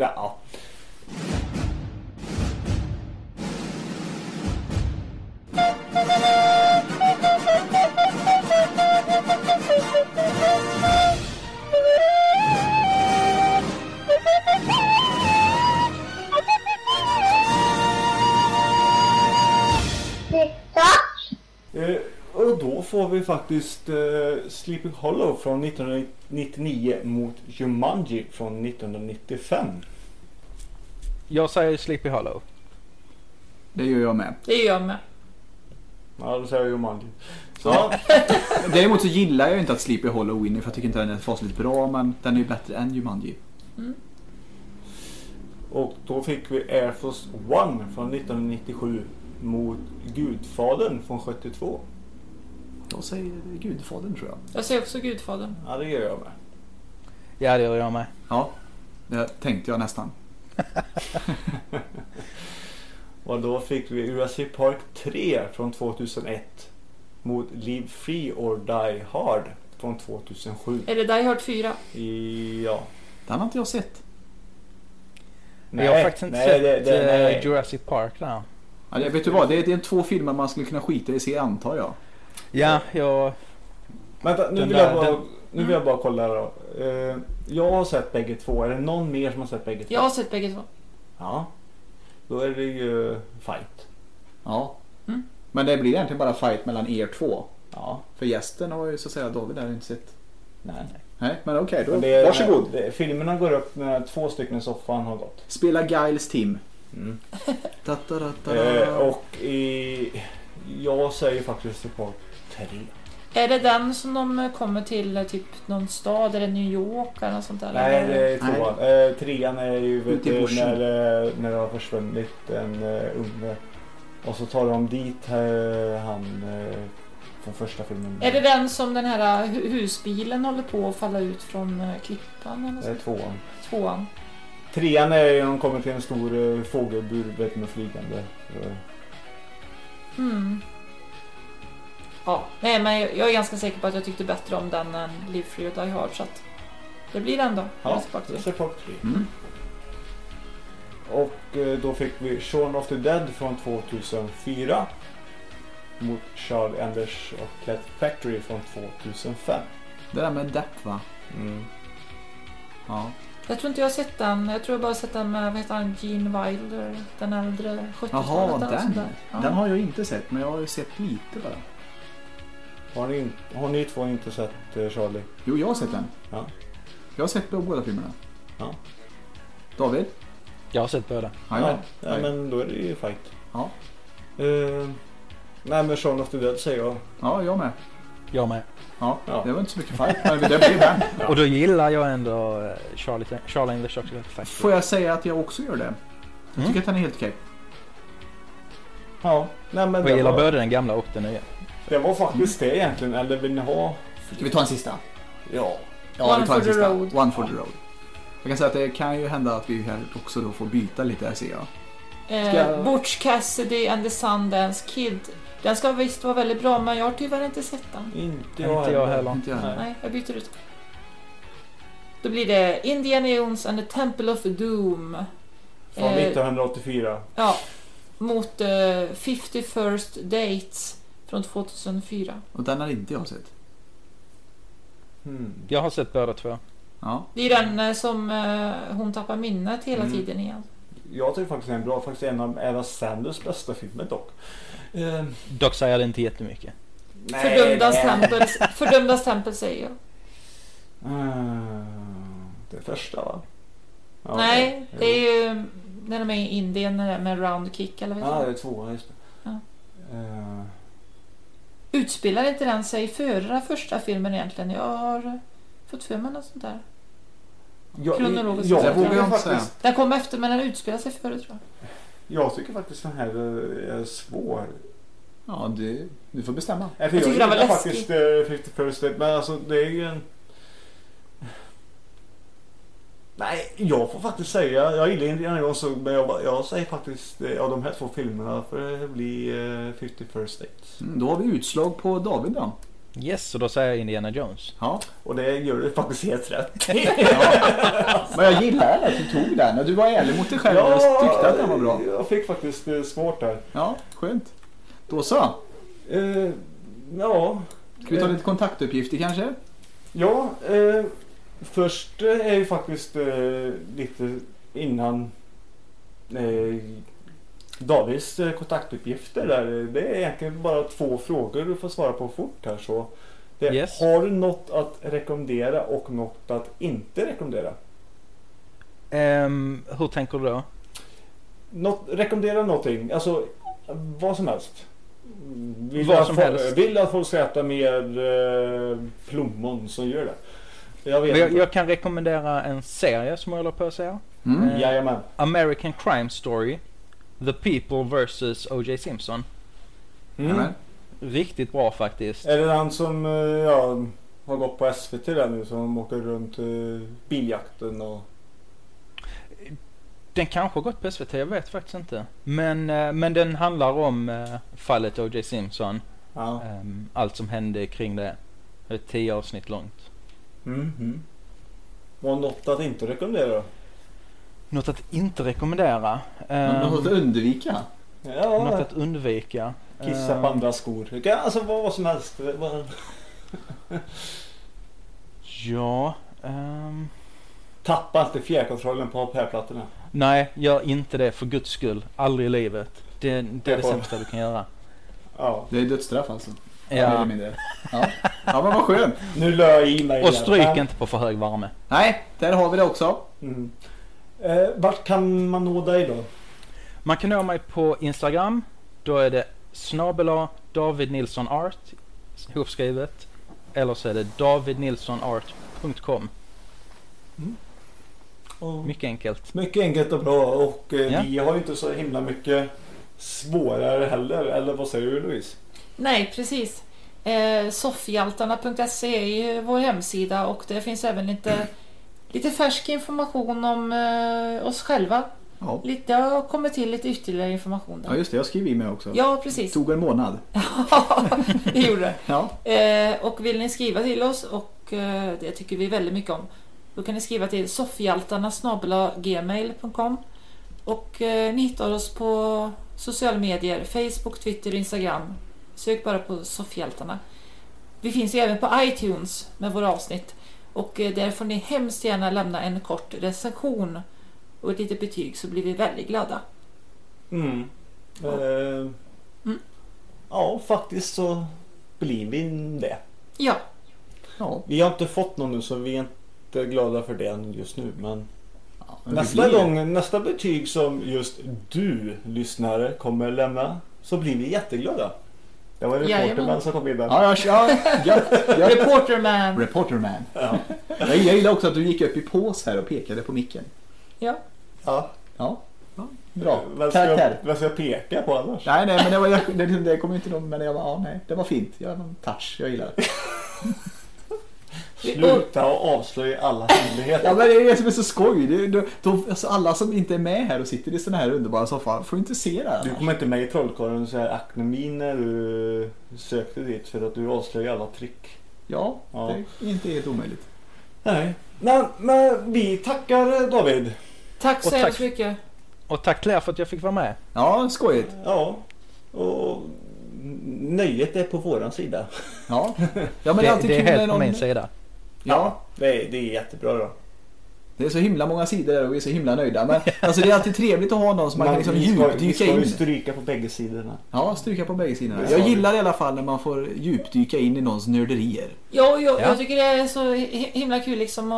Och då får vi faktiskt Sleepy Hollow från 1999 mot Jumanji från 1995. Jag säger Sleepy Hollow. Det gör jag med. Det gör jag med. Ja, då säger jag Jumanji. Ja. Däremot så gillar jag inte att Sleepy Hollow vinner, för jag tycker inte den är fasligt bra, men den är ju bättre än Jumanji. Och då fick vi Air Force One från 1997 mot Gudfadern från 72. Jag säger Gudfadern, tror jag. Jag säger också Gudfadern. Ja, det gör jag med. Ja, det gör jag med. Ja, det tänkte jag nästan. Och då fick vi Jurassic Park 3 från 2001 mot Live Free or Die Hard från 2007. Är det Die Hard 4? Ja. Den har inte jag sett. Nej, jag har faktiskt inte sett Jurassic Park där. Ja, vet du vad, det är 2 filmer man skulle kunna skita i se, antar jag. Ja, jag... Vänta, nu vill jag bara kolla då. Jag har sett bägge två. Är det någon mer som har sett bägge två? Jag har sett bägge två. Ja. Då är det ju fight. Ja. Men det blir egentligen bara fight mellan er två. Ja. För gästen har ju så att säga David där inte sett. Nej, men okej, då varsågod. Filmerna går upp när 2 stycken i soffan har gått. Spela Giles Tim. Och jag säger faktiskt på 3. Är det den som de kommer till typ någon stad eller New York eller något sånt där? Nej, det är 2:an. 3:an är ju när det har försvunnit en unge. Och så tar de dit han från första filmen. Är det den som den här husbilen håller på att falla ut från klippan? Eller så? Det är 2:an. 2:an. 3:an är när de kommer till en stor fågelbur med flygande. Ja, nej, men jag är ganska säker på att jag tyckte bättre om den än Live Free or Die Hard, så att det blir den då. Ja, Jurassic Park 3. Och då fick vi Shaun of the Dead från 2004 mot Charlie Anders och Let Factory från 2005. Det där med Depp, va? Ja. Jag tror inte jag har sett den. Jag tror jag bara sett den med, vad heter han, Gene Wilder, den äldre 70-talet. Jaha, den. Ja. Den har jag inte sett, men jag har ju sett lite bara. Har ni två inte sett Charlie? Jo, jag har sett den. Ja. Jag har sett båda filmerna. Ja. David? Jag har sett båda. Ja, men då är det ju fight. Ja. Nej, men Shaun of the Dead säger jag. Ja, jag med. Jag med. Ja, det var inte så mycket fight. Men det blev den. Ja. Och då gillar jag ändå Charlie and the Chocolate Factory. Får jag säga att jag också gör det? Jag tycker att den är helt okej. Ja. Nej, men jag gillar både den gamla och den nya. Det var faktiskt det egentligen. Eller vill ni ha... Ska vi ta en sista? Ja. One for the road. One for the road. Jag kan säga att det kan ju hända att vi här också då får byta lite här, ser jag. Butch Cassidy and the Sundance Kid. Den ska visst vara väldigt bra, men jag har tyvärr inte sett den. Inte jag heller. Nej, jag byter ut. Då blir det Indiana Jones and the Temple of Doom. Från 1984. Ja. Mot 51st Dates från 2004. Och den har inte jag sett. Jag har sett båda två. Ja. Det är den som hon tappar minnet hela tiden igen. Jag tycker faktiskt den är bra. Faktiskt en av Eva Sanders bästa filmer dock. Dock säger det inte jättemycket. Fördömdas tempel säger jag. Det är första, va? Ja, nej, det är ju när de är i Indien med round kick eller vad det är 2, just det. Ja. Utspelar inte den sig före första filmen egentligen? Jag har fått för mig något sånt där. Kronologiskt. Det vågar jag inte säga. Den kom efter, men den utspelar sig före, tror jag. Jag tycker faktiskt den här är svår. Ja, du får bestämma. Jag tycker det var faktiskt 51st Date, men alltså det är ju en... Nej, jag får faktiskt säga, jag gillar Indiana Jones, men jag säger faktiskt av de här 2 filmerna för det blir 51st Date. Då har vi utslag på David då. Yes, så då säger jag Indiana Jones. Ja. Och det gör du faktiskt helt rätt. Men jag gillar att du tog den och du var ärlig mot dig själv och tyckte att den var bra. Jag fick faktiskt svårt där. Ja, skönt. Då så. Ja. Ska vi ta lite kontaktuppgifter kanske? Ja, först är ju faktiskt lite innan Davids kontaktuppgifter där. Det är egentligen bara 2 frågor du får svara på fort här. Så Yes. Har du något att rekommendera och något att inte rekommendera? Hur tänker du då? Rekommendera någonting, alltså vad som helst. Vill att folk ska äta mer plommon som gör det. Jag kan rekommendera en serie som jag håller på att säga. Jajamän. American Crime Story, The People vs. O.J. Simpson. Riktigt bra faktiskt. Är det den som har gått på SVT där nu, som åker runt biljakten och... Den kanske har gått på SVT, jag vet faktiskt inte. Men den handlar om fallet O.J. Simpson. Ja. Allt som hände kring det. Det är 10 avsnitt långt. Var något att inte rekommendera då? Något att inte rekommendera? Något att undvika? Ja. Något att undvika? Kissa på andra skor. Alltså vad som helst. Ja. Tappa inte fjärrkontrollen på pärplattorna. Nej, gör inte det för guds skull. Aldrig i livet. Det är det sämsta du kan göra. Ja. Det är dödsstraff alltså. Ja. Eller mindre. Ja, men vad skönt. Nu lör jag i mig. Och stryk inte på för hög värme. Nej, där har vi det också. Vart kan man nå dig då? Man kan nå mig på Instagram. Då är det @davidnilssonart ihopskrivet. Eller så är det davidnilssonart.com. Mycket enkelt. Mycket enkelt och bra. Och vi har ju inte så himla mycket svårare heller. Eller vad säger du, Louise? Nej, precis. Soffhjaltarna.se är ju vår hemsida och det finns även lite färsk information om oss själva. Ja. Det har kommit till lite ytterligare information där. Ja, just det. Jag skriver i mig också. Ja, precis. Tog en månad. Ja, det gjorde det. Ja. Och vill ni skriva till oss, och det tycker vi väldigt mycket om, då kan ni skriva till soffhjaltarna@gmail.com. Och ni hittar oss på sociala medier, Facebook, Twitter och Instagram. Sök bara på Soffhjältarna. Vi finns ju även på iTunes med våra avsnitt. Och där får ni hemskt gärna lämna en kort recension och ett litet betyg, så blir vi väldigt glada. Ja, faktiskt så blir vi det. Ja. Vi har inte fått någon nu, så vi är inte glada för det just nu. Men nästa betyg som just du lyssnare kommer lämna, så blir vi jätteglada. Det var Reporterman som kom in där. Ja. Reporterman. Ja. Jag gillar också att du gick upp i pås här och pekade på micken. Ja. Bra. Vad ska jag peka på annars? Nej, men det kommer inte någon, men det var fint. Jag har någon touch, jag gillar det. Sluta och avslöja alla hemligheter. Ja, men det är det som är så skoj. Alltså, alla som inte är med här och sitter i sån här underbara soffan får inte se det. Du kommer inte med i Trollkarlen så här aknemin när du sökte dit, för att du avslöjar alla trick. Ja, det är inte helt omöjligt. Nej, men vi tackar David. Tack så hemskt mycket. Och tack till er för att jag fick vara med. Ja, skojigt. Ja, och nöjet är på våran sida. Ja, men det är alltid det är kul helt på min sida. Ja, det är jättebra då. Det är så himla många sidor där och vi är så himla nöjda. Men alltså, det är alltid trevligt att ha någon som man kan liksom djupdyka in. Vi ska stryka på bägge sidorna. Ja, stryka på bägge sidorna. Jag gillar i alla fall när man får djupdyka in i någons nörderier. Jag tycker det är så himla kul liksom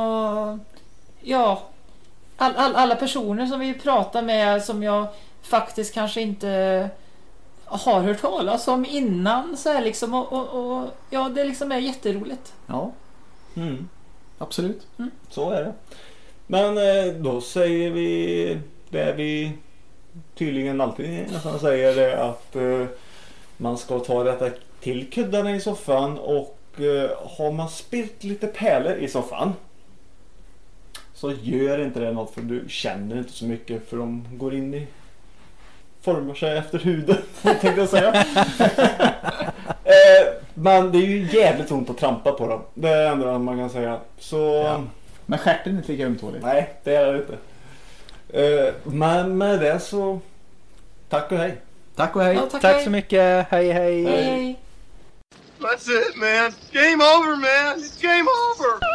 alla personer som vi pratar med, som jag faktiskt kanske inte har hört talas om innan så här liksom, och det liksom är jätteroligt. Ja. Absolut. Så är det. Men då säger vi det vi tydligen alltid nästan säger, det att Man ska ta rätta till kuddarna i soffan och har man spilt lite pärlor i soffan så gör inte det något, för du känner inte så mycket, för de går in i formar sig efter huden tänkte jag säga. Men det är ju jävligt ont att trampa på dem. Det är ändå man kan säga. Så... Ja. Men stjärten är inte lika ömtålig. Nej, det är det inte. Men med det så tack och hej. Tack och hej. Ja, tack så mycket. Hej hej. Hej. That's it, man. Game over, man. It's game over.